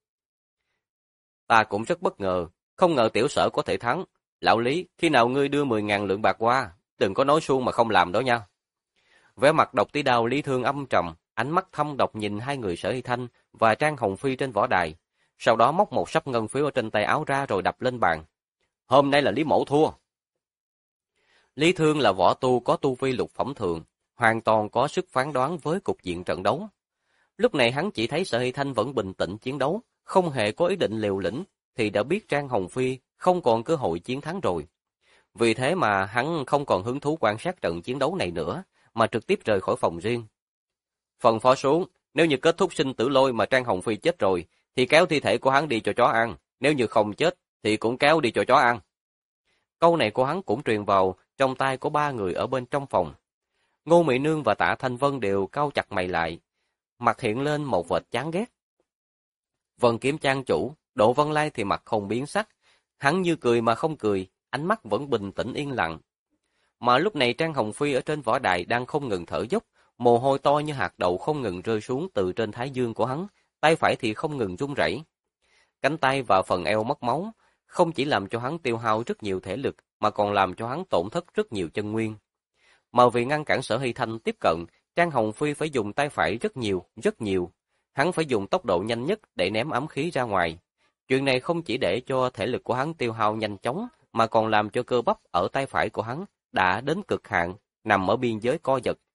Ta cũng rất bất ngờ, không ngờ tiểu Sở có thể thắng. Lão Lý, khi nào ngươi đưa 10.000 lượng bạc qua, đừng có nói suông mà không làm đó nha. Vẻ mặt Độc Tí Đao Lý Thương âm trầm, ánh mắt thâm độc nhìn hai người Sở Hy Thanh và Trang Hồng Phi trên võ đài, sau đó móc một sấp ngân phiếu ở trên tay áo ra rồi đập lên bàn. Hôm nay là Lý Mẫu thua. Lý Thương là võ tu có tu vi lục phẩm thường, hoàn toàn có sức phán đoán với cục diện trận đấu. Lúc này hắn chỉ thấy Sở Hy Thanh vẫn bình tĩnh chiến đấu, không hề có ý định liều lĩnh, thì đã biết Trang Hồng Phi không còn cơ hội chiến thắng rồi. Vì thế mà hắn không còn hứng thú quan sát trận chiến đấu này nữa, mà trực tiếp rời khỏi phòng riêng. Phần phó xuống, nếu như kết thúc sinh tử lôi mà Trang Hồng Phi chết rồi, thì kéo thi thể của hắn đi cho chó ăn, nếu như không chết, thì cũng kéo đi cho chó ăn. Câu này của hắn cũng truyền vào trong tai của 3 người ở bên trong phòng. Ngô Mỹ Nương và Tạ Thanh Vân đều cau chặt mày lại, mặt hiện lên một vệt chán ghét. Vân Kiếm trang chủ, Độ Vân Lai thì mặt không biến sắc, hắn như cười mà không cười, ánh mắt vẫn bình tĩnh yên lặng. Mà lúc này Trang Hồng Phi ở trên võ đài đang không ngừng thở dốc, mồ hôi to như hạt đậu không ngừng rơi xuống từ trên thái dương của hắn, tay phải thì không ngừng run rẩy. Cánh tay và phần eo mất máu, không chỉ làm cho hắn tiêu hao rất nhiều thể lực, mà còn làm cho hắn tổn thất rất nhiều chân nguyên. Mà vì ngăn cản Sở Hy Thanh tiếp cận, Trang Hồng Phi phải dùng tay phải rất nhiều. Hắn phải dùng tốc độ nhanh nhất để ném ám khí ra ngoài. Chuyện này không chỉ để cho thể lực của hắn tiêu hao nhanh chóng, mà còn làm cho cơ bắp ở tay phải của hắn đã đến cực hạn, nằm ở biên giới co giật.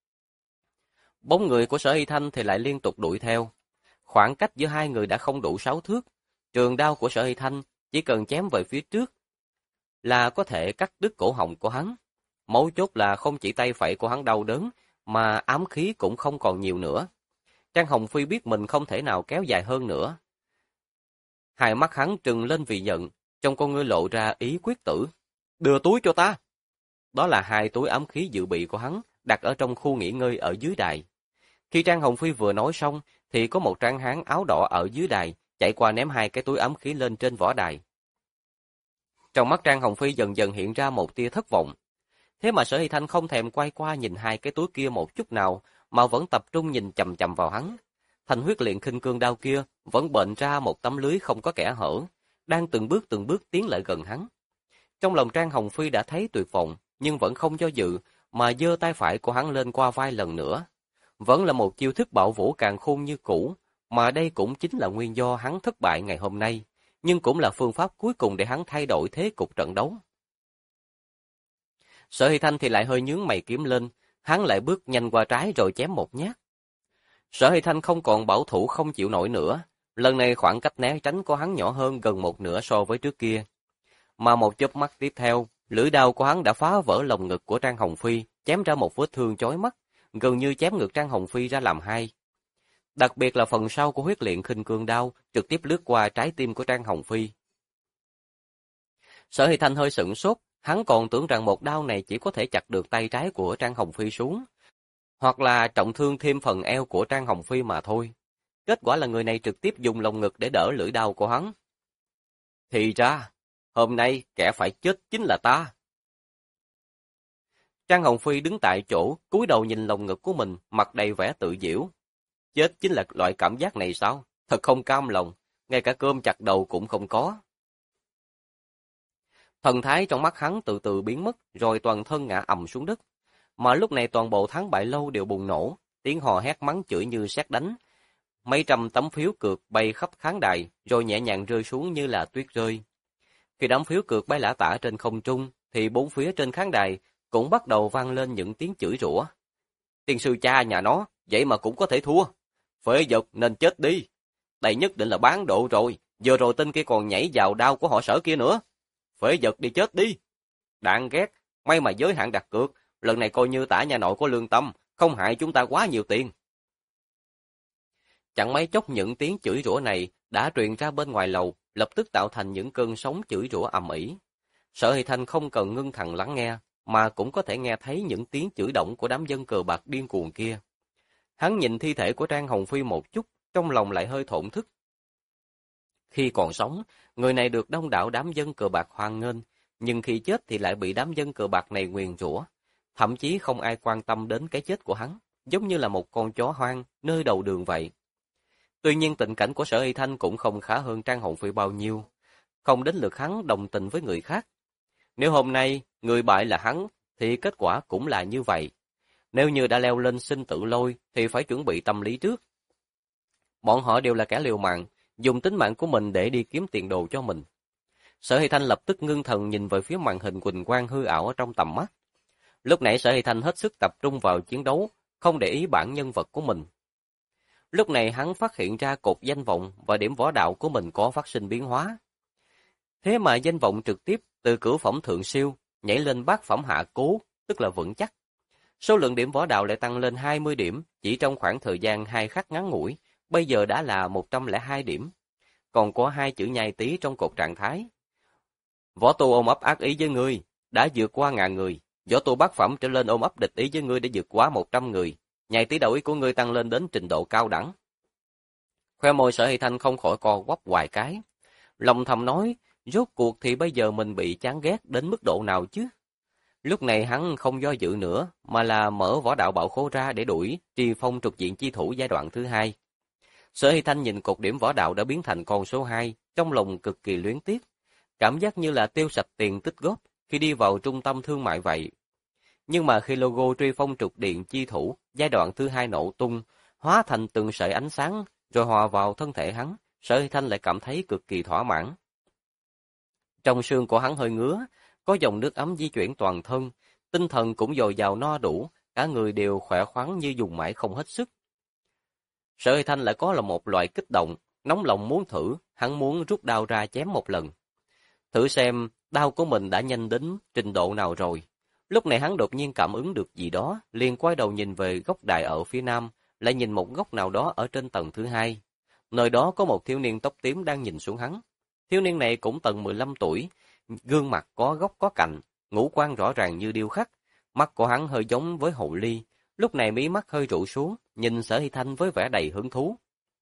Bóng người của Sở Hy Thanh thì lại liên tục đuổi theo. Khoảng cách giữa hai người đã không đủ 6 thước. Trường đao của Sở Hy Thanh chỉ cần chém về phía trước là có thể cắt đứt cổ họng của hắn. Mấu chốt là không chỉ tay phải của hắn đau đớn, mà ám khí cũng không còn nhiều nữa. Trang Hồng Phi biết mình không thể nào kéo dài hơn nữa. Hai mắt hắn trừng lên vì giận, trong con ngươi lộ ra ý quyết tử. Đưa túi cho ta! Đó là 2 túi ám khí dự bị của hắn, đặt ở trong khu nghỉ ngơi ở dưới đài. Khi Trang Hồng Phi vừa nói xong, thì có một tráng hán áo đỏ ở dưới đài, chạy qua ném 2 cái túi ám khí lên trên võ đài. Trong mắt Trang Hồng Phi dần dần hiện ra một tia thất vọng. Thế mà Sở Hy Thanh không thèm quay qua nhìn 2 cái túi kia một chút nào, mà vẫn tập trung nhìn chằm chằm vào hắn. Thành huyết luyện khinh cương đao kia vẫn bệnh ra một tấm lưới không có kẽ hở, đang từng bước tiến lại gần hắn. Trong lòng Trang Hồng Phi đã thấy tuyệt vọng, nhưng vẫn không do dự, mà giơ tay phải của hắn lên qua vai lần nữa. Vẫn là một chiêu thức bạo vũ càn khôn như cũ, mà đây cũng chính là nguyên do hắn thất bại ngày hôm nay, nhưng cũng là phương pháp cuối cùng để hắn thay đổi thế cục trận đấu. Sở Hy Thanh thì lại hơi nhướng mày kiếm lên, hắn lại bước nhanh qua trái rồi chém một nhát. Sở Hy Thanh không còn bảo thủ không chịu nổi nữa, lần này khoảng cách né tránh của hắn nhỏ hơn gần một nửa so với trước kia. Mà một chớp mắt tiếp theo, lưỡi đao của hắn đã phá vỡ lồng ngực của Trang Hồng Phi, chém ra một vết thương chói mắt, gần như chém ngực Trang Hồng Phi ra làm hai. Đặc biệt là phần sau của huyết luyện khinh cương đao trực tiếp lướt qua trái tim của Trang Hồng Phi. Sở Hy Thanh hơi sửng sốt, Hắn còn tưởng rằng một đao này chỉ có thể chặt được tay trái của Trang Hồng Phi xuống, hoặc là trọng thương thêm phần eo của Trang Hồng Phi mà thôi. Kết quả là người này trực tiếp dùng lồng ngực để đỡ lưỡi đao của hắn. Thì ra, hôm nay kẻ phải chết chính là ta. Trang Hồng Phi đứng tại chỗ, cúi đầu nhìn lồng ngực của mình, mặt đầy vẻ tự giễu. Chết chính là loại cảm giác này sao? Thật không cam lòng, ngay cả cơm chặt đầu cũng không có. Thần thái trong mắt hắn từ từ biến mất, rồi toàn thân ngã ầm xuống đất. Mà lúc này toàn bộ Thắng Bại Lâu đều bùng nổ, tiếng hò hét mắng chửi như sét đánh. Mấy trăm tấm phiếu cược bay khắp khán đài, rồi nhẹ nhàng rơi xuống như là tuyết rơi. Khi đám phiếu cược bay lả tả trên không trung, thì bốn phía trên khán đài cũng bắt đầu vang lên những tiếng chửi rủa. Tiên sư cha nhà nó, vậy mà cũng có thể thua. Phế vật nên chết đi. Đây nhất định là bán độ rồi, vừa rồi tên kia còn nhảy vào đao của họ Sở kia nữa. Phế vật đi chết đi. Đáng ghét, may mà giới hạn đặt cược, lần này coi như tả nhà nội có lương tâm, không hại chúng ta quá nhiều tiền. Chẳng mấy chốc những tiếng chửi rủa này đã truyền ra bên ngoài lầu, lập tức tạo thành những cơn sóng chửi rủa ầm ĩ. Sở Hy Thanh không cần ngưng thần lắng nghe, mà cũng có thể nghe thấy những tiếng chửi động của đám dân cờ bạc điên cuồng kia. Hắn nhìn thi thể của Trang Hồng Phi một chút, trong lòng lại hơi thổn thức. Khi còn sống, người này được đông đảo đám dân cờ bạc hoan nghênh, nhưng khi chết thì lại bị đám dân cờ bạc này nguyền rủa. Thậm chí không ai quan tâm đến cái chết của hắn, giống như là một con chó hoang nơi đầu đường vậy. Tuy nhiên tình cảnh của Sở Hy Thanh cũng không khá hơn Trang Hồng Phi bao nhiêu, không đến lượt hắn đồng tình với người khác. Nếu hôm nay người bại là hắn, thì kết quả cũng là như vậy. Nếu như đã leo lên sinh tử lôi, thì phải chuẩn bị tâm lý trước. Bọn họ đều là kẻ liều mạng, dùng tính mạng của mình để đi kiếm tiền đồ cho mình. Sở Hy Thanh lập tức ngưng thần nhìn về phía màn hình quỳnh quang hư ảo ở trong tầm mắt. Lúc nãy Sở Hy Thanh hết sức tập trung vào chiến đấu, không để ý bản nhân vật của mình. Lúc này hắn phát hiện ra cột danh vọng và điểm võ đạo của mình có phát sinh biến hóa. Thế mà danh vọng trực tiếp từ cửu phẩm thượng siêu nhảy lên bát phẩm hạ cố, tức là vững chắc. Số lượng điểm võ đạo lại tăng lên 20 điểm chỉ trong khoảng thời gian 2 khắc ngắn ngủi, bây giờ đã là 102 điểm. Còn có 2 chữ nhai tí trong cột trạng thái. Võ tu ôm ấp ác ý với ngươi, đã vượt qua 1000 người. Võ tu bát phẩm trở lên ôm ấp địch ý với ngươi để vượt quá 100 người. Nhai tí đầu ý của ngươi tăng lên đến trình độ cao đẳng. Khoe môi Sở Hy Thanh không khỏi co quắp hoài cái. Lòng thầm nói, rốt cuộc thì bây giờ mình bị chán ghét đến mức độ nào chứ? Lúc này hắn không do dự nữa, mà là mở võ đạo bạo khố ra để đuổi Tri Phong trục diện chi thủ giai đoạn thứ 2. Sở Hy Thanh nhìn cột điểm võ đạo đã biến thành con số 2, trong lòng cực kỳ luyến tiếc. Cảm giác như là tiêu sạch tiền tích góp khi đi vào trung tâm thương mại vậy. Nhưng mà khi logo Tri Phong trục điện chi thủ giai đoạn thứ 2 nổ tung, hóa thành từng sợi ánh sáng, rồi hòa vào thân thể hắn, Sở Hy Thanh lại cảm thấy cực kỳ thỏa mãn. Trong xương của hắn hơi ngứa, có dòng nước ấm di chuyển toàn thân, tinh thần cũng dồi dào no đủ, cả người đều khỏe khoắn như dùng mãi không hết sức. Sở Hy Thanh lại có là một loại kích động, nóng lòng muốn thử, hắn muốn rút đao ra chém một lần. Thử xem đao của mình đã nhanh đến trình độ nào rồi. Lúc này hắn đột nhiên cảm ứng được gì đó, liền quay đầu nhìn về góc đài ở phía nam, lại nhìn một góc nào đó ở trên tầng thứ 2. Nơi đó có một thiếu niên tóc tím đang nhìn xuống hắn. Thiếu niên này cũng tận 15 tuổi, gương mặt có góc có cạnh, ngũ quan rõ ràng như điêu khắc, mắt của hắn hơi giống với hồ ly, lúc này mí mắt hơi trụ xuống, nhìn Sở Hy Thanh với vẻ đầy hứng thú.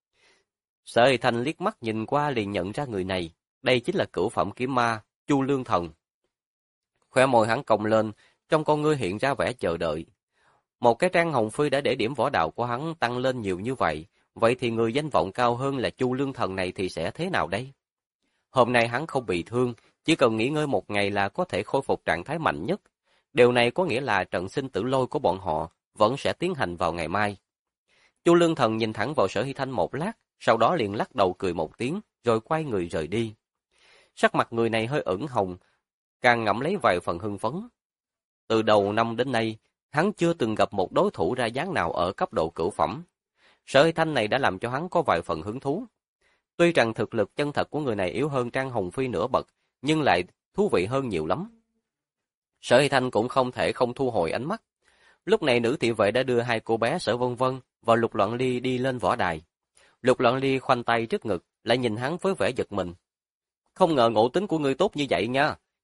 Sở Hy Thanh liếc mắt nhìn qua liền nhận ra người này, đây chính là cửu phẩm kiếm ma, Chu Lương Thần. Khóe môi hắn cong lên, trong con ngươi hiện ra vẻ chờ đợi. Một cái Trang Hồng Phi đã để điểm võ đạo của hắn tăng lên nhiều như vậy, vậy thì người danh vọng cao hơn là Chu Lương Thần này thì sẽ thế nào đây? Hôm nay hắn không bị thương, chỉ cần nghỉ ngơi một ngày là có thể khôi phục trạng thái mạnh nhất. Điều này có nghĩa là trận sinh tử lôi của bọn họ vẫn sẽ tiến hành vào ngày mai. Chu Lương Thần nhìn thẳng vào Sở Hy Thanh một lát, sau đó liền lắc đầu cười một tiếng, rồi quay người rời đi. Sắc mặt người này hơi ửng hồng, càng ngậm lấy vài phần hưng phấn. Từ đầu năm đến nay, hắn chưa từng gặp một đối thủ ra dáng nào ở cấp độ cửu phẩm. Sở Hy Thanh này đã làm cho hắn có vài phần hứng thú. Tuy rằng thực lực chân thật của người này yếu hơn Trang Hồng Phi nửa bậc, nhưng lại thú vị hơn nhiều lắm. Sở Hy Thanh cũng không thể không thu hồi ánh mắt. Lúc này nữ thị vệ đã đưa 2 cô bé Sở Vân Vân và Lục Loạn Ly đi lên võ đài. Lục Loạn Ly khoanh tay trước ngực, lại nhìn hắn với vẻ giật mình. Không ngờ ngộ tính của ngươi tốt như vậy nha,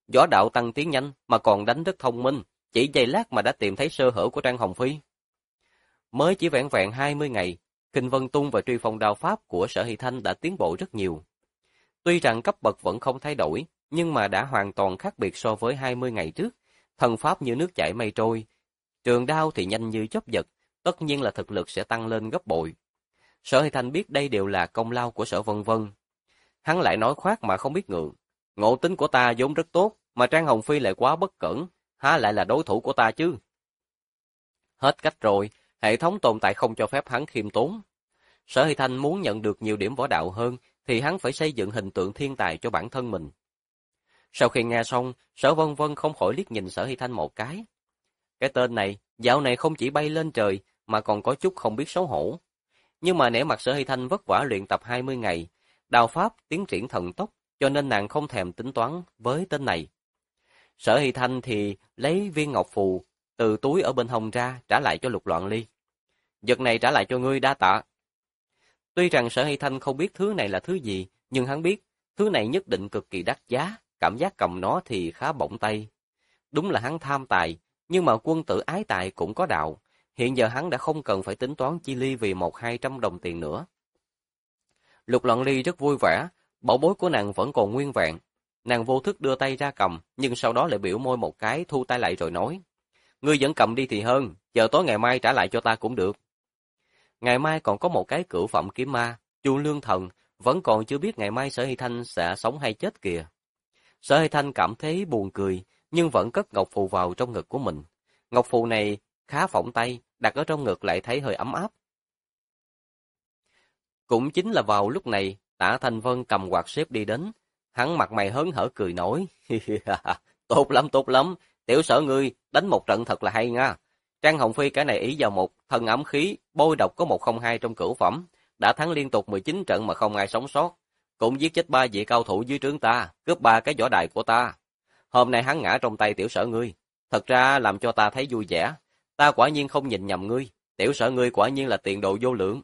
Võ đạo tăng tiến nhanh mà còn đánh rất thông minh, chỉ giây lát mà đã tìm thấy sơ hở của Trang Hồng Phi. Mới chỉ vẹn vẹn 20 ngày, Kình Vân Tung và truy phong đao pháp của Sở Hy Thanh đã tiến bộ rất nhiều. Tuy rằng cấp bậc vẫn không thay đổi, nhưng mà đã hoàn toàn khác biệt so với 20 ngày trước. Thần pháp như nước chảy mây trôi, trường đao thì nhanh như chớp giật, tất nhiên là thực lực sẽ tăng lên gấp bội. Sở Hy Thanh biết đây đều là công lao của Sở Vân Vân. Hắn lại nói khoác mà không biết ngượng. Ngộ tính của ta vốn rất tốt, mà Trang Hồng Phi lại quá bất cẩn, há lại là đối thủ của ta chứ? Hết cách rồi, hệ thống tồn tại không cho phép hắn khiêm tốn. Sở Hy Thanh muốn nhận được nhiều điểm võ đạo hơn, thì hắn phải xây dựng hình tượng thiên tài cho bản thân mình. Sau khi nghe xong, Sở Vân Vân không khỏi liếc nhìn Sở Hy Thanh một cái. Cái tên này, dạo này không chỉ bay lên trời, mà còn có chút không biết xấu hổ. Nhưng mà nể mặt Sở Hy Thanh vất vả luyện tập 20 ngày, đao pháp tiến triển thần tốc, cho nên nàng không thèm tính toán với tên này. Sở Hy Thanh thì lấy viên ngọc phù từ túi ở bên hông ra trả lại cho Lục Loạn Ly. Vật này trả lại cho ngươi, đa tạ. Tuy rằng Sở Hy Thanh không biết thứ này là thứ gì, nhưng hắn biết thứ này nhất định cực kỳ đắt giá, cảm giác cầm nó thì khá bỏng tay. Đúng là hắn tham tài, nhưng mà quân tử ái tài cũng có đạo. Hiện giờ hắn đã không cần phải tính toán chi ly vì 100-200 đồng tiền nữa. Lục Loạn Ly rất vui vẻ, bảo bối của nàng vẫn còn nguyên vẹn. Nàng vô thức đưa tay ra cầm, nhưng sau đó lại biểu môi một cái, thu tay lại rồi nói: ngươi vẫn cầm đi thì hơn, chờ tối ngày mai trả lại cho ta cũng được. Ngày mai còn có một cái cửu phẩm kiếm ma, Chu Lương Thần, vẫn còn chưa biết ngày mai Sở Hy Thanh sẽ sống hay chết kìa. Sở Hy Thanh cảm thấy buồn cười, nhưng vẫn cất ngọc phù vào trong ngực của mình. Ngọc phù này khá phỏng tay, đặt ở trong ngực lại thấy hơi ấm áp. Cũng chính là vào lúc này, Tạ Thanh Vân cầm quạt xếp đi đến. Hắn mặt mày hớn hở cười nói: tốt lắm, tiểu Sở ngươi đánh một trận thật là hay nha. Trang Hồng Phi cái này ý vào một thân ấm khí, bôi độc có 102 trong cửu phẩm, đã thắng liên tục 19 trận mà không ai sống sót, cũng giết chết 3 vị cao thủ dưới trướng ta, cướp 3 cái võ đài của ta. Hôm nay hắn ngã trong tay tiểu Sở ngươi, thật ra làm cho ta thấy vui vẻ, ta quả nhiên không nhìn nhầm ngươi, tiểu Sở ngươi quả nhiên là tiền đồ vô lượng.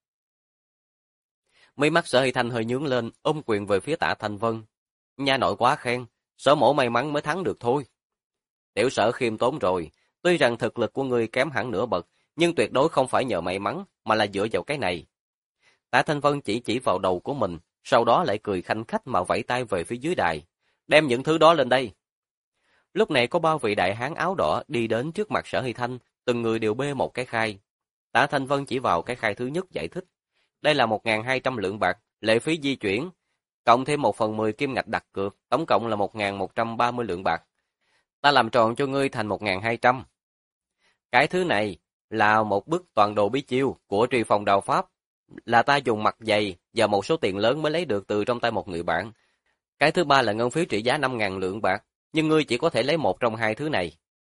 Mấy mắt Sở Hy Thanh hơi nhướng lên, ôm quyền về phía Tạ Thanh Vân. Nha nội quá khen, Sở mỗ may mắn mới thắng được thôi. Tiểu Sở khiêm tốn rồi, tuy rằng thực lực của ngươi kém hẳn nửa bậc, nhưng tuyệt đối không phải nhờ may mắn, mà là dựa vào cái này. Tạ Thanh Vân chỉ vào đầu của mình, sau đó lại cười khanh khách mà vẫy tay về phía dưới đài. Đem những thứ đó lên đây. Lúc này có 3 vị đại hán áo đỏ đi đến trước mặt Sở Hy Thanh, từng người đều bê một cái khai. Tạ Thanh Vân chỉ vào cái khai thứ nhất giải thích. Đây là 1.200 lượng bạc, lệ phí di chuyển, cộng thêm 1/10 kim ngạch đặt cược, tổng cộng là 1.130 lượng bạc. Ta làm tròn cho ngươi thành 1.200. Cái thứ này là một bức toàn đồ bí chiêu của Truy Phong Đao Pháp, là ta dùng mặt dày và một số tiền lớn mới lấy được từ trong tay một người bạn. Cái thứ ba là ngân phiếu trị giá 5.000 lượng bạc, nhưng ngươi chỉ có thể lấy một trong hai thứ này.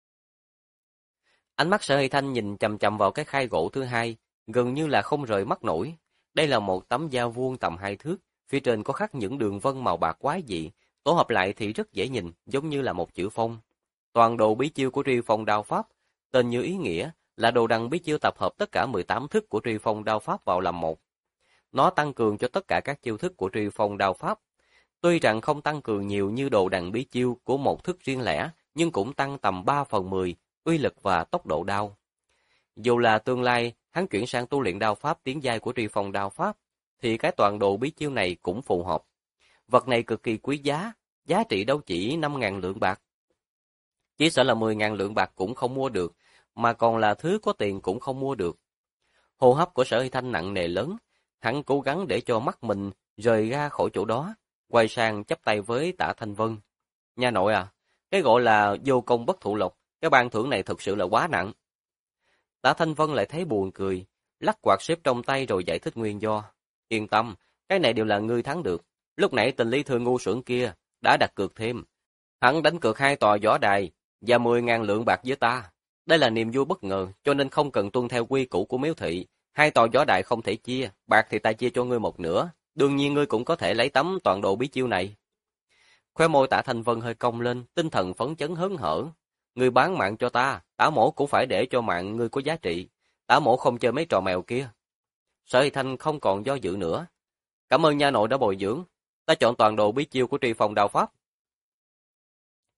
Ánh mắt Sở Hy Thanh nhìn chằm chằm vào cái khai gỗ thứ hai, gần như là không rời mắt nổi. Đây là một tấm da vuông tầm 2 thước, phía trên có khắc những đường vân màu bạc quái dị, tổ hợp lại thì rất dễ nhìn, giống như là một chữ phong. Toàn đồ bí chiêu của Truy Phong Đao Pháp, tên như ý nghĩa, là đồ đằng bí chiêu tập hợp tất cả 18 thức của Truy Phong Đao Pháp vào làm một. Nó tăng cường cho tất cả các chiêu thức của Truy Phong Đao Pháp. Tuy rằng không tăng cường nhiều như đồ đằng bí chiêu của một thức riêng lẻ, nhưng cũng tăng tầm 3/10 uy lực và tốc độ đao. Dù là tương lai hắn chuyển sang tu luyện đao pháp tiến giai của Truy Phong Đao Pháp, thì cái toàn đồ bí chiêu này cũng phù hợp. Vật này cực kỳ quý giá, giá trị đâu chỉ 5.000 lượng bạc. Chỉ sợ là 10.000 lượng bạc cũng không mua được, mà còn là thứ có tiền cũng không mua được. Hô hấp của Sở Hy Thanh nặng nề lớn, hắn cố gắng để cho mắt mình rời ra khỏi chỗ đó, quay sang chắp tay với Tạ Thanh Vân. Nha nội à, cái gọi là vô công bất thụ lộc, cái ban thưởng này thực sự là quá nặng. Tạ Thanh Vân lại thấy buồn cười, lắc quạt xếp trong tay rồi giải thích nguyên do. Yên tâm, cái này đều là ngươi thắng được. Lúc nãy Tình Lý Thư ngu xuẩn kia đã đặt cược thêm. Hắn đánh cược 2 tòa võ đài và 10.000 lượng bạc với ta. Đây là niềm vui bất ngờ, cho nên không cần tuân theo quy củ của miếu thị. 2 tòa võ đài không thể chia, bạc thì ta chia cho ngươi một nửa. Đương nhiên ngươi cũng có thể lấy tấm toàn đồ bí chiêu này. Khóe môi Tạ Thanh Vân hơi cong lên, tinh thần phấn chấn hớn hở. Ngươi bán mạng cho ta, Tả mỗ cũng phải để cho mạng ngươi có giá trị. Tả mỗ không chơi mấy trò mèo kia. Sở Hy Thanh không còn do dự nữa. Cảm ơn nha nội đã bồi dưỡng. Ta chọn toàn đồ bí chiêu của Truy Phong Đao Pháp.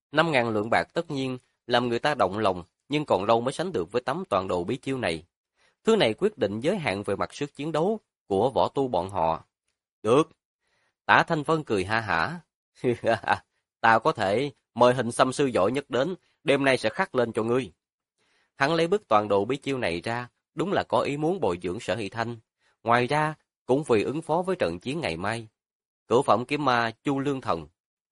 5.000 lượng bạc tất nhiên làm người ta động lòng, nhưng còn lâu mới sánh được với tấm toàn đồ bí chiêu này. Thứ này quyết định giới hạn về mặt sức chiến đấu của võ tu bọn họ. Được. Tả Thanh Vân cười ha hả. Ta có thể mời Hình Xăm sư giỏi nhất đến, đêm nay sẽ khắc lên cho ngươi. Hắn lấy bức toàn đồ bí chiêu này ra, đúng là có ý muốn bồi dưỡng Sở Hy Thanh. Ngoài ra, cũng vì ứng phó với trận chiến ngày mai. Cửu phẩm kiếm ma Chu Lương Thần.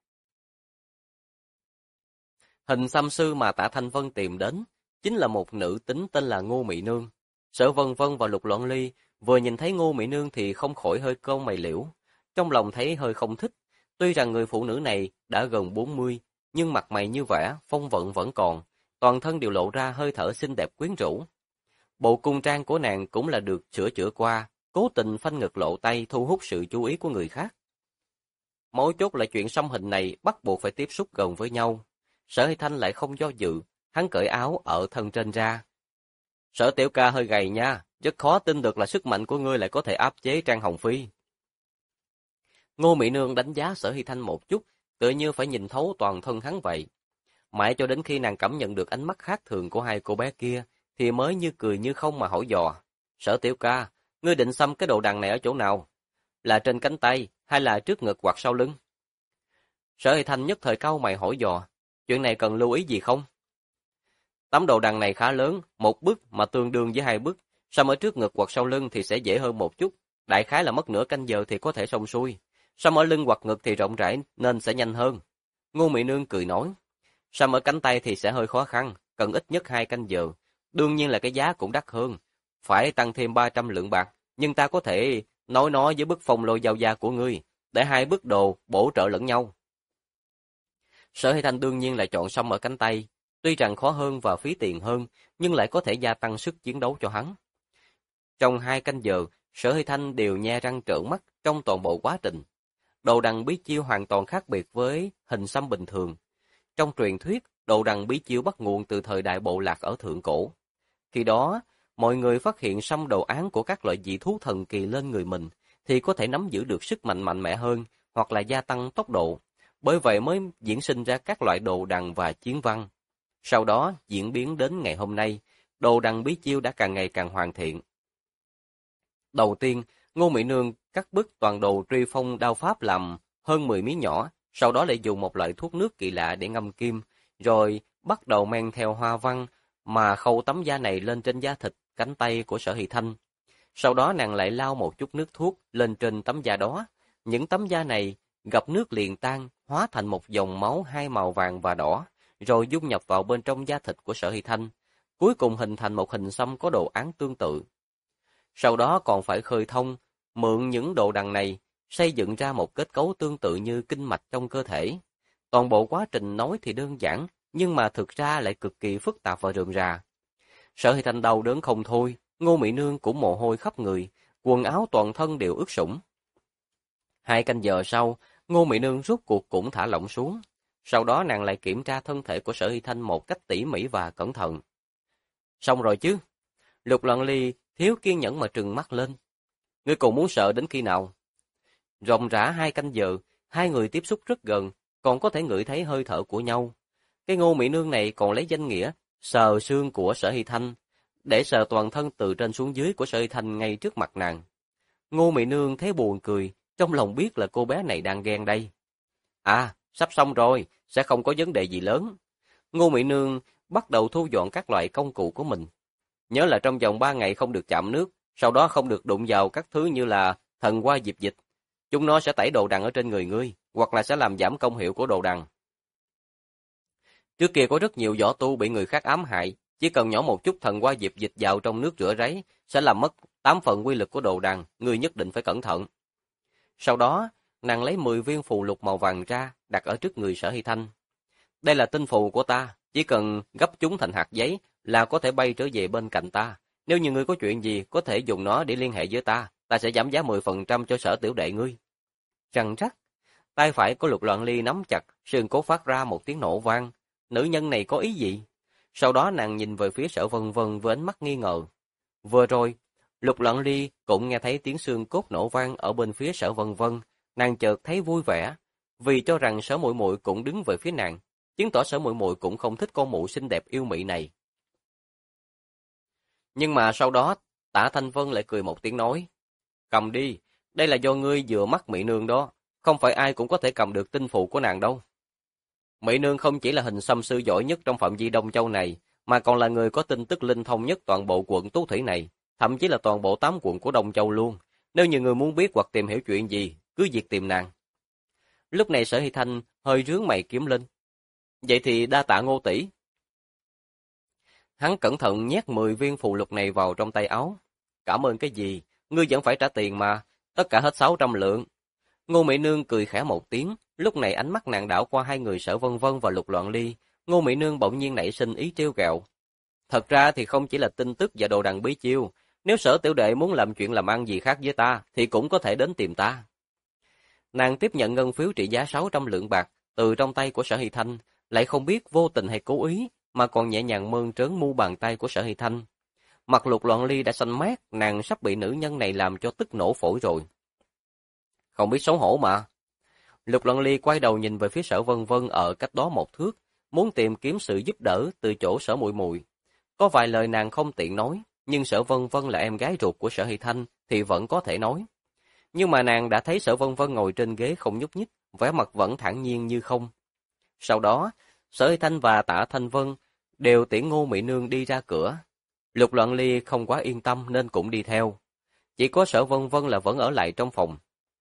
Hình xăm sư mà Tả Thanh Vân tìm đến, chính là một nữ tính tên là Ngô Mị Nương. Sở Vân Vân và Lục Loan Ly vừa nhìn thấy Ngô Mị Nương thì không khỏi hơi cau mày liễu, trong lòng thấy hơi không thích. Tuy rằng người phụ nữ này đã gần 40, nhưng mặt mày như vẽ, phong vận vẫn còn, toàn thân đều lộ ra hơi thở xinh đẹp quyến rũ. Bộ cung trang của nàng cũng là được sửa chữa qua, cố tình phanh ngực lộ tay thu hút sự chú ý của người khác. Mấu chốt là chuyện xăm hình này bắt buộc phải tiếp xúc gần với nhau. Sở Hy Thanh lại không do dự, hắn cởi áo ở thân trên ra. Sở tiểu ca hơi gầy nha, rất khó tin được là sức mạnh của ngươi lại có thể áp chế Trang Hồng Phi. Ngô Mỹ Nương đánh giá Sở Hy Thanh một chút, tựa như phải nhìn thấu toàn thân hắn vậy. Mãi cho đến khi nàng cảm nhận được ánh mắt khác thường của hai cô bé kia, thì mới như cười như không mà hỏi dò. Sở tiểu ca, ngươi định xăm cái đồ đằng này ở chỗ nào? Là trên cánh tay, hay là trước ngực hoặc sau lưng? Sở Hy Thanh nhất thời cau mày hỏi dò, chuyện này cần lưu ý gì không? Tấm đồ đằng này khá lớn, một bức mà tương đương với hai bức, xăm ở trước ngực hoặc sau lưng thì sẽ dễ hơn một chút, đại khái là mất nửa canh giờ thì có thể xong xuôi. Xăm ở lưng hoặc ngực thì rộng rãi nên sẽ nhanh hơn. Ngô Mỹ Nương cười nói, xăm ở cánh tay thì sẽ hơi khó khăn, cần ít nhất 2 canh giờ, đương nhiên là cái giá cũng đắt hơn, phải tăng thêm 300 lượng bạc, nhưng ta có thể nói nó với bức phong lôi giao gia của ngươi, để hai bức đồ bổ trợ lẫn nhau. Sở Hy Thanh đương nhiên là chọn xăm ở cánh tay, tuy rằng khó hơn và phí tiền hơn, nhưng lại có thể gia tăng sức chiến đấu cho hắn. Trong 2 canh giờ, Sở Hy Thanh đều nhe răng trợn mắt trong toàn bộ quá trình. Đồ đằng bí chiêu hoàn toàn khác biệt với hình xăm bình thường. Trong truyền thuyết, đồ đằng bí chiêu bắt nguồn từ thời đại bộ lạc ở thượng cổ. Khi đó, mọi người phát hiện xăm đồ án của các loại dị thú thần kỳ lên người mình, thì có thể nắm giữ được sức mạnh mạnh mẽ hơn, hoặc là gia tăng tốc độ. Bởi vậy mới diễn sinh ra các loại đồ đằng và chiến văn. Sau đó, diễn biến đến ngày hôm nay, đồ đằng bí chiêu đã càng ngày càng hoàn thiện. Đầu tiên, Ngô Mỹ Nương cắt bức toàn đồ truy phong đao pháp làm hơn 10 miếng nhỏ, sau đó lại dùng một loại thuốc nước kỳ lạ để ngâm kim, rồi bắt đầu men theo hoa văn mà khâu tấm da này lên trên da thịt, cánh tay của Sở Hy Thanh. Sau đó nàng lại lau một chút nước thuốc lên trên tấm da đó. Những tấm da này gặp nước liền tan, hóa thành một dòng máu hai màu vàng và đỏ, rồi dung nhập vào bên trong da thịt của Sở Hy Thanh, cuối cùng hình thành một hình xăm có đồ án tương tự. Sau đó còn phải khơi thông, mượn những đồ đằng này, xây dựng ra một kết cấu tương tự như kinh mạch trong cơ thể. Toàn bộ quá trình nói thì đơn giản, nhưng mà thực ra lại cực kỳ phức tạp và rườm rà. Sở Hy Thanh đau đớn không thôi, Ngô Mỹ Nương cũng mồ hôi khắp người, quần áo toàn thân đều ướt sũng. 2 canh giờ sau, Ngô Mỹ Nương rút cuộc cũng thả lỏng xuống. Sau đó nàng lại kiểm tra thân thể của Sở Hy Thanh một cách tỉ mỉ và cẩn thận. Xong rồi chứ? Lục Loan Ly thiếu kiên nhẫn mà trừng mắt lên. Ngươi còn muốn sợ đến khi nào? Ròng rã 2 canh giờ, hai người tiếp xúc rất gần, còn có thể ngửi thấy hơi thở của nhau. Cái Ngô Mỹ Nương này còn lấy danh nghĩa sờ xương của Sở Hy Thanh, để sờ toàn thân từ trên xuống dưới của Sở Hy Thanh ngay trước mặt nàng. Ngô Mỹ Nương thấy buồn cười, trong lòng biết là cô bé này đang ghen đây. À, sắp xong rồi, sẽ không có vấn đề gì lớn. Ngô Mỹ Nương bắt đầu thu dọn các loại công cụ của mình. Nhớ là trong vòng 3 ngày không được chạm nước, sau đó không được đụng vào các thứ như là thần hoa diệp dịch. Chúng nó sẽ tẩy đồ đằng ở trên người ngươi, hoặc là sẽ làm giảm công hiệu của đồ đằng. Trước kia có rất nhiều võ tu bị người khác ám hại, chỉ cần nhỏ một chút thần hoa diệp dịch vào trong nước rửa ráy, sẽ làm mất 8 phần quy lực của đồ đằng, ngươi nhất định phải cẩn thận. Sau đó, nàng lấy 10 viên phù lục màu vàng ra, đặt ở trước người Sở Hy Thanh. Đây là tinh phù của ta, chỉ cần gấp chúng thành hạt giấy là có thể bay trở về bên cạnh ta. Nếu như ngươi có chuyện gì, có thể dùng nó để liên hệ với ta, ta sẽ giảm giá 10% cho Sở tiểu đệ ngươi. Răng rắc, tay phải của Lục Loan Ly nắm chặt, sườn cố phát ra một tiếng nổ vang. Nữ nhân này có ý gì? Sau đó nàng nhìn về phía Sở Vân Vân với ánh mắt nghi ngờ. Vừa rồi, Lục Loan Ly cũng nghe thấy tiếng xương cốt nổ vang ở bên phía Sở Vân Vân, nàng chợt thấy vui vẻ, vì cho rằng Sở Muội Muội cũng đứng về phía nàng. chứng tỏ Sở Muội Muội cũng không thích con mụ xinh đẹp yêu mị này. Nhưng mà sau đó, Tạ Thanh Vân lại cười một tiếng nói, cầm đi, đây là do ngươi vừa mắc Mỹ Nương đó, không phải ai cũng có thể cầm được tinh phụ của nàng đâu. Mỹ Nương không chỉ là hình xăm sư giỏi nhất trong phạm vi Đông Châu này, mà còn là người có tin tức linh thông nhất toàn bộ quận Tú Thủy này, thậm chí là toàn bộ 8 quận của Đông Châu luôn. Nếu như người muốn biết hoặc tìm hiểu chuyện gì, cứ việc tìm nàng. Lúc này Sở Hy Thanh hơi rướng mày kiếm lên. Vậy thì đa tạ Ngô tỷ. Hắn cẩn thận nhét 10 viên phù lục này vào trong tay áo. Cảm ơn cái gì, ngươi vẫn phải trả tiền mà, tất cả hết 600 lượng. Ngô Mỹ Nương cười khẽ một tiếng, lúc này ánh mắt nàng đảo qua hai người Sở Vân Vân và Lục Loạn Ly, Ngô Mỹ Nương bỗng nhiên nảy sinh ý trêu ghẹo. Thật ra thì không chỉ là tin tức và đồ đằng bí chiêu, nếu Sở tiểu đệ muốn làm chuyện làm ăn gì khác với ta, thì cũng có thể đến tìm ta. Nàng tiếp nhận ngân phiếu trị giá 600 lượng bạc từ trong tay của Sở Hy Thanh, lại không biết vô tình hay cố ý, mà còn nhẹ nhàng mơn trớn mu bàn tay của Sở Hy Thanh. Mặt Lục Loạn Ly đã xanh mét, nàng sắp bị nữ nhân này làm cho tức nổ phổi rồi. Không biết xấu hổ mà. Lục Loạn Ly quay đầu nhìn về phía Sở Vân Vân ở cách đó một thước, muốn tìm kiếm sự giúp đỡ từ chỗ Sở Muội Muội. Có vài lời nàng không tiện nói, nhưng Sở Vân Vân là em gái ruột của Sở Hy Thanh thì vẫn có thể nói. Nhưng mà nàng đã thấy Sở Vân Vân ngồi trên ghế không nhúc nhích, vẻ mặt vẫn thản nhiên như không. Sau đó, Sở Hy Thanh và Tạ Thanh Vân đều tiễn Ngô Mỹ Nương đi ra cửa. Lục Loạn Ly không quá yên tâm nên cũng đi theo. Chỉ có Sở Vân Vân là vẫn ở lại trong phòng.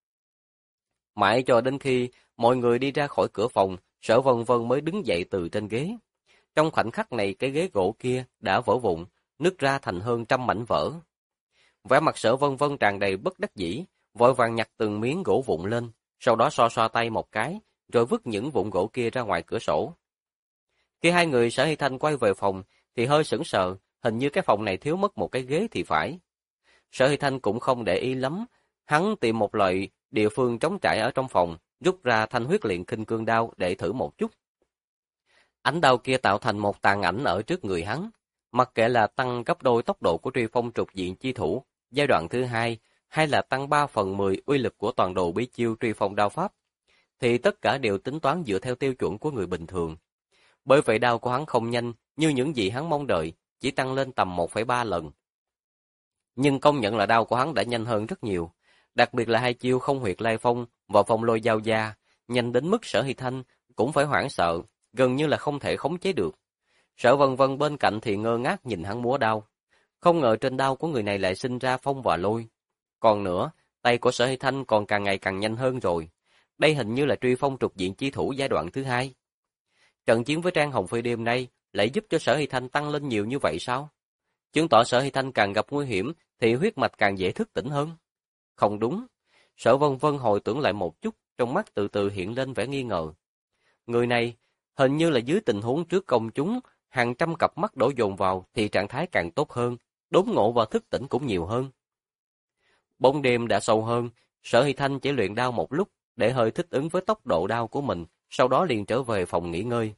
Mãi cho đến khi mọi người đi ra khỏi cửa phòng, Sở Vân Vân mới đứng dậy từ trên ghế. Trong khoảnh khắc này cái ghế gỗ kia đã vỡ vụn, nứt ra thành hơn trăm mảnh vỡ. Vẻ mặt Sở Vân Vân tràn đầy bất đắc dĩ, vội vàng nhặt từng miếng gỗ vụn lên, sau đó xoa xoa tay một cái, rồi vứt những vụn gỗ kia ra ngoài cửa sổ. Khi hai người Sở Hy Thanh quay về phòng thì hơi sững sờ, hình như cái phòng này thiếu mất một cái ghế thì phải. Sở Hy Thanh cũng không để ý lắm, hắn tìm một loại địa phương trống trải ở trong phòng, rút ra thanh huyết luyện khinh cương đao để thử một chút. Ánh đao kia tạo thành một tàn ảnh ở trước người hắn, mặc kệ là tăng gấp đôi tốc độ của truy phong trục diện chi thủ giai đoạn thứ hai, hay là tăng 3/10 uy lực của toàn đồ bí chiêu truy phong đao pháp, thì tất cả đều tính toán dựa theo tiêu chuẩn của người bình thường. Bởi vậy đao của hắn không nhanh như những gì hắn mong đợi, chỉ tăng lên tầm 1,3 lần. Nhưng công nhận là đao của hắn đã nhanh hơn rất nhiều, đặc biệt là hai chiêu không huyệt lai phong và phong lôi giao da, nhanh đến mức Sở Hy Thanh cũng phải hoảng sợ, gần như là không thể khống chế được. Sở Vân Vân bên cạnh thì ngơ ngác nhìn hắn múa đao. Không ngờ trên đao của người này lại sinh ra phong và lôi. Còn nữa, tay của Sở Hy Thanh còn càng ngày càng nhanh hơn rồi. Đây hình như là truy phong trục diện chi thủ giai đoạn thứ hai. Trận chiến với Trang Hồng Phi đêm nay lại giúp cho Sở Hy Thanh tăng lên nhiều như vậy sao? Chứng tỏ Sở Hy Thanh càng gặp nguy hiểm thì huyết mạch càng dễ thức tỉnh hơn. Không đúng. Sở Vân Vân hồi tưởng lại một chút, trong mắt từ từ hiện lên vẻ nghi ngờ. Người này, hình như là dưới tình huống trước công chúng, hàng trăm cặp mắt đổ dồn vào thì trạng thái càng tốt hơn, đốn ngộ và thức tỉnh cũng nhiều hơn. Bóng đêm đã sâu hơn, Sở Hy Thanh chỉ luyện đao một lúc để hơi thích ứng với tốc độ đao của mình, sau đó liền trở về phòng nghỉ ngơi.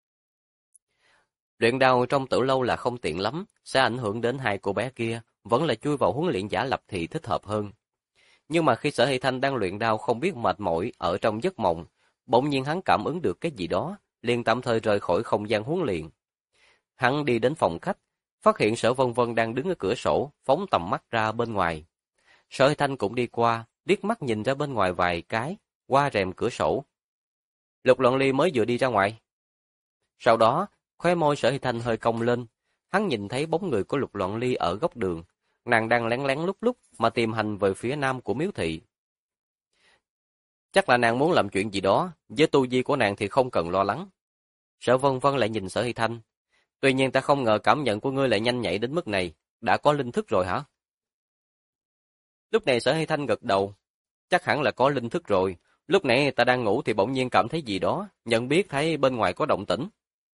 Luyện đao trong tử lâu là không tiện lắm, sẽ ảnh hưởng đến hai cô bé kia, vẫn là chui vào huấn luyện giả lập thì thích hợp hơn. Nhưng mà khi Sở Hy Thanh đang luyện đao không biết mệt mỏi ở trong giấc mộng, bỗng nhiên hắn cảm ứng được cái gì đó, liền tạm thời rời khỏi không gian huấn luyện. Hắn đi đến phòng khách, phát hiện Sở Vân Vân đang đứng ở cửa sổ, phóng tầm mắt ra bên ngoài. Sở Hy Thanh cũng đi qua, liếc mắt nhìn ra bên ngoài vài cái, qua rèm cửa sổ. Lục Loạn Ly mới vừa đi ra ngoài. Sau đó, khóe môi Sở Hy Thanh hơi cong lên, hắn nhìn thấy bóng người của Lục Loạn Ly ở góc đường, nàng đang lén lén lúc lúc mà tìm hành về phía nam của miếu thị. Chắc là nàng muốn làm chuyện gì đó, với tu vi của nàng thì không cần lo lắng. Sở Vân Vân lại nhìn Sở Hy Thanh. Tuy nhiên ta không ngờ cảm nhận của ngươi lại nhanh nhạy đến mức này, đã có linh thức rồi hả? Lúc này Sở Hy Thanh gật đầu. Chắc hẳn là có linh thức rồi, lúc nãy ta đang ngủ thì bỗng nhiên cảm thấy gì đó, nhận biết thấy bên ngoài có động tĩnh.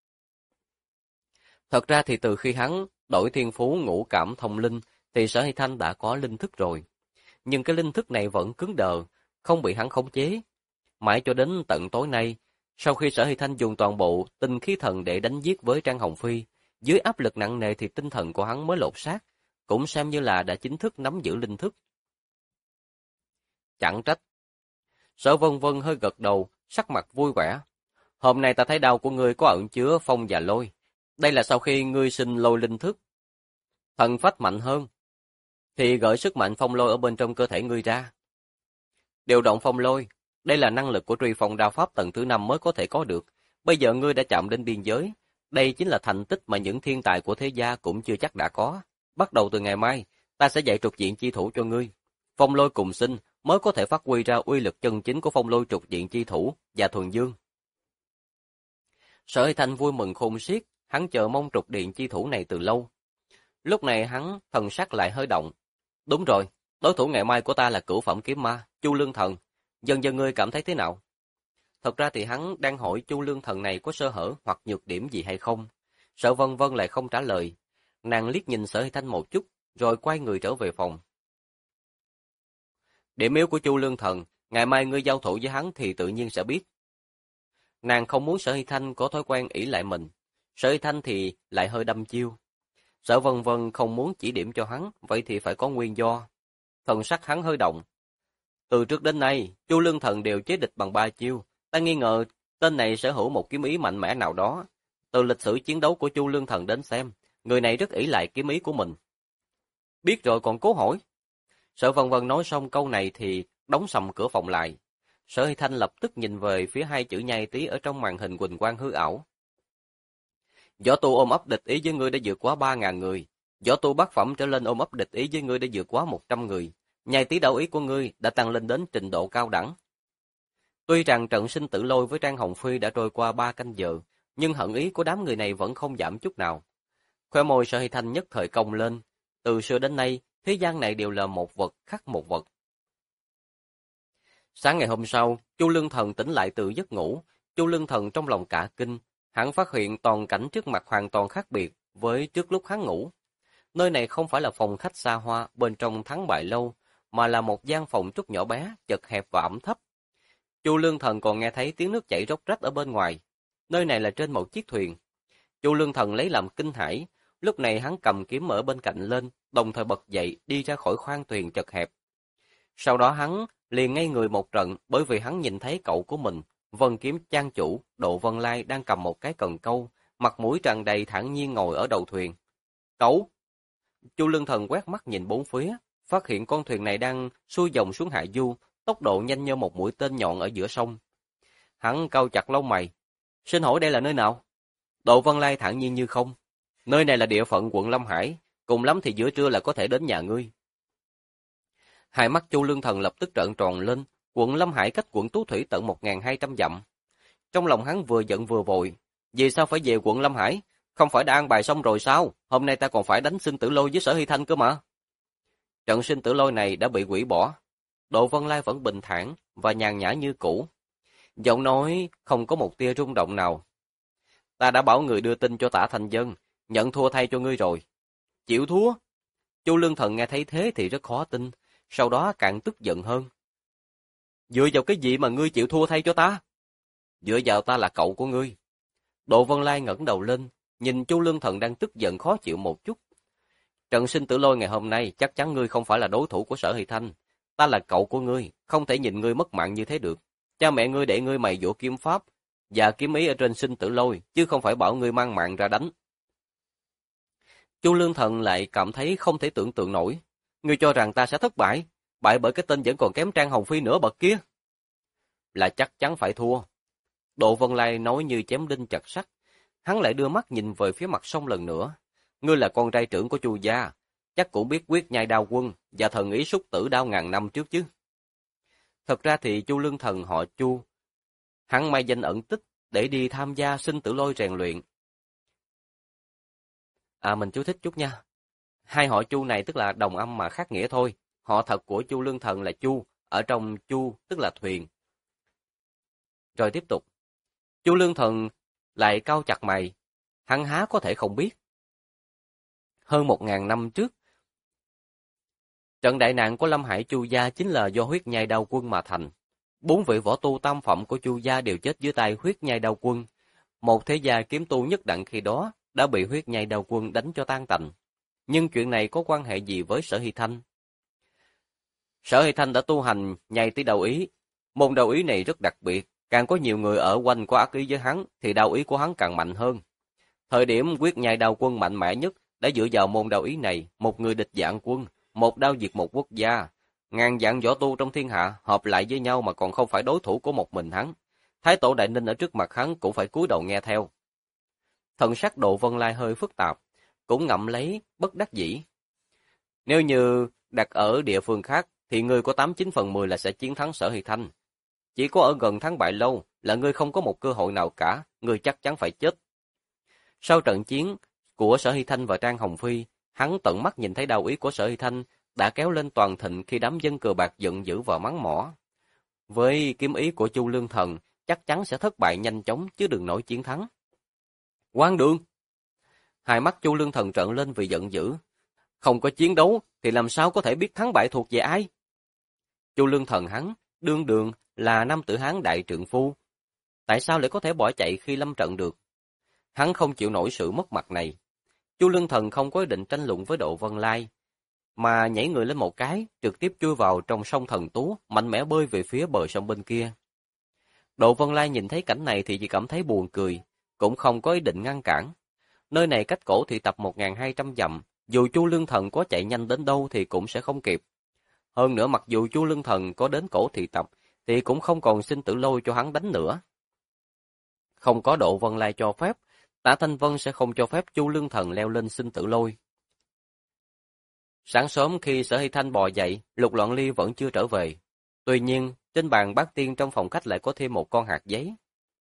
Thật ra thì từ khi hắn đổi thiên phú ngũ cảm thông linh, thì Sở Hy Thanh đã có linh thức rồi. Nhưng cái linh thức này vẫn cứng đờ, không bị hắn khống chế. Mãi cho đến tận tối nay, sau khi Sở Hy Thanh dùng toàn bộ tinh khí thần để đánh giết với Trang Hồng Phi, dưới áp lực nặng nề thì tinh thần của hắn mới lột xác, cũng xem như là đã chính thức nắm giữ linh thức. Chẳng trách. Sở Vân Vân hơi gật đầu, sắc mặt vui vẻ. Hôm nay ta thấy đao của ngươi có ẩn chứa phong và lôi. Đây là sau khi ngươi sinh lôi linh thức. Thần phách mạnh hơn, thì gợi sức mạnh phong lôi ở bên trong cơ thể ngươi ra. Điều động phong lôi, đây là năng lực của truy phong đao pháp tầng thứ 5 mới có thể có được. Bây giờ ngươi đã chạm đến biên giới. Đây chính là thành tích mà những thiên tài của thế gia cũng chưa chắc đã có. Bắt đầu từ ngày mai, ta sẽ dạy trục diện chi thủ cho ngươi. Phong lôi cùng sinh mới có thể phát huy ra uy lực chân chính của phong lôi trục diện chi thủ và thuần dương. Sở Hy Thanh vui mừng khôn xiết, hắn chờ mong trục điện chi thủ này từ lâu. Lúc này hắn thần sắc lại hơi động. Đúng rồi, đối thủ ngày mai của ta là cửu phẩm kiếm ma, Chu Lương Thần. Dần dần ngươi cảm thấy thế nào? Thật ra thì hắn đang hỏi Chu Lương Thần này có sơ hở hoặc nhược điểm gì hay không. Sở Vân Vân lại không trả lời. Nàng liếc nhìn Sở Hy Thanh một chút, rồi quay người trở về phòng. Điểm yếu của Chu Lương Thần, ngày mai ngươi giao thủ với hắn thì tự nhiên sẽ biết. Nàng không muốn Sở Hy Thanh có thói quen ỷ lại mình. Sở Hy Thanh thì lại hơi đâm chiêu. Sở Vân Vân không muốn chỉ điểm cho hắn, vậy thì phải có nguyên do. Thần sắc hắn hơi động. Từ trước đến nay, Chu Lương Thần đều chế địch bằng 3 chiêu. Ta nghi ngờ tên này sở hữu một kiếm ý mạnh mẽ nào đó. Từ lịch sử chiến đấu của Chu Lương Thần đến xem, người này rất ỷ lại kiếm ý của mình. Biết rồi còn cố hỏi. Sở Vân Vân nói xong câu này thì đóng sầm cửa phòng lại. Sở Hy Thanh lập tức nhìn về phía hai chữ nhai tí ở trong màn hình huỳnh quang hư ảo. Võ tu ôm ấp địch ý với ngươi đã vượt quá 3.000 người. Võ tu bát phẩm trở lên ôm ấp địch ý với ngươi đã vượt quá 100 người. Nhai tí đạo ý của ngươi đã tăng lên đến trình độ cao đẳng. Tuy rằng trận sinh tử lôi với Trang Hồng Phi đã trôi qua 3 canh giờ, nhưng hận ý của đám người này vẫn không giảm chút nào. Khóe môi Sở Hy Thanh nhất thời cong lên. Từ xưa đến nay, thế gian này đều là một vật khắc một vật. Sáng ngày hôm sau, Chu Lương Thần tỉnh lại từ giấc ngủ. Chu Lương Thần trong lòng cả kinh, hắn phát hiện toàn cảnh trước mặt hoàn toàn khác biệt với trước lúc hắn ngủ. Nơi này không phải là phòng khách xa hoa bên trong Thắng Bại Lâu, mà là một gian phòng trúc nhỏ bé, chật hẹp và ẩm thấp. Chu Lương Thần còn nghe thấy tiếng nước chảy róc rách ở bên ngoài. Nơi này là trên một chiếc thuyền. Chu Lương Thần lấy làm kinh hãi, lúc này hắn cầm kiếm ở bên cạnh lên, đồng thời bật dậy đi ra khỏi khoang thuyền chật hẹp. Sau đó hắn liền ngây người một trận bởi vì hắn nhìn thấy cậu của mình, Vân Kiếm Trang chủ Độ Vân Lai đang cầm một cái cần câu, mặt mũi tràn đầy thản nhiên ngồi ở đầu thuyền. Cậu! Chu Lương Thần quét mắt nhìn bốn phía, phát hiện con thuyền này đang xuôi dòng xuống hạ du, tốc độ nhanh như một mũi tên nhọn ở giữa sông. Hắn cau chặt lông mày. Xin hỏi đây là nơi nào? Độ Vân Lai thản nhiên như không. Nơi này là địa phận quận Lâm Hải, cùng lắm thì giữa trưa là có thể đến nhà ngươi. Hai mắt Chu Lương Thần lập tức trợn tròn lên, quận Lâm Hải cách quận Tú Thủy tận 1.200 dặm. Trong lòng hắn vừa giận vừa vội, vì sao phải về quận Lâm Hải? Không phải đã an bài xong rồi sao? Hôm nay ta còn phải đánh sinh tử lôi với Sở Hy Thanh cơ mà. Trận sinh tử lôi này đã bị hủy bỏ. Độ Vân Lai vẫn bình thản và nhàn nhã như cũ. Giọng nói không có một tia rung động nào. Ta đã bảo người đưa tin cho Tả Thành Dân, nhận thua thay cho ngươi rồi. Chịu thua? Chu Lương Thần nghe thấy thế thì rất khó tin, sau đó càng tức giận hơn. Dựa vào cái gì mà ngươi chịu thua thay cho ta? Dựa vào ta là cậu của ngươi. Độ Vân Lai ngẩng đầu lên, nhìn Chu Lương Thần đang tức giận khó chịu một chút. Trận sinh tử lôi ngày hôm nay chắc chắn ngươi không phải là đối thủ của Sở Hy Thanh. Ta là cậu của ngươi, không thể nhìn ngươi mất mạng như thế được. Cha mẹ ngươi để ngươi mày dỗ kiếm pháp và kiếm ý ở trên sinh tử lôi, chứ không phải bảo ngươi mang mạng ra đánh. Chu Lương Thần lại cảm thấy không thể tưởng tượng nổi. Ngươi cho rằng ta sẽ thất bại, bại bởi cái tên vẫn còn kém Trang Hồng Phi nửa bậc kia. Là chắc chắn phải thua. Độ Vân Lai nói như chém đinh chặt sắt. Hắn lại đưa mắt nhìn về phía mặt sông lần nữa. Ngươi là con trai trưởng của Chu gia, chắc cũng biết quyết nhai đao quân và thần ý súc tử đao ngàn năm trước chứ. Thật ra thì Chu Lương Thần họ Chu. Hắn mai danh ẩn tích để đi tham gia sinh tử lôi rèn luyện. Mình chú thích chút nha. Hai họ Chu này tức là đồng âm mà khác nghĩa thôi. Họ thật của Chu Lương Thần là Chu, ở trong Chu tức là thuyền. Rồi tiếp tục. Chu Lương Thần lại cau chặt mày. Hắn há có thể không biết. Hơn 1.000 năm trước, trận đại nạn của Lâm Hải Chu gia chính là do huyết nhai đao quân mà thành. 4 vị võ tu tam phẩm của Chu gia đều chết dưới tay huyết nhai đao quân. Một thế gia kiếm tu nhất đẳng khi đó đã bị huyết nhai đao quân đánh cho tan tành. Nhưng chuyện này có quan hệ gì với Sở Hy Thanh? Sở Hy Thanh đã tu hành nhai tí đầu ý. Môn đầu ý này rất đặc biệt, Càng có nhiều người ở quanh có ác ý với hắn, thì đao ý của hắn càng mạnh hơn. Thời điểm quyết nhai đao quân mạnh mẽ nhất đã dựa vào môn đao ý này, một người địch vạn quân, một đao diệt một quốc gia. Ngàn vạn võ tu trong thiên hạ hợp lại với nhau mà còn không phải đối thủ của một mình hắn. Thái tổ Đại Ninh ở trước mặt hắn cũng phải cúi đầu nghe theo. Thần sắc Độ Vân Lai hơi phức tạp, cũng ngậm lấy bất đắc dĩ. Nếu như đặt ở địa phương khác thì ngươi có 89/10 là sẽ chiến thắng Sở Hy Thanh. Chỉ có ở gần thắng bại lâu là ngươi không có một cơ hội nào cả, ngươi chắc chắn phải chết. Sau trận chiến của Sở Hy Thanh và Trang Hồng Phi, hắn tận mắt nhìn thấy đao ý của Sở Hy Thanh đã kéo lên toàn thịnh khi đám dân cờ bạc giận dữ và mắng mỏ. Với kiếm ý của Chu Lương Thần, chắc chắn sẽ thất bại nhanh chóng chứ đừng nổi chiến thắng. Quan Đường! Hai mắt Chu Lương Thần trợn lên vì giận dữ. Không có chiến đấu thì làm sao có thể biết thắng bại thuộc về ai? Chu Lương Thần hắn, đương đường là nam tử Hán đại trượng phu. Tại sao lại có thể bỏ chạy khi lâm trận được? Hắn không chịu nổi sự mất mặt này. Chu Lương Thần không có ý định tranh luận với Độ Vân Lai, mà nhảy người lên một cái, trực tiếp chui vào trong sông Thần Tú, mạnh mẽ bơi về phía bờ sông bên kia. Độ Vân Lai nhìn thấy cảnh này thì chỉ cảm thấy buồn cười, cũng không có ý định ngăn cản. Nơi này cách cổ thị tập 1200 dặm, dù Chu Lương Thần có chạy nhanh đến đâu thì cũng sẽ không kịp. Hơn nữa mặc dù Chu Lương Thần có đến cổ thị tập, thì cũng không còn sinh tử lôi cho hắn đánh nữa. Không có Độ Vân Lai cho phép, Tạ Thanh Vân sẽ không cho phép Chu Lương Thần leo lên sinh tử lôi. Sáng sớm khi Sở Hy Thanh bò dậy, Lục Loạn Ly vẫn chưa trở về. Tuy nhiên, trên bàn bát tiên trong phòng khách lại có thêm một con hạt giấy.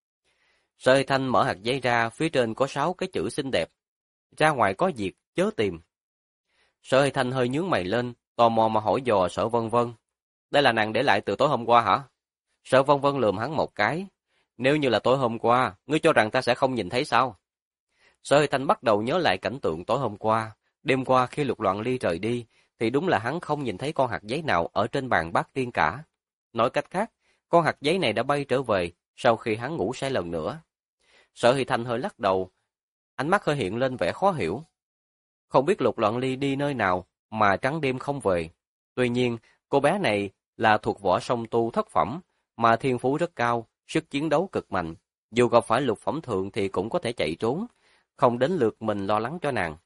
Sở Hy Thanh mở hạt giấy ra, phía trên có 6 cái chữ xinh đẹp. Ra ngoài có việc, chớ tìm. Sở Hy Thanh hơi nhướng mày lên, tò mò mà hỏi dò Sở Vân Vân. Đây là nàng để lại từ tối hôm qua hả? Sở Vân Vân lườm hắn một cái. Nếu như là tối hôm qua, ngươi cho rằng ta sẽ không nhìn thấy sao? Sở Hy Thanh bắt đầu nhớ lại cảnh tượng tối hôm qua. Đêm qua khi Lục Loạn Ly rời đi, thì đúng là hắn không nhìn thấy con hạt giấy nào ở trên bàn bát tiên cả. Nói cách khác, con hạt giấy này đã bay trở về sau khi hắn ngủ say lần nữa. Sở Hy Thanh hơi lắc đầu, ánh mắt hơi hiện lên vẻ khó hiểu. Không biết Lục Loạn Ly đi nơi nào mà trắng đêm không về. Tuy nhiên, cô bé này là thuộc võ song tu thất phẩm, mà thiên phú rất cao, sức chiến đấu cực mạnh. Dù gặp phải lục phẩm thượng thì cũng có thể chạy trốn, không đến lượt mình lo lắng cho nàng.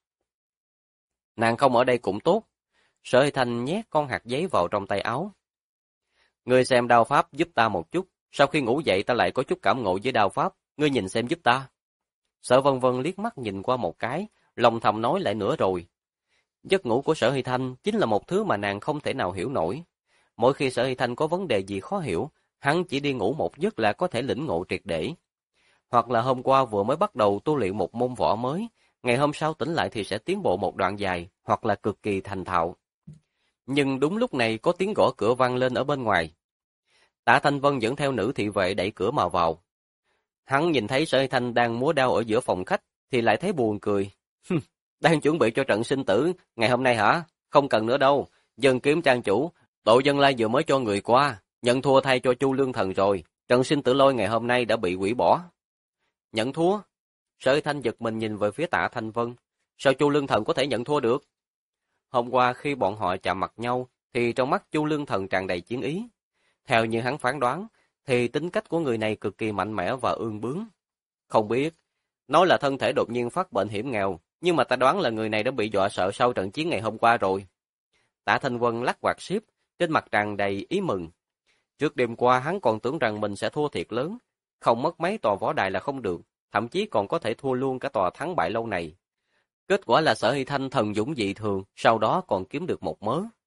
Nàng không ở đây cũng tốt. Sở Hy Thanh nhét con hạt giấy vào trong tay áo. Ngươi xem đao pháp giúp ta một chút, sau khi ngủ dậy ta lại có chút cảm ngộ với đao pháp, ngươi nhìn xem giúp ta. Sở Vân Vân liếc mắt nhìn qua một cái, lòng thầm nói lại nữa rồi. Giấc ngủ của Sở Hy Thanh chính là một thứ mà nàng không thể nào hiểu nổi. Mỗi khi Sở Hy Thanh có vấn đề gì khó hiểu, hắn chỉ đi ngủ một giấc là có thể lĩnh ngộ triệt để. Hoặc là hôm qua vừa mới bắt đầu tu luyện một môn võ mới, ngày hôm sau tỉnh lại thì sẽ tiến bộ một đoạn dài, hoặc là cực kỳ thành thạo. Nhưng đúng lúc này có tiếng gõ cửa vang lên ở bên ngoài. Tạ Thanh Vân dẫn theo nữ thị vệ đẩy cửa mà vào. Hắn nhìn thấy Sở Hy Thanh đang múa đao ở giữa phòng khách, thì lại thấy buồn cười. Đang chuẩn bị cho trận sinh tử, ngày hôm nay hả? Không cần nữa đâu. Dân Kiếm trang chủ, Độ Vân Lai vừa mới cho người qua, nhận thua thay cho Chu Lương Thần rồi. Trận sinh tử lôi ngày hôm nay đã bị hủy bỏ. Nhận thua? Sở Hy Thanh giật mình nhìn về phía Tạ Thanh Vân. Sao Chu Lương Thần có thể nhận thua được? Hôm qua khi bọn họ chạm mặt nhau, thì trong mắt Chu Lương Thần tràn đầy chiến ý. Theo như hắn phán đoán, thì tính cách của người này cực kỳ mạnh mẽ và ương bướng. Không biết, nói là thân thể đột nhiên phát bệnh hiểm nghèo, nhưng mà ta đoán là người này đã bị dọa sợ sau trận chiến ngày hôm qua rồi. Tạ Thanh Vân lắc quạt xíp, trên mặt tràn đầy ý mừng. Trước đêm qua hắn còn tưởng rằng mình sẽ thua thiệt lớn, không mất mấy tòa võ đài là không được, thậm chí còn có thể thua luôn cả tòa thắng bại lâu này. Kết quả là Sở Hy Thanh thần dũng dị thường, sau đó còn kiếm được một mớ.